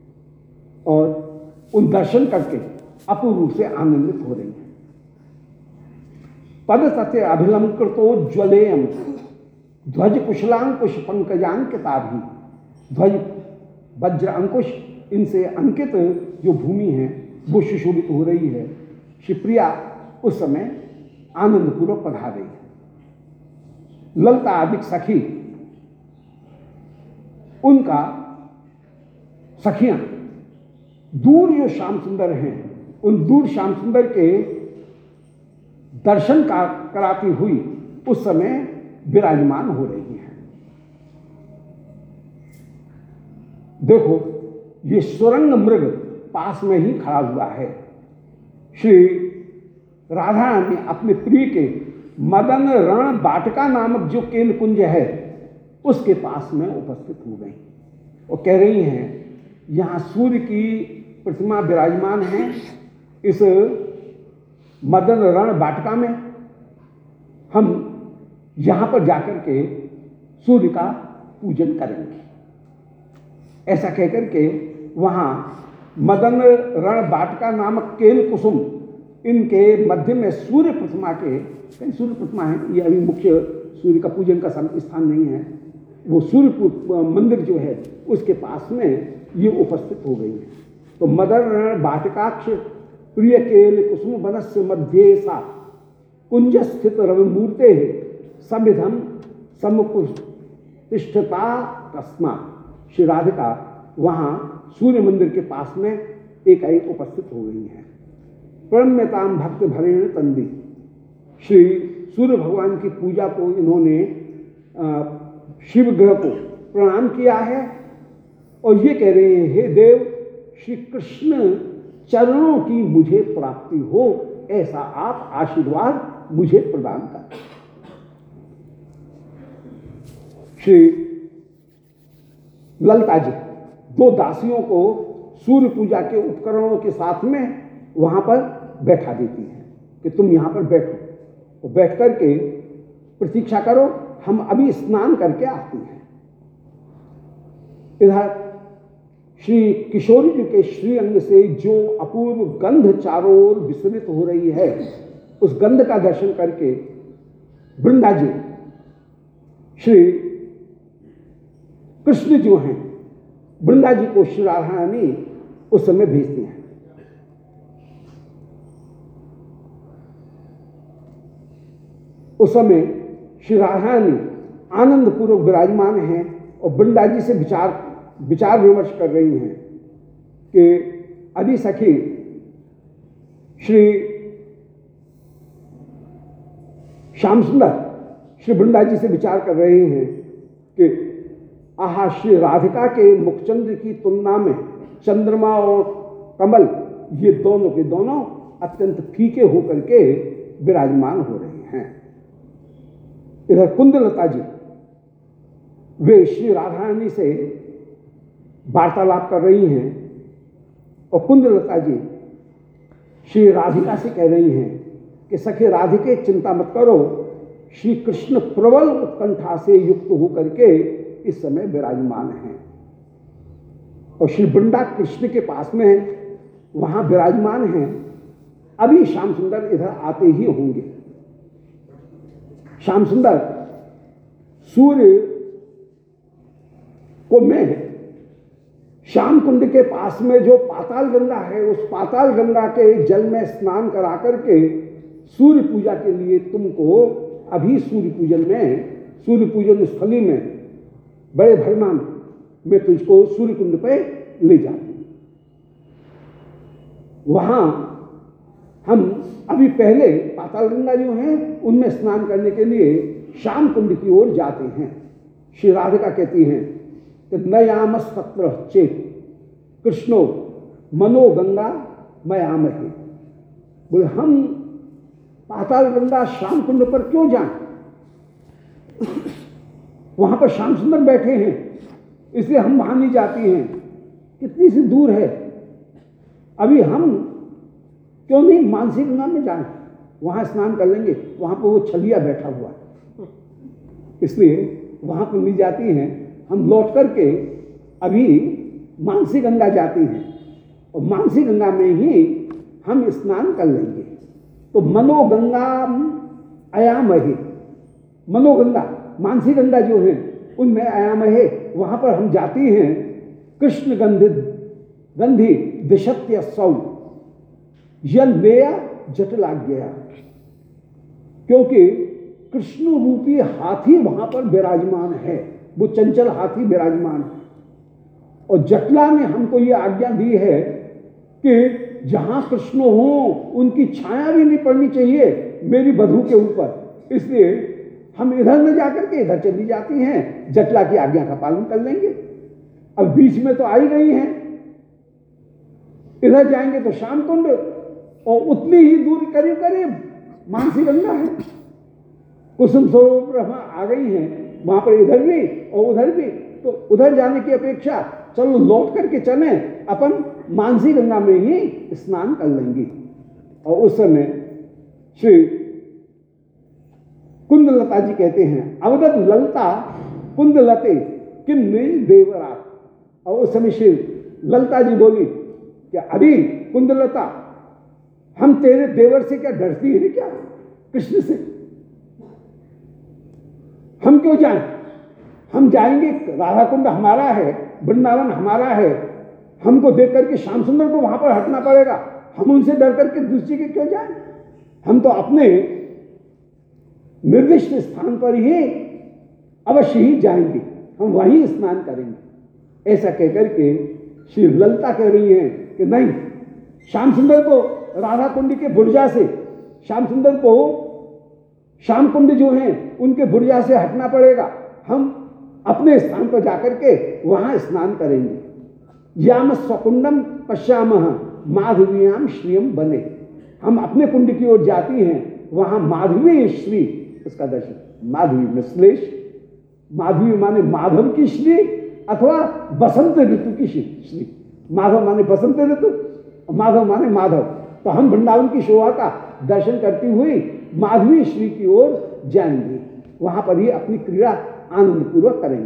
और उन दर्शन करके अपूर्व रूप से आनंदित हो रही हैं। पद तथे अभिलंकृतो ज्वलेयम ध्वज कुशलांकुश पंकजांकिता भी, ध्वज वज्र अंकुश इनसे अंकित जो भूमि है वो सुशोभित हो रही है। शिवप्रिया उस समय आनंद पूर्वक पधा रही है। ललता आदि सखी, उनका सखियां दूर जो श्याम सुंदर हैं, उन दूर श्याम सुंदर के दर्शन का कराती हुई उस समय विराजमान हो रही हैं। देखो ये सुरंग मृग पास में ही खड़ा हुआ है। श्री राधा ने अपने प्रिय के मदन रण बाटका नामक जो केल कुंज है उसके पास में उपस्थित हो गई और कह रही हैं यहाँ सूर्य की प्रतिमा विराजमान है, इस मदन रण बाटका में हम यहाँ पर जाकर के सूर्य का पूजन करेंगे। ऐसा कहकर के वहाँ मदन रण बाटका नामक केल कुसुम, इनके मध्य में सूर्य प्रतिमा के, कई सूर्य प्रतिमा है, ये अभी मुख्य सूर्य का पूजन का स्थान नहीं है, वो सूर्य मंदिर जो है उसके पास में ये उपस्थित हो गई है। तो मदन रण बाटकाक्ष प्रिय केल कुसुम वनस्य मध्य सा कुंज स्थित रवि मूर्ते समिधम समुपतिष्ठता तस्मा। श्री राधिका वहाँ सूर्य मंदिर के पास में एक आई उपस्थित हो गई है। प्रणम्यताम भक्त भरेण तंदी, श्री सूर्य भगवान की पूजा को इन्होंने शिव ग्रह को प्रणाम किया है और ये कह रहे हैं हे देव श्री कृष्ण चरणों की मुझे प्राप्ति हो, ऐसा आप आशीर्वाद मुझे प्रदान करें। श्री ललता जी दो दासियों को सूर्य पूजा के उपकरणों के साथ में वहां पर बैठा देती हैं कि तुम यहां पर बैठो, और बैठ करके प्रतीक्षा करो, हम अभी स्नान करके आते हैं। इधर श्री किशोरी जी के श्रीअंग से जो अपूर्व गंध चारों ओर विसरित हो रही है, उस गंध का दर्शन करके वृंदा जी श्री कृष्ण जो हैं वृंदा जी को श्री राधा रानी उस समय भेजती हैं। उस समय श्री राधा रानी आनंद पूर्वक विराजमान हैं और वृंदा जी से विचार विचार विमर्श कर रही हैं कि अदि सखी श्री श्याम सुंदर श्री वृंदा जी से विचार कर रहे हैं कि आहा श्री राधिका के मुखचंद्र की तुलना में चंद्रमा और कमल ये दोनों के दोनों अत्यंत फीके होकर के विराजमान हो रहे हैं। इधर कुंदलता जी वे श्री राधा रानी से वार्तालाप कर रही हैं और कुंदलता जी श्री राधिका से कह रही हैं कि सखी राधिके चिंता मत करो, श्री कृष्ण प्रबल उत्कंठा से युक्त होकर के इस समय विराजमान हैं और श्री वृंदा कृष्ण के पास में वहां विराजमान हैं। अभी श्याम सुंदर इधर आते ही होंगे। श्याम सुंदर सूर्य को मैं श्याम कुंड के पास में जो पाताल गंगा है, उस पाताल गंगा के जल में स्नान करा करके सूर्य पूजा के लिए तुमको अभी सूर्य पूजन में, सूर्य पूजन स्थली में बड़े भरमा में मैं तुझको सूर्य कुंड पे ले जाती हूं। वहां हम अभी पहले पाताल गंगा जो है उनमें स्नान करने के लिए श्याम कुंड की ओर जाते हैं। श्री राधिका कहती हैं कि नयामस तत्र चेत कृष्णो मनो गंगा मयामहे। बोले हम पाताल गंगा श्याम कुंड पर क्यों जाएं? वहां पर श्याम सुंदर बैठे हैं, इसलिए हम वहां नहीं जाती हैं। कितनी सी दूर है, अभी हम क्यों नहीं मानसी गंगा में जाएं, वहां स्नान कर लेंगे। वहां पर वो छलिया बैठा हुआ है, इसलिए वहां पर नहीं जाती हैं। हम लौट करके अभी मानसी गंगा जाती हैं और मानसी गंगा में ही हम स्नान कर लेंगे। तो मनोगंगा अयामहे, मनोगंगा मानसी गंगा जो है उनमें अयामहे, वहां पर हम जाती हैं। कृष्ण गंधित गंधी दिशत्य सौ यन्मेया जटलाज्ञया, क्योंकि कृष्ण रूपी हाथी वहां पर विराजमान है, वो चंचल हाथी विराजमान है। और जटला ने हमको ये आज्ञा दी है कि जहां कृष्ण हो उनकी छाया भी नहीं पड़नी चाहिए मेरी बधू के ऊपर, इसलिए हम इधर न जाकर के इधर चली जाती हैं, जटला की आज्ञा का पालन कर लेंगे। अब बीच में तो आई गई हैं, इधर जाएंगे तो श्याम कुंड, और उतनी ही दूरी करीब करीब मानसी गंगा है। कुसुम सरोवर आ गई हैं, वहां पर इधर भी और उधर भी, तो उधर जाने की अपेक्षा चलो लौट करके चले, अपन मानसी गंगा में ही स्नान कर लेंगे। और उस समय श्री कुंदलता जी कहते हैं, अवदत ललता कुंदलते किम में देवरा। और उस समय श्री ललता जी बोली कि अरे कुंदलता, हम तेरे देवर से क्या डरती है क्या, कृष्ण से? हम क्यों जाएं? हम जाएंगे, राधा कुंड हमारा है, वृंदावन हमारा है, हमको देख करके श्याम सुंदर को वहां पर हटना पड़ेगा, हम उनसे डर करके दूसरी के क्यों जाएं? हम तो अपने निर्दिष्ट स्थान पर ही अवश्य ही जाएंगे, हम वहीं स्नान करेंगे। ऐसा कहकर के श्री ललिता कह रही हैं कि नहीं, श्याम सुंदर को राधा कुंड के बुर्जा से, श्याम सुंदर को श्याम कुंड जो हैं उनके बुर्जा से हटना पड़ेगा, हम अपने स्थान पर जाकर के वहां स्नान करेंगे। याम स्वकुंडम पश्यामः माधवीयाम श्रियम बने, हम अपने कुंड की ओर जाती हैं, वहां माधवी श्री, उसका दर्शन, माधवी में श्लेष, माधवी माने माधव की श्री अथवा बसंत ऋतु की श्री, माधव माने बसंत ऋतु, माधव माने माधव। तो हम वृंदावन की शोभा का दर्शन करती हुई माधवी श्री की ओर जाएंगे, वहां पर ही अपनी क्रीड़ा आनंद पूर्वक करेंगे।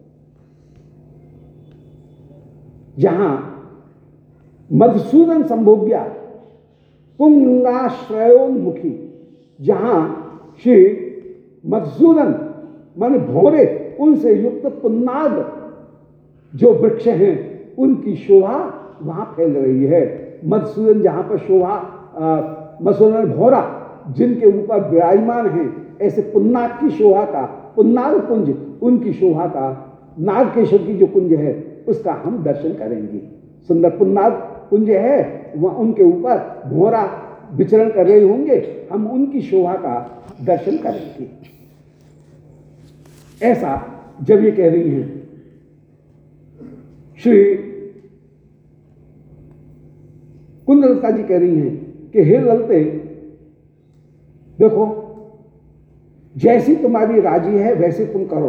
जहां मधुसूदन संभोग्या पुंगाश्रयोन्मुखी, जहां श्री मधुसूदन माने भौरे, उनसे युक्त पुन्नाग जो वृक्ष हैं उनकी शोभा वहां फैल रही है। मधुसूदन जहां पर शोभा, मधुसूदन भौरा जिनके ऊपर विराजमान हैं, ऐसे पुन्नाग की शोभा का, पुन्नाग कुंज उनकी शोभा का, नागकेश्वर की जो कुंज है उसका हम दर्शन करेंगे। सुंदर पुन्नाग कुंज है, वह उनके ऊपर भौरा विचरण कर रहे होंगे, हम उनकी शोभा का दर्शन करेंगे। ऐसा जब ये कह रही हैं श्री कुंदलता जी, कह रही हैं कि हे ललते, देखो जैसी तुम्हारी राजी है वैसे तुम करो।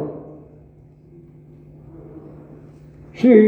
श्री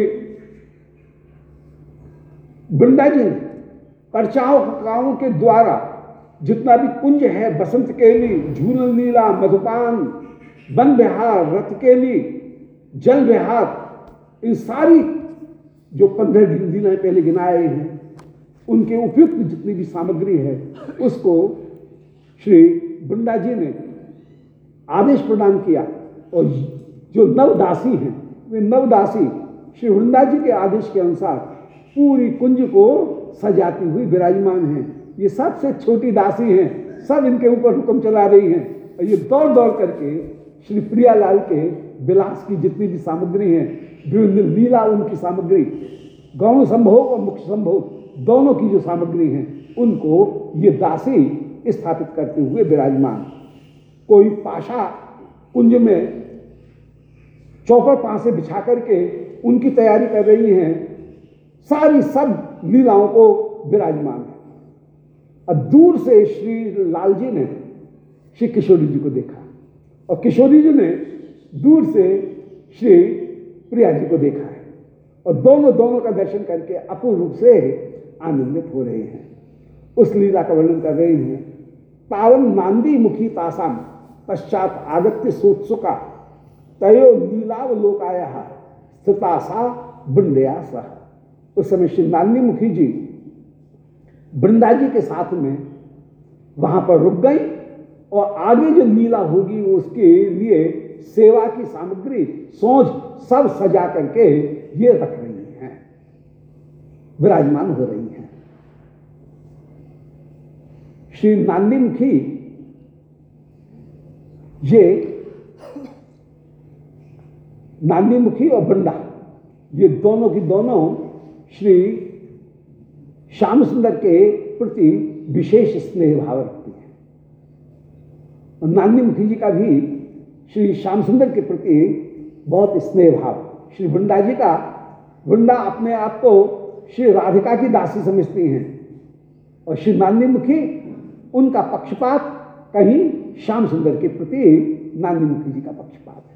वृंदा जी ने पर्चाओं के द्वारा जितना भी कुंज है, बसंत केली, झूलन लीला, मधुपान, वन विहार, रथ केली, जल विहार, इन सारी जो पंद्रह लीलाएं पहले गिनाए हैं उनके उपयुक्त जितनी भी सामग्री है उसको श्री वृंदा जी ने आदेश प्रदान किया। और जो नवदासी हैं वे नवदासी श्री वृंदा जी के आदेश के अनुसार पूरी कुंज को सजाती हुई विराजमान हैं। ये सबसे छोटी दासी हैं, सब इनके ऊपर हुक्म चला रही हैं, और ये दौड़ दौड़ करके श्री प्रियालाल के विलास की जितनी भी सामग्री है, विभिन्न लीला उनकी सामग्री, गौण संभोग और मुख्य संभोग दोनों की जो सामग्री है उनको ये दासी स्थापित करते हुए विराजमान। कोई पाशा कुंज में चौपर पासे बिछा करके उनकी तैयारी कर रही हैं, सारी सब लीलाओं को विराजमान है। अब दूर से श्री लाल जी ने श्री किशोरी जी को देखा, और किशोरी जी ने दूर से श्री प्रिया जी को देखा है और दोनों दोनों का दर्शन करके अपूर्ण रूप से आनंदित हो रहे हैं। उस लीला का वर्णन कर रहे हैं। तावन नांदी मुखी तासाम पश्चात आगत्य सोत्सुका तयो लीलावलोकाया स्थितासा वृंदया सह। उस समय श्री नांदी मुखी जी वृंदा जी के साथ में वहां पर रुक गई और आगे जो लीला होगी उसके लिए सेवा की सामग्री सोच सब सजा करके ये रख रही हैं, विराजमान हो रही हैं। श्री नांदी मुखी ये नांदी मुखी और वृंदा ये दोनों की दोनों श्री श्याम सुंदर के प्रति विशेष स्नेह भाव रखती है। और नांदी मुखी जी का भी श्री श्याम सुंदर के प्रति बहुत स्नेह भाव। श्री वृंदा जी का, वृंदा अपने आप को श्री राधिका की दासी समझती हैं और श्री नांदी मुखी उनका पक्षपात कहीं श्याम सुंदर के प्रति नांदी मुखी जी का पक्षपात है।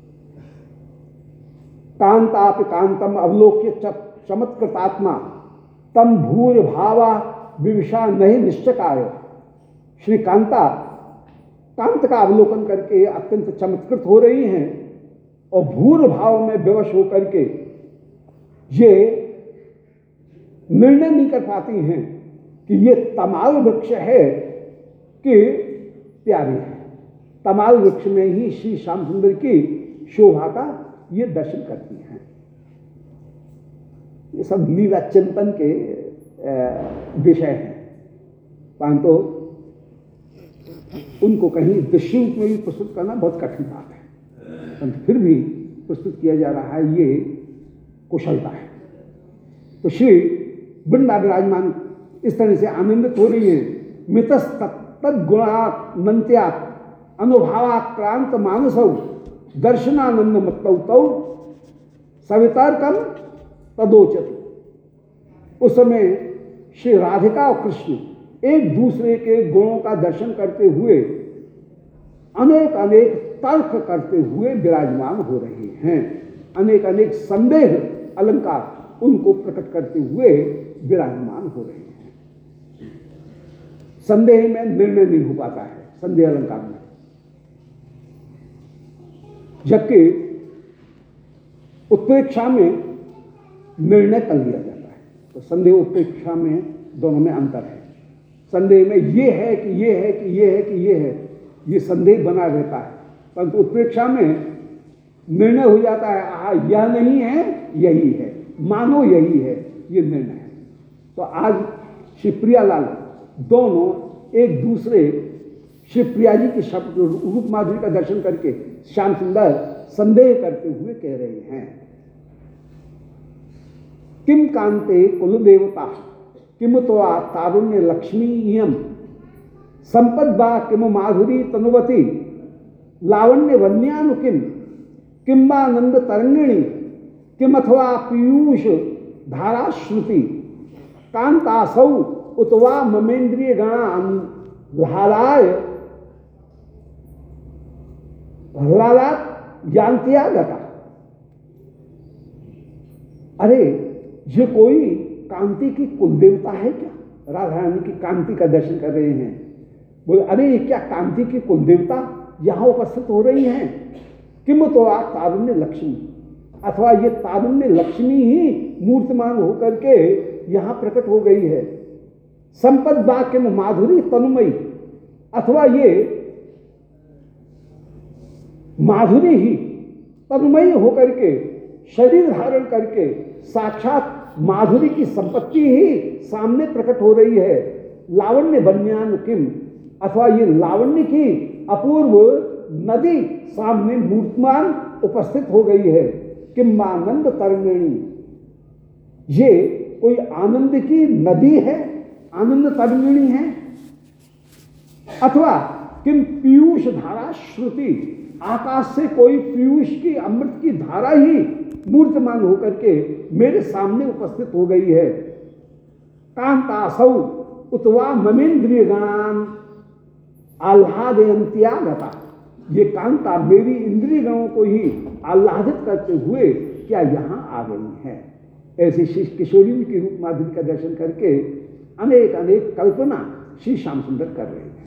कांताप कांतम अवलोक्य चमत्कृतात्मा तम भूर भावा विविशा नहीं निश्चकाय। श्री कांता कांत का अवलोकन करके अत्यंत चमत्कृत हो रही हैं और भूर भाव में विवश होकर के ये निर्णय नहीं कर पाती हैं कि ये तमाल वृक्ष है कि प्यारी है। तमाल वृक्ष में ही श्री श्याम सुंदर की शोभा का ये दर्शन करती हैं। ये सब लीला चिंतन के विषय हैं, परंतु उनको कहीं दृश्य रूप में भी प्रस्तुत करना बहुत कठिन बात है, परंतु फिर भी प्रस्तुत किया जा रहा है, ये कुशलता है। तो श्री वृंदा विराजमान इस तरह से आनंदित हो रही है। मितस तद्गुणानंत्यात् अनुभावाक्रांत मानसौ दर्शनानंद मतौ सवितर्कम तदोचति। उस समय श्री राधिका और कृष्ण एक दूसरे के गुणों का दर्शन करते हुए अनेक अनेक तर्क करते हुए विराजमान हो रहे हैं। अनेक अनेक संदेह अलंकार उनको प्रकट करते हुए विराजमान हो रहे हैं। संदेह में निर्णय नहीं हो पाता है, संदेह अलंकार में, जबकि उत्प्रेक्षा में निर्णय कर लिया जाता है। तो संदेह उत्प्रेक्षा में दोनों में अंतर है। संदेह में ये है कि ये है कि ये है कि ये है, ये संदेह बना रहता है, परंतु उत्प्रेक्षा में निर्णय हो जाता है, आहा यह नहीं है यही है, मानो यही है, ये निर्णय है। तो आज श्री प्रियालाल दोनों एक दूसरे श्री प्रिया जी के शब्द रूप माधुरी का दर्शन करके श्याम सुंदर संदेह करते हुए कह रहे हैं, किम कांते कुलदेवता किम तो तारुण्य लक्ष्मीयम संपद्वा किम माधुरी तनुवती लावण्य वन्यानुकिम किम्बानंद तरंगिणी किम अथवा पीयूष धाराश्रुति कांतासौ उतवा ममेन्द्रिय गणान लालाय लाला यांत्या गता। अरे ये कोई कांति की कुलदेवता है क्या? राधा रानी की कांति का दर्शन कर रहे हैं। बोले अरे ये क्या कांति की कुलदेवता यहां उपस्थित हो रही हैं? किम तो आ तारुण्य लक्ष्मी, अथवा ये तारुण्य लक्ष्मी ही मूर्तिमान होकर के यहां प्रकट हो गई है। संपद वाक्य में माधुरी तनुमयी, अथवा ये माधुरी ही तन्मयी होकर के शरीर धारण करके साक्षात माधुरी की संपत्ति ही सामने प्रकट हो रही है। लावण्य बन्यान किम, अथवा ये लावण्य की अपूर्व नदी सामने मूर्तिमान उपस्थित हो गई है। किम्बानंद तरंगिणी, ये कोई आनंद की नदी है, आनंद तरंगिणी है, अथवा किम पीयूष धारा श्रुति, आकाश से कोई पीयूष की अमृत की धारा ही मूर्तिमान होकर के मेरे सामने उपस्थित हो गई है। कांतासौ उतवा ममेन्द्रिय गणान आह्लादयंत्या गता। ये कांता मेरी इंद्रिय गणों को ही आह्लादित करते हुए क्या यहां आ गई है। ऐसे श्री किशोरी जी की रूप माधुरी का दर्शन करके अनेक अनेक कल्पना श्री श्याम सुंदर कर रहे हैं।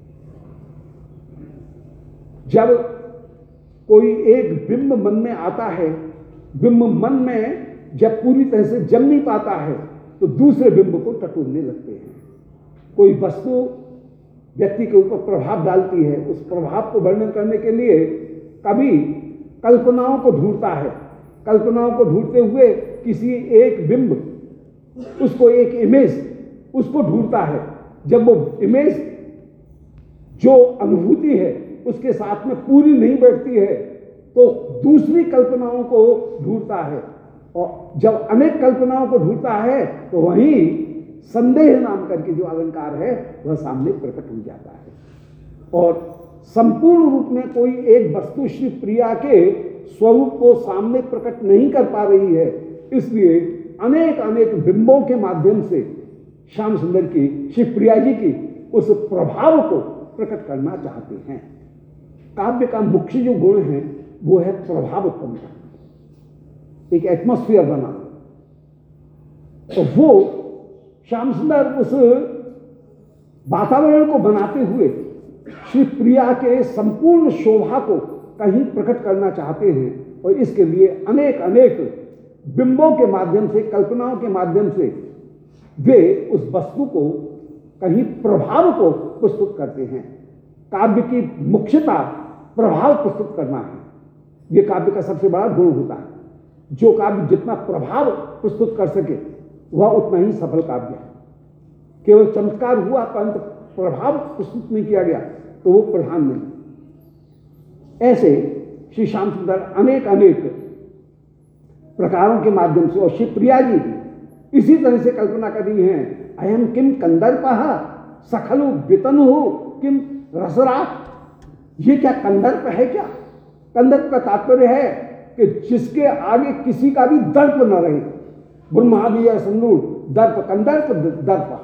जब कोई एक बिंब मन में आता है, बिंब मन में जब पूरी तरह से जम नहीं पाता है तो दूसरे बिंब को टटोलने लगते हैं। कोई वस्तु व्यक्ति के ऊपर प्रभाव डालती है, उस प्रभाव को वर्णन करने के लिए कभी कल्पनाओं को ढूंढता है, कल्पनाओं को ढूंढते हुए किसी एक बिंब, उसको एक इमेज, उसको ढूंढता है। जब वो इमेज जो अनुभूति है उसके साथ में पूरी नहीं बैठती है तो दूसरी कल्पनाओं को ढूंढता है, और जब अनेक कल्पनाओं को ढूंढता है तो वहीं संदेह नाम करके जो अलंकार है वह सामने प्रकट हो जाता है। और संपूर्ण रूप में कोई एक वस्तु श्री प्रिया के स्वरूप को सामने प्रकट नहीं कर पा रही है, इसलिए अनेक अनेक बिंबों के माध्यम से श्याम सुंदर की, श्री प्रिया जी की उस प्रभाव को प्रकट करना चाहते हैं। काव्य का मुख्य जो गुण है वो है प्रभाव उत्पन्न करना, एक एटमॉस्फेयर बना। तो वो श्याम सुंदर उस वातावरण को बनाते हुए श्री प्रिया के संपूर्ण शोभा को कहीं प्रकट करना चाहते हैं, और इसके लिए अनेक अनेक बिंबों के माध्यम से, कल्पनाओं के माध्यम से वे उस वस्तु को, कहीं प्रभाव को प्रस्तुत करते हैं। काव्य की मुख्यता प्रभाव प्रस्तुत करना है, यह काव्य का सबसे बड़ा गुण होता है। जो काव्य जितना प्रभाव प्रस्तुत कर सके वह उतना ही सफल काव्य है। केवल चमत्कार हुआ परंतु प्रभाव प्रस्तुत नहीं किया गया तो वो प्रधान नहीं। ऐसे श्री श्याम सुंदर अनेक अनेक प्रकारों के माध्यम से, और श्री प्रिया जी भी इसी तरह से कल्पना कर रही हैं। अयम किम कंदर्पः सखलु वितनु किम रसराट। ये क्या कंदर्प है? क्या कंदर्प का तात्पर्य है कि जिसके आगे किसी का भी दर्प न रहे। ब्रह्मादि संदूर दर्प, कंदर्प दर्प,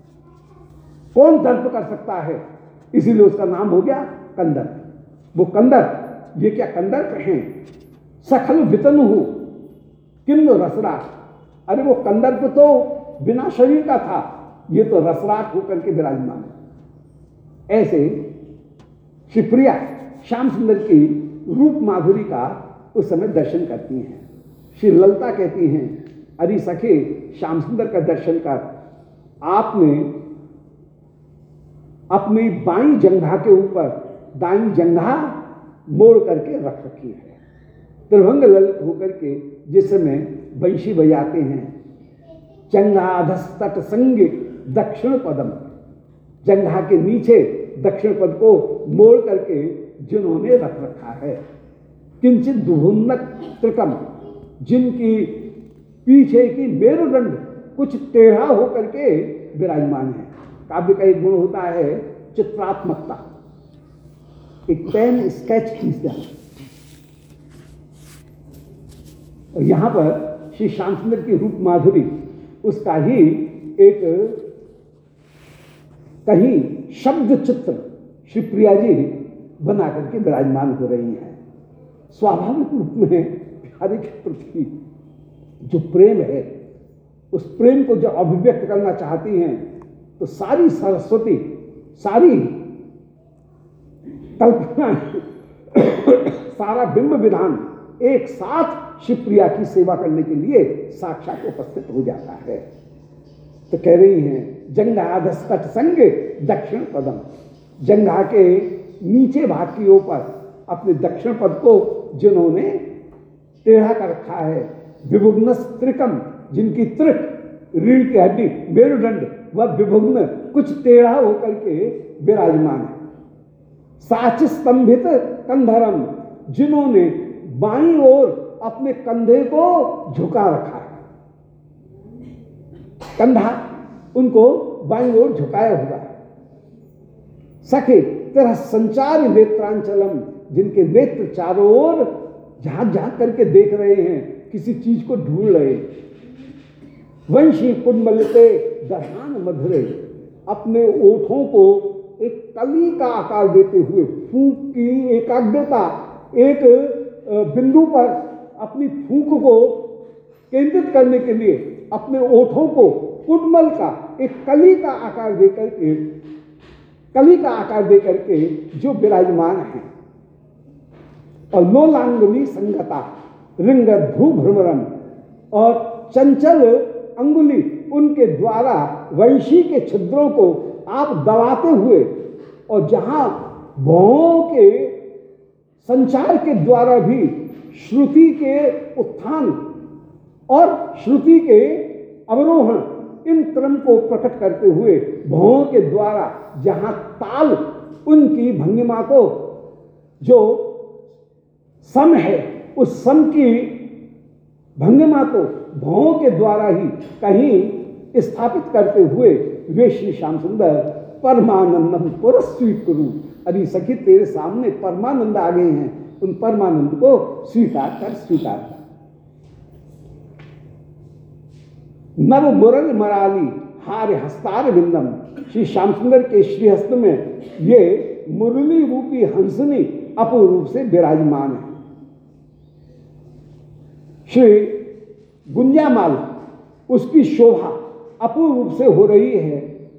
कौन दर्प कर सकता है, इसीलिए उसका नाम हो गया कंदर्प। वो कंदर्प, ये क्या कंदर्प हैं? सखल वितनु किम रसराट। अरे वो कंदर्प तो बिना शरीर का था, ये तो रसराट होकर के विराजमान है। ऐसे श्री प्रिया श्याम सुंदर की रूप माधुरी का उस समय दर्शन करती हैं। श्री ललिता कहती हैं, अरे सखे श्याम सुंदर का दर्शन कर, आपने अपनी बाईं जंघा के ऊपर दाईं जंघा मोड़ करके रख रखी है। त्रिभंग ललित होकर के जिस समय बंशी बजाते हैं, जंघाधस्तट संगे दक्षिण पदम, जंघा के नीचे दक्षिण पद को मोड़ करके जिन्होंने रख रखा है। किंचित दुभुन्नक त्रिकम, जिनकी पीछे की मेरुदंड कुछ टेढ़ा होकर के विराजमान है। काव्य का एक गुण होता है चित्रात्मकता, एक पेन स्केच खींचना। और यहां पर श्री श्याम सुंदर की रूप माधुरी उसका ही एक कहीं शब्द चित्र श्री प्रिया जी बना करके विराजमान हो रही हैं। स्वाभाविक रूप में प्यारे के प्रति जो प्रेम है, उस प्रेम को जब अभिव्यक्त करना चाहती हैं तो सारी सरस्वती, सारी कल्पना, सारा बिंब विधान एक साथ श्री प्रिया की सेवा करने के लिए साक्षात उपस्थित हो जाता है। तो कह रही हैं जंघाधस्तट संगे दक्षिण पदम, जंघा के नीचे भाग की ऊपर अपने दक्षिण पद को जिन्होंने टेढ़ा कर रखा है। विभुग्न त्रिकम, जिनकी त्रिक रीढ़ की हड्डी मेरुदंड वह विभुग्न कुछ टेढ़ा होकर के विराजमान है। साच स्तंभित कंधरम, जिन्होंने बाईं ओर अपने कंधे को झुका रखा है, कंधा उनको बाईं ओर झुकाया हुआ है। सखे तेरा संचार नेत्रांचलम, जिनके नेत्र चारों ओर झांक झांक करके देख रहे हैं, किसी चीज को ढूंढ रहे। वंशी कुंडलिते दहान मधुरे, अपने ओठों को एक कली का आकार देते हुए, फूंक की एकाग्रता, एक बिंदु पर अपनी फूंक को केंद्रित करने के लिए अपने ओठों को कुडमल का एक कली का आकार देकर के कली का आकार देकर के जो विराजमान है। और लोलांगुली संगता रिंग ध्रुव भ्रमरम, और चंचल अंगुली उनके द्वारा वंशी के छिद्रों को आप दबाते हुए, और जहां भौं के संचार के द्वारा भी श्रुति के उत्थान और श्रुति के अवरोहण, इन क्रम को प्रकट करते हुए भौं के द्वारा जहां ताल उनकी भंगिमा को जो सम है, उस सम की भंगिमा को भौं के द्वारा ही कहीं स्थापित करते हुए वे श्री श्याम सुंदर परमानंदम पुरस्वीत करूं। अरे सखी, तेरे सामने परमानंद आ गए हैं, उन परमानंद को स्वीकार कर स्वीकार कर। नव मुरल मराली हार हस्तार बिंदम, श्री श्याम सुंदर के श्रीहस्त में ये मुरली रूपी हंसनी अपूर्व रूप से विराजमान है। श्री गुंजामाल, उसकी शोभा अपूर्व रूप से हो रही है।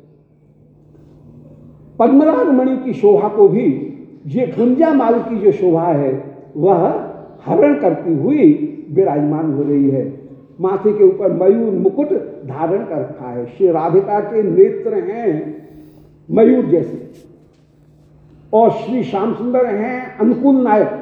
पद्मराग मणि की शोभा को भी ये गुंजामाल की जो शोभा है वह हरण करती हुई विराजमान हो रही है। माथे के ऊपर मयूर मुकुट धारण कर रखा है। श्री राधिका के नेत्र हैं मयूर जैसे, और श्री श्याम सुंदर हैं अनुकूल नायक।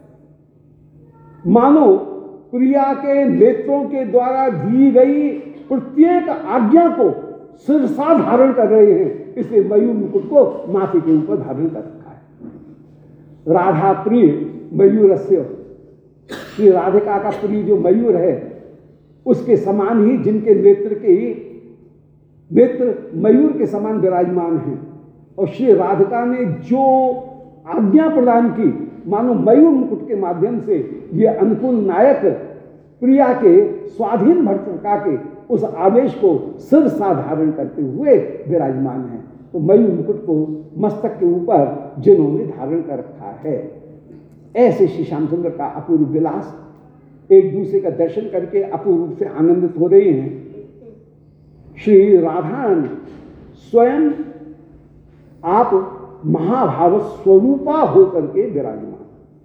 मानो प्रिया के नेत्रों के द्वारा दी गई प्रत्येक आज्ञा को सिरसा धारण कर रहे हैं, इसलिए मयूर मुकुट को माथे के ऊपर धारण कर रखा है। राधा प्रिय मयूरस्य, श्री राधिका का प्रिय जो मयूर है उसके समान ही जिनके नेत्र के नेत्र मयूर के समान विराजमान हैं। और श्री राधिका ने जो आज्ञा प्रदान की, मानो मयूर मुकुट के माध्यम से ये अनुकूल नायक प्रिया के स्वाधीन भटका के उस आदेश को सिर सा धारण करते हुए विराजमान है। तो मयूर मुकुट को मस्तक के ऊपर जिन्होंने धारण कर रखा है, ऐसे श्री श्याम सुंदर का अपूर्व विलास, एक दूसरे का दर्शन करके अपूर्व रूप से आनंदित हो रहे हैं। श्री राधा स्वयं आप महाभाव स्वरूपा होकर के विराजमान।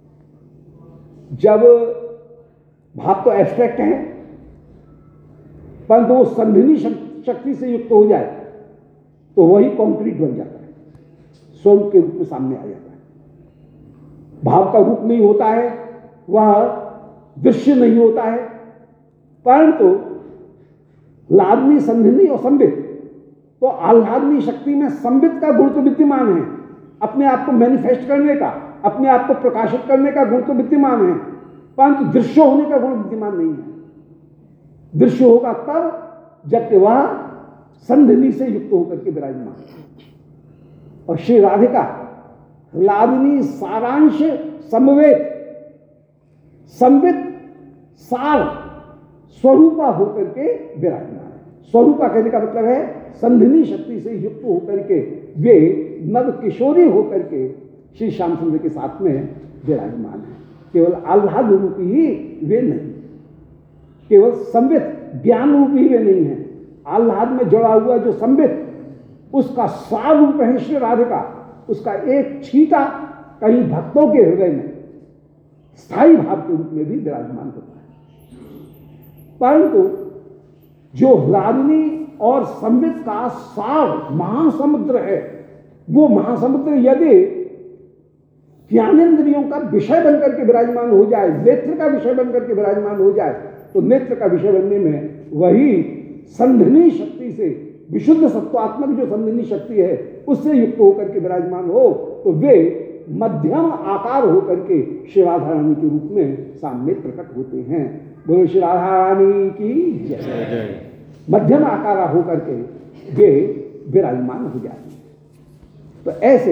जब भाव तो एब्स्ट्रैक्ट है, परंतु वो संधिनी शक्ति से युक्त हो जाए तो वही कॉन्क्रीट बन जाता है, स्वरूप के रूप में सामने आ जाता है। भाव का रूप नहीं होता है, वह दृश्य नहीं होता है, परंतु लादनी संधिनी और संबित, तो आह्लादनी शक्ति में संबित का गुण तो विद्यमान है, अपने आप को मैनिफेस्ट करने का, अपने आप को प्रकाशित करने का गुण तो विद्यमान है, परंतु दृश्य होने का गुण विद्यमान नहीं है। दृश्य होगा तब जबकि वह संधिनी से युक्त होकर के विराजमान है। और श्री राधिका लादनी सारांश समवेत संबित सार स्वरूपा होकर के विराजमान है। स्वरूपा कहने का मतलब है संधिनी शक्ति से युक्त होकर के वे नव किशोरी होकर के श्री श्याम सुंदर के साथ में विराजमान है। केवल आह्लाद रूपी ही वे नहीं, केवल संबित ज्ञान रूपी वे नहीं है, आह्लाद में जुड़ा हुआ जो संबित उसका सार रूप है श्री राधिका, उसका एक छींटा कहीं भक्तों के हृदय में स्थायी भाव के रूप में भी विराजमान होता है। परंतु जो लादनी और संबित का सार महासमुद्र है, वो महासमुद्र यदि ज्ञानेन्द्रियों का विषय बनकर के विराजमान हो जाए, नेत्र का विषय बनकर के विराजमान हो जाए, तो नेत्र का विषय बनने में वही संधिनी शक्ति से, विशुद्ध सत्वात्मक जो संधिनी शक्ति है उससे युक्त होकर के विराजमान हो, तो वे मध्यम आकार होकर के श्री राधा रानी के रूप में सामने प्रकट होते हैं। बोलो श्री राधा रानी की जय। मध्यम आकार होकर के वे विराजमान हो जाते हैं। तो ऐसे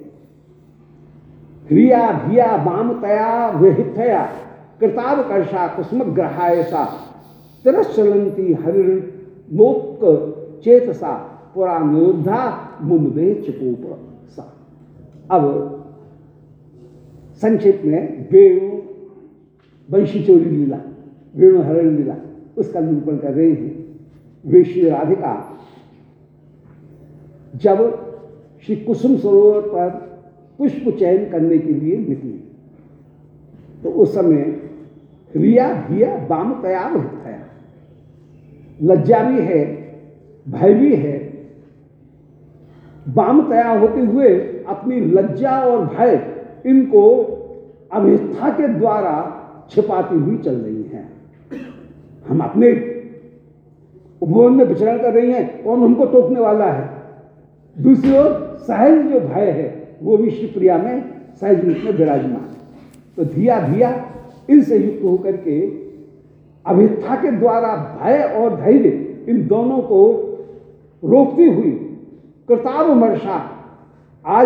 ह्रिया भिया वामतया विहितया कृतावकर्षा कुसुमग्रहाय सा तिरश्चलंती हरिणोक्त चेतसा पुरा निरुद्धा मुमदे चिकोप सा। अब संक्षेप में वेणु वंशी चोरी लीला, वेणु हरण लीला, उसका निरूपण कर रहे हैं। वे श्री राधिका जब श्री कुसुम सरोवर पर पुष्प चयन करने के लिए निकली तो उस समय रिया धिया बाम तयाब है, लज्जा भी है, भय भी है। बाम तया होते हुए अपनी लज्जा और भय इनको अभिष्ठा के द्वारा छिपाती हुई चल रही हैं। हम अपने उपवन में विचरण कर रही हैं, कौन हमको टोकने वाला है। दूसरी ओर सहज जो भय है वो भी श्रीप्रिया में सहज रूप में विराजमान। तो धिया धिया इनसे युक्त होकर के अभिष्ठा के द्वारा भय और धैर्य इन दोनों को रोकती हुई कृतावमर्षा आज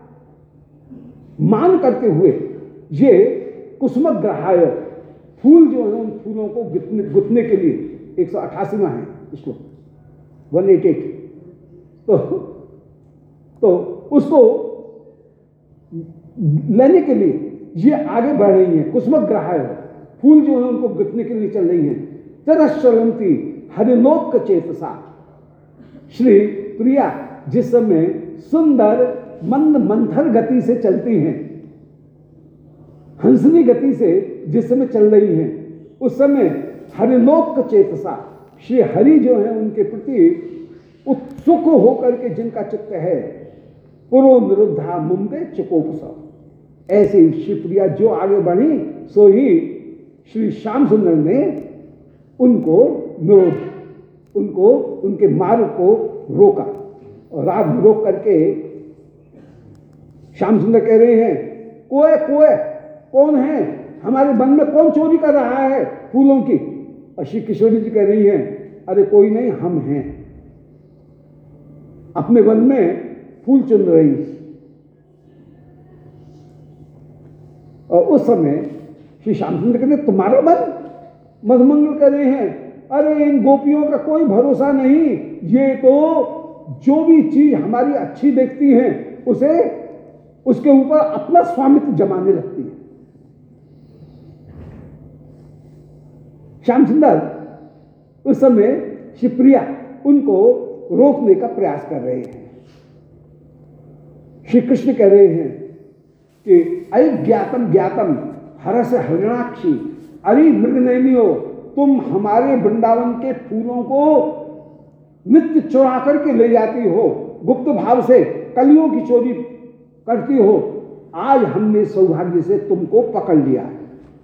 मान करते हुए ये कुसुमग्रहाय फूल जो है उन फूलों को गुथने के लिए एक सौ अट्ठासीवा है इसको वन एट एट तो तो उसको लेने के लिए ये आगे बढ़ रही हैं। कुसुमग्रहाय फूल जो है उनको गुथने के लिए चल रही हैं। तरश्चलंती हरिलोक चेतसा, श्री प्रिया जिस समय सुंदर मंद मंथर गति से चलती हैं, हंसनी गति से जिस समय चल रही हैं, उस समय हरिलोक चेतसा, श्री हरि जो है उनके प्रति उत्सुक होकर के जिनका चित्त है, पुरो निरुद्धा मुंबे चिकोपसा, ऐसे श्रीप्रिया जो आगे बढ़ी सो ही श्री श्याम सुंदर ने उनको निरोध, उनको उनके मार्ग को रोका और राग रोक करके श्याम सुंदर कह रहे हैं कोए कोए कौन है, हमारे वन में कौन चोरी कर रहा है फूलों की। और श्री किशोरी जी कह रही हैं अरे कोई नहीं, हम हैं, अपने वन में फूल चुन रही। और उस समय श्री श्याम सुंदर कहते तुम्हारा मन मधुमंगल कर रहे हैं, अरे इन गोपियों का कोई भरोसा नहीं, ये तो जो भी चीज हमारी अच्छी देखती हैं उसे उसके ऊपर अपना स्वामित्व जमाने लगती है। श्याम सुंदर उस समय शिवप्रिया उनको रोकने का प्रयास कर रहे हैं। श्री कृष्ण कह रहे हैं कि अज्ञातम ज्ञातम हरस हरिणाक्षी, अरे मृगनयनियो तुम हमारे वृंदावन के फूलों को नित्य चुरा करके ले जाती हो, गुप्त भाव से कलियों की चोरी करती हो, आज हमने सौभाग्य से तुमको पकड़ लिया है।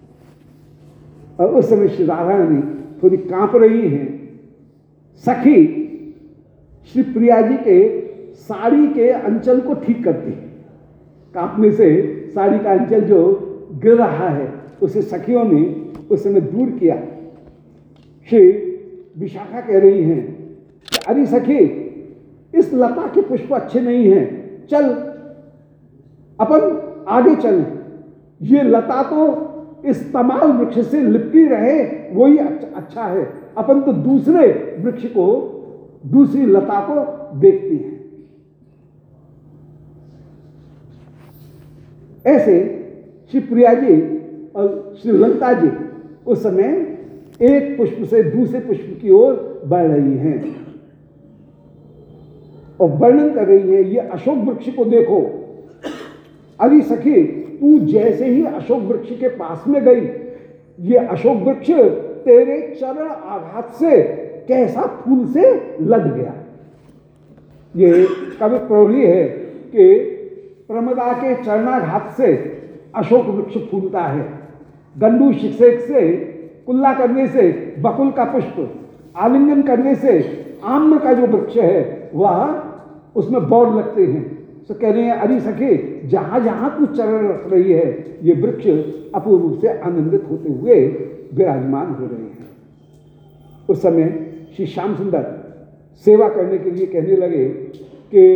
और उस समय श्री राधा रानी थोड़ी कांप रही हैं। सखी श्री प्रिया जी के साड़ी के अंचल को ठीक करती है, कांपने से साड़ी का अंचल जो गिर रहा है उसे सखियों ने उस समय दूर किया। श्री विशाखा कह रही हैं कि अरे सखी इस लता के पुष्प अच्छे नहीं हैं, चल अपन आगे चलें। ये लता तो इस तमाल वृक्ष से लिपटी रहे वही अच्छा है, अपन तो दूसरे वृक्ष को दूसरी लता को देखती हैं। ऐसे श्री प्रिया जी और श्री ललिता जी उस समय एक पुष्प से दूसरे पुष्प की ओर बढ़ रही हैं और वर्णन कर रही है ये अशोक वृक्ष को देखो। अरे सखी तू जैसे ही अशोक वृक्ष के पास में गई, ये अशोक वृक्ष तेरे चरण आघात से कैसा फूल से लद गया। ये कवि प्रौढ़ी है कि प्रमदा के चरणाघात से अशोक वृक्ष फूलता है, गंडू शिक्षक से कुल्ला करने से बकुल का पुष्प, आलिंगन करने से आम्र का जो वृक्ष है वह उसमें बौर लगते हैं। तो कह रहे हैं अरे सखे जहां जहां तू चरण रख रही है ये वृक्ष अपूर्व रूप से आनंदित होते हुए विराजमान हो रहे हैं। उस समय श्री श्याम सुंदर सेवा करने के लिए कहने लगे कि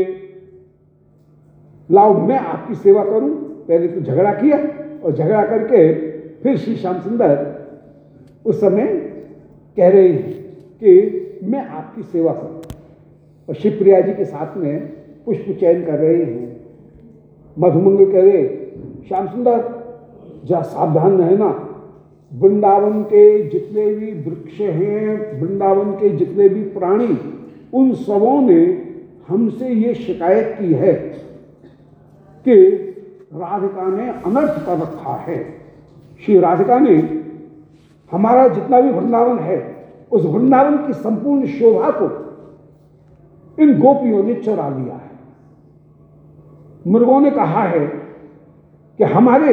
लाओ मैं आपकी सेवा करूं। पहले तो झगड़ा किया और झगड़ा करके फिर श्री श्याम सुंदर उस समय कह रहे हैं कि मैं आपकी सेवा करूं और शिवप्रिया जी के साथ में पुष्प चयन कर रहे हैं। मधुमंगल कह रहे, श्याम सुंदर जा सावधान रहना, वृंदावन के जितने भी वृक्ष हैं, वृंदावन के जितने भी प्राणी, उन सबों ने हमसे ये शिकायत की है कि राधिका ने अनर्थ कर रखा है। श्री राधिका ने हमारा जितना भी वृंदावन है, उस वृंदावन की संपूर्ण शोभा को इन गोपियों ने चुरा लिया है। मृगों ने कहा है कि हमारे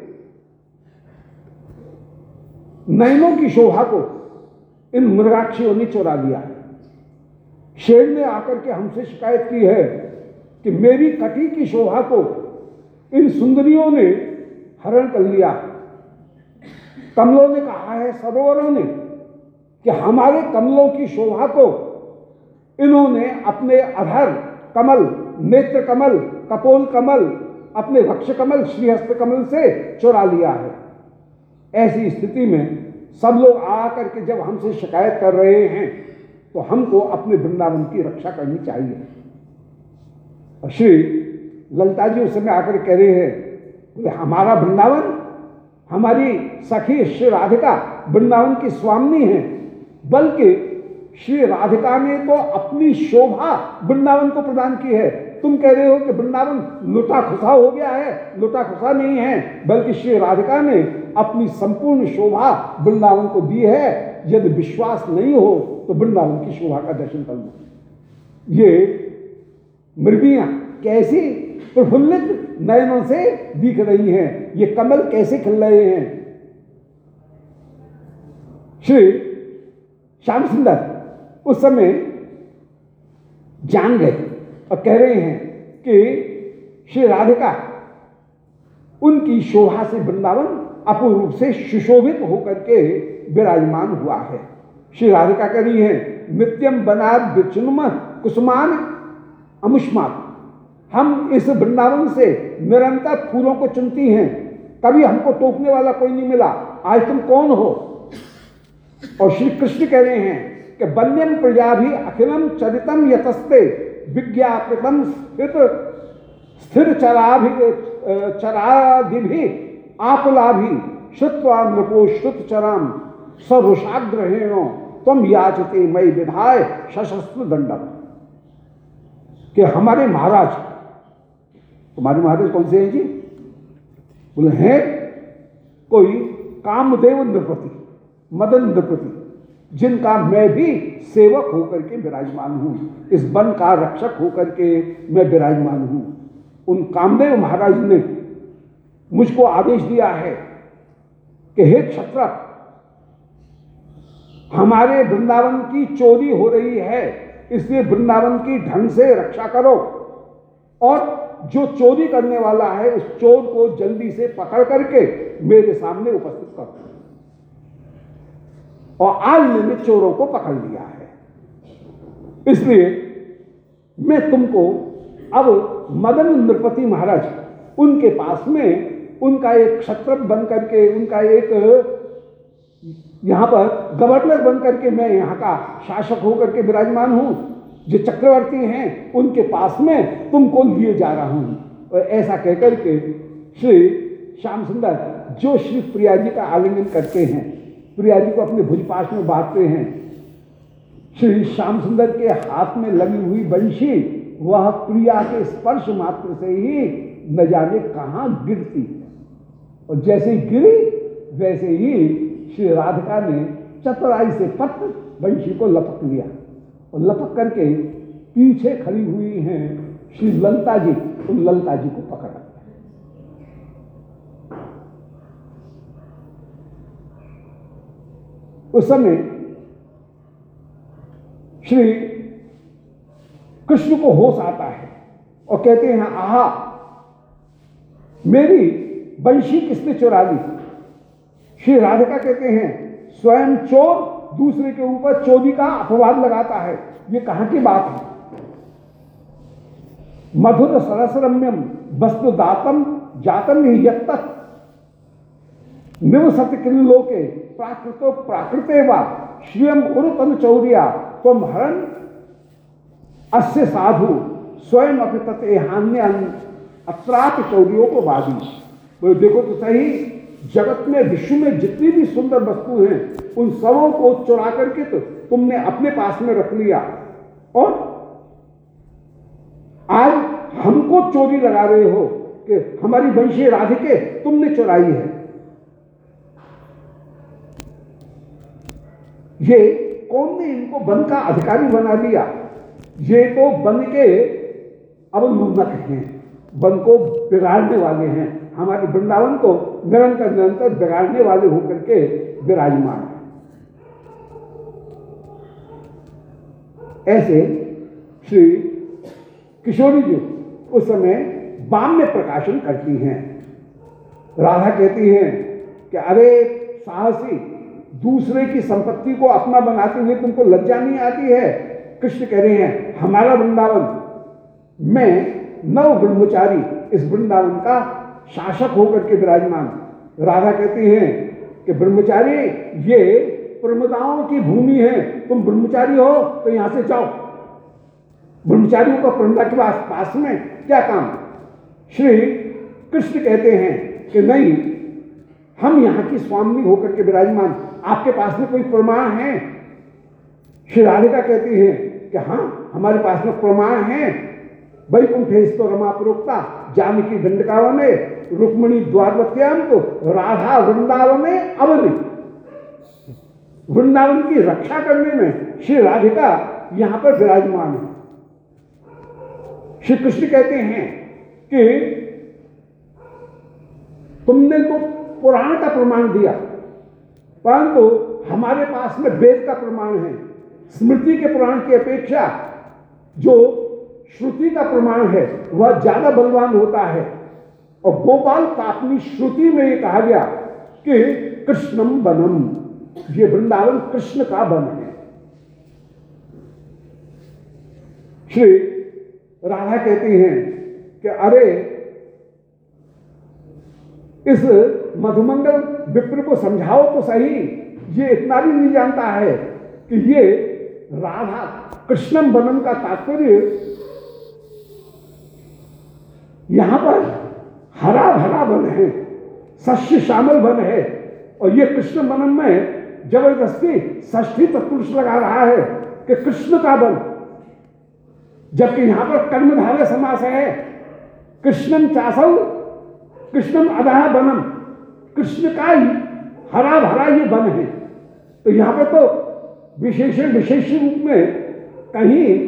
नयनों की शोभा को इन मृगाक्षियों ने चुरा लिया है। शेर ने आकर के हमसे शिकायत की है कि मेरी कटी की शोभा को इन सुंदरियों ने हरण कर लिया। कमलों ने कहा है, सरोवरों ने, कि हमारे कमलों की शोभा को इन्होंने अपने अधर कमल, नेत्र कमल, कपोल कमल, अपने वक्ष कमल, श्रीहस्त कमल से चुरा लिया है। ऐसी स्थिति में सब लोग आकर के जब हमसे शिकायत कर रहे हैं तो हमको अपने वृंदावन की रक्षा करनी चाहिए। और श्री ललिता जी उस समय आकर कह रहे हैं, बोले हमारा वृंदावन, हमारी सखी श्री राधिका वृंदावन की स्वामिनी है, बल्कि श्री राधिका ने तो अपनी शोभा वृंदावन को प्रदान की है। तुम कह रहे हो कि वृंदावन लुटा खुसा हो गया है। लुटा खुसा नहीं है, बल्कि श्री राधिका ने अपनी संपूर्ण शोभा वृंदावन को दी है। यदि विश्वास नहीं हो तो वृंदावन की शोभा का दर्शन कर लो। ये मृगियां कैसी प्रफुल्लित नयनों से दिख रही हैं, ये कमल कैसे खिल रहे हैं। श्री श्याम सुंदर उस समय जान गए और कह रहे हैं कि श्री राधिका, उनकी शोभा से वृंदावन अपूर्व रूप से सुशोभित होकर के विराजमान हुआ है। श्री राधिका कह रही है, नित्यम बनाद विचुन्म कुसुमान अमुष्मात। हम इस वृंदावन से निरंतर फूलों को चुनती हैं, कभी हमको टोकने वाला कोई नहीं मिला। आज तुम कौन हो? और श्री कृष्ण कह रहे हैं कि वन्यम प्रजा भी अखिलम चरितम यतस्ते विज्ञापितम स्थित स्थिर चराभि चरादिभि आकुलाभि श्रुत्वा नृपो श्रुत चराम सरुषाग्रहेणो तुम याचते मई विधाय सशस्त्र दंडम। कि हमारे महाराज, तुम्हारे महाराज कौन से हैं जी? बोले हैं कोई कामदेव नृपति, मदन नृपति, जिनका मैं भी सेवक होकर के विराजमान हूं, इस वन का रक्षक होकर के मैं विराजमान हूं। उन कामदेव महाराज ने मुझको आदेश दिया है कि हे क्षत्रप, हमारे वृंदावन की चोरी हो रही है, इसलिए वृंदावन की ढंग से रक्षा करो और जो चोरी करने वाला है उस चोर को जल्दी से पकड़ करके मेरे सामने उपस्थित करो। और आज मैंने चोरों को पकड़ लिया है, इसलिए मैं तुमको अब मदन नृपति महाराज, उनके पास में उनका एक क्षत्रप बन करके, उनका एक यहां पर गवर्नर बन करके मैं यहां का शासक होकर के विराजमान हूं। जो चक्रवर्ती हैं उनके पास में तुमको लिए जा रहा हूं। और ऐसा कहकर के श्री श्याम सुंदर जो श्री प्रिया जी का आलिंगन करते हैं, प्रिया जी को अपने भुजपाश में बांधते हैं, श्री श्याम सुंदर के हाथ में लगी हुई बंशी वह प्रिया के स्पर्श मात्र से ही न जाने कहां गिरती, और जैसे ही गिरी वैसे ही श्री राधिका ने चतुराई से पट बंशी को लपक लिया और लपक करके पीछे खड़ी हुई हैं श्री ललिता जी, उन ललिता जी को पकड़ा। उस समय श्री कृष्ण को होश आता है और कहते हैं, आहा, मेरी बंशी किसने चुरा ली? श्री राधिका कहते हैं, स्वयं चोर दूसरे के ऊपर चोरी का अपवाद लगाता है, ये कहां की बात है? मधुर सरसरम्यम वस्तु दातम जातम ही यत्तत् निवसत किल्लोके प्राकृतो प्राकृते वा श्रियम उरुतन चौर्या तुम हरन अस्य साधु स्वयं अपि तत् हान्यन अत्राप चौरियों को बाधी। तो देखो तो सही, जगत में विश्व में जितनी भी सुंदर वस्तु हैं उन सबों को चुरा करके तो तुमने अपने पास में रख लिया, और आज हमको चोरी लगा रहे हो कि हमारी वंशीय राधिके तुमने चुराई है। ये कौन ने इनको वन का अधिकारी बना दिया? ये तो वन के अवलंबक हैं, वन को बिगाड़ने वाले हैं, हमारे वृंदावन को निरंतर निरंतर बिगाड़ने वाले होकर के विराजमान है। ऐसे श्री किशोरी जी उस समय वाम में प्रकाशन करती हैं। राधा कहती हैं कि अरे साहसी, दूसरे की संपत्ति को अपना बनाते हुए तुमको लज्जा नहीं आती है? कृष्ण कह रहे हैं हमारा वृंदावन, मैं नव ब्रह्मचारी इस वृंदावन का शासक होकर के विराजमान। राधा कहती हैं कि ब्रह्मचारी ये प्रमदाओं की भूमि है, तुम ब्रह्मचारी हो तो यहां से जाओ। ब्रह्मचारियों का प्रमदा के पास पास में क्या काम? श्री कृष्ण कहते हैं कि नहीं, हम यहां की स्वामी होकर के विराजमान, आपके पास में कोई प्रमाण है? श्री राधिका कहती है कि हाँ, हमारे पास में प्रमाण है। वैकुंठेश तो रमा प्रोक्ता जानकी दंडकावने रुक्मिणी द्वारवत्याम तो राधा वृंदावने अवने। वृंदावन की रक्षा करने में श्री राधिका यहां पर विराजमान है। श्री कृष्ण कहते हैं कि तुमने तो पुराण का प्रमाण दिया, परंतु हमारे पास में वेद का प्रमाण है। स्मृति के प्रमाण की अपेक्षा जो श्रुति का प्रमाण है वह ज्यादा बलवान होता है। और गोपाल कापनी श्रुति में ये कहा गया कि कृष्णम वनम, ये वृंदावन कृष्ण का वन है। श्री राधा कहती हैं कि अरे इस मधुमंगल विप्र को समझाओ तो सही, ये इतना भी नहीं जानता है कि ये राधा कृष्णम वनम का तात्पर्य यहां पर हरा भरा वन है, सस्य श्यामल वन है, और ये कृष्ण वनम में जबरदस्ती षष्ठी तत्पुरुष लगा रहा है कि कृष्ण का वन, जबकि यहां पर कर्मधारय समास है। कृष्णम चासौ कृष्णम अधः वनम, कृष्ण का ही हरा भरा ये वन है। तो यहां पर तो विशेषण विशेष रूप में कहीं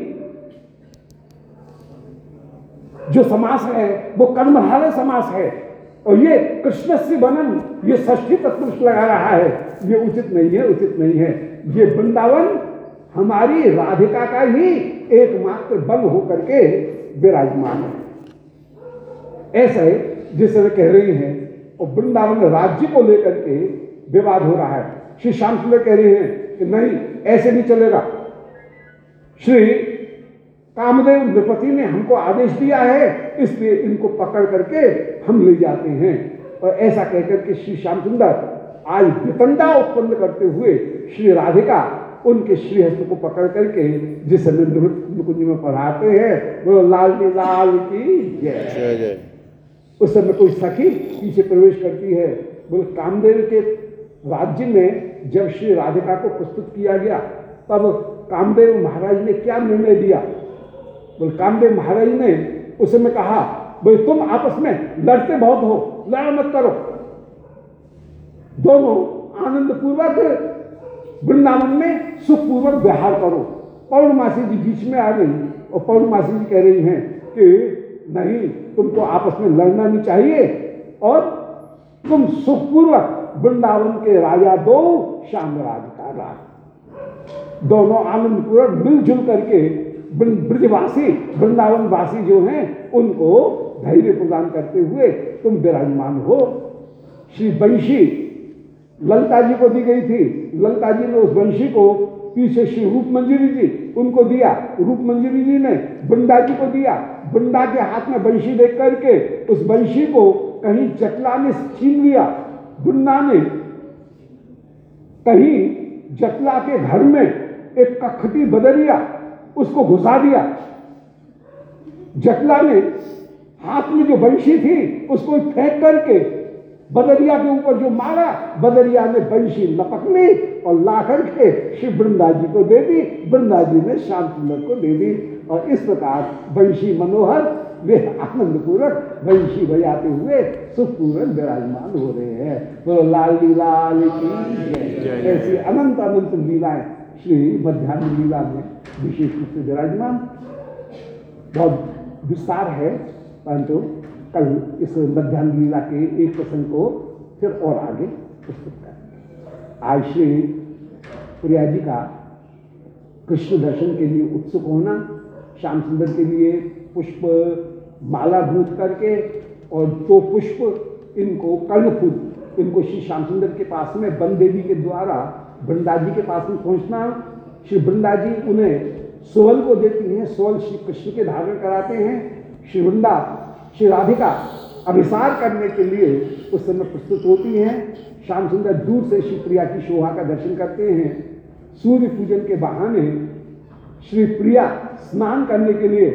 जो समास है वो कर्मधारय समास है, और ये कृष्ण से वनम, ये षष्ठी तत्पुरुष लगा रहा है। ये उचित नहीं है, उचित नहीं है। ये वृंदावन हमारी राधिका का ही एकमात्र वन होकर के विराजमान है। ऐसे जिसे कह रही हैं, और वृंदावन राज्य को लेकर के विवाद हो रहा है। श्री श्याम सुंदर कह रहे हैं कि नहीं, ऐसे नहीं चलेगा। श्री कामदेव नृपति ने हमको आदेश दिया है, इसलिए इनको पकड़ करके हम ले जाते हैं। और ऐसा कहकर के श्री श्याम सुंदर आज वितंडा उत्पन्न करते हुए श्री राधिका उनके श्रीहस्त को पकड़ करके जिस समय नृत्य कुंज में पढ़ाते हैं, वो लाल लाल की जय जय। उस समय कोई सखी पीछे प्रवेश करती है। बोले कामदेव के राज्य में जब श्री राधिका को प्रस्तुत किया गया तब कामदेव महाराज ने क्या निर्णय दिया? बोले कामदेव महाराज ने उस समय कहा, बोले तुम आपस में लड़ते बहुत हो, लड़ा मत करो, दोनों आनंद पूर्वक वृंदावन में सुखपूर्वक व्यवहार करो। पौर्णमासी जी बीच में आ गई और पौर्णमासी जी कह रही हैं कि नहीं, तुमको आपस में लड़ना नहीं चाहिए और तुम सुखपूर्वक वृंदावन के राजा दो, श्याम राधिका राज, दोनों आनंद पूर्वक मिलजुल करके ब्रजवासी वृंदावन वासी जो हैं उनको धैर्य प्रदान करते हुए तुम विराजमान हो। श्री वंशी ललिता जी को दी गई थी, ललिता जी ने उस वंशी को पीछे श्री रूप मंजरी जी उनको दिया, रूप मंजरी जी ने वृंदा जी को दिया। वृंदा के हाथ में वंशी देख करके उस वंशी को कहीं जटला ने छीन लिया, वृंदा ने कहीं जटला के घर में एक कखटी बदरिया उसको घुसा दिया। जटला ने हाथ में जो बंशी थी उसको फेंक करके बदरिया के ऊपर जो मारा, बदरिया ने बंशी लपक ली और ला करके श्री वृंदा जी को दे दी, वृंदा जी ने श्याम सुंदर को दे दी। और इस प्रकार बंशी मनोहर वे आनंद पूर्वक बंशी बजाते हुए सुखपूर्वक विराजमान हो रहे हैं। तो लाल लाल की ऐसी अनंत अनंत लीलाएं श्री मध्यान्ह लीला में विशेष रूप से विराजमान। बहुत विस्तार है, परंतु कल इस मध्यान्ह लीला के एक प्रसंग को फिर और आगे प्रस्तुत करेंगे। आज श्री प्रिया जी का कृष्ण दर्शन के लिए उत्सुक होना, श्याम सुंदर के लिए पुष्प माला भूत करके और दो पुष्प इनको कर्णफूल, इनको श्री श्याम सुंदर के पास में वन देवी के द्वारा वृंदा जी के पास में पहुंचना। श्री वृंदा जी उन्हें सुवल को देती हैं, सुवल श्री कृष्ण के धारण कराते हैं। श्री वृंदा श्री राधिका अभिसार करने के लिए उस समय प्रस्तुत होती हैं। श्याम सुंदर दूर से श्री प्रिया की शोभा का दर्शन करते हैं। सूर्य पूजन के बहाने श्री प्रिया स्नान करने के लिए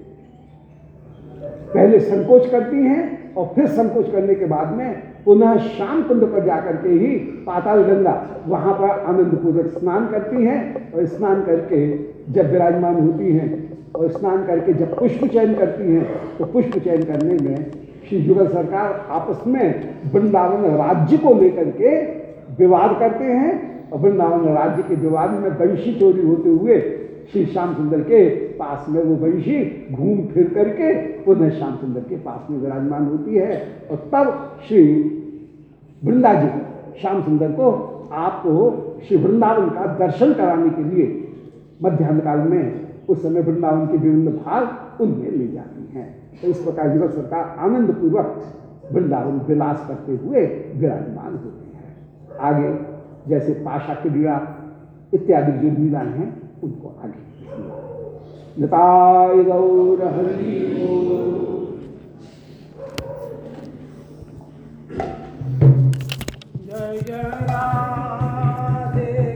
पहले संकोच करती हैं और फिर संकोच करने के बाद में पुनः श्याम कुंड पर जाकर के ही पाताल गंगा वहां पर आनंद पूर्वक स्नान करती हैं। और स्नान करके जब विराजमान होती हैं और स्नान करके जब पुष्प चयन करती हैं तो पुष्प चयन करने में श्री युगल सरकार आपस में वृंदावन राज्य को लेकर के विवाद करते हैं। और वृंदावन राज्य के विवाद में वंशी चोरी होते हुए श्री श्याम सुंदर के पास में वो वंशी घूम फिर करके पुनः श्याम सुंदर के पास में विराजमान होती है। और तब श्री वृंदा जी श्याम सुंदर को आपको श्री वृंदावन का दर्शन कराने के लिए मध्यान्ह काल में उस समय वृंदावन के विभिन्न भाग उनमें ले जाती हैं। तो इस प्रकार युगल सरकार आनंद पूर्वक वृंदावन विलास करते हुए विराजमान होती है। आगे जैसे पाशा क्रीड़ा इत्यादि जो लीलाएं हैं उनको आगे निताय गौर हरि जय जय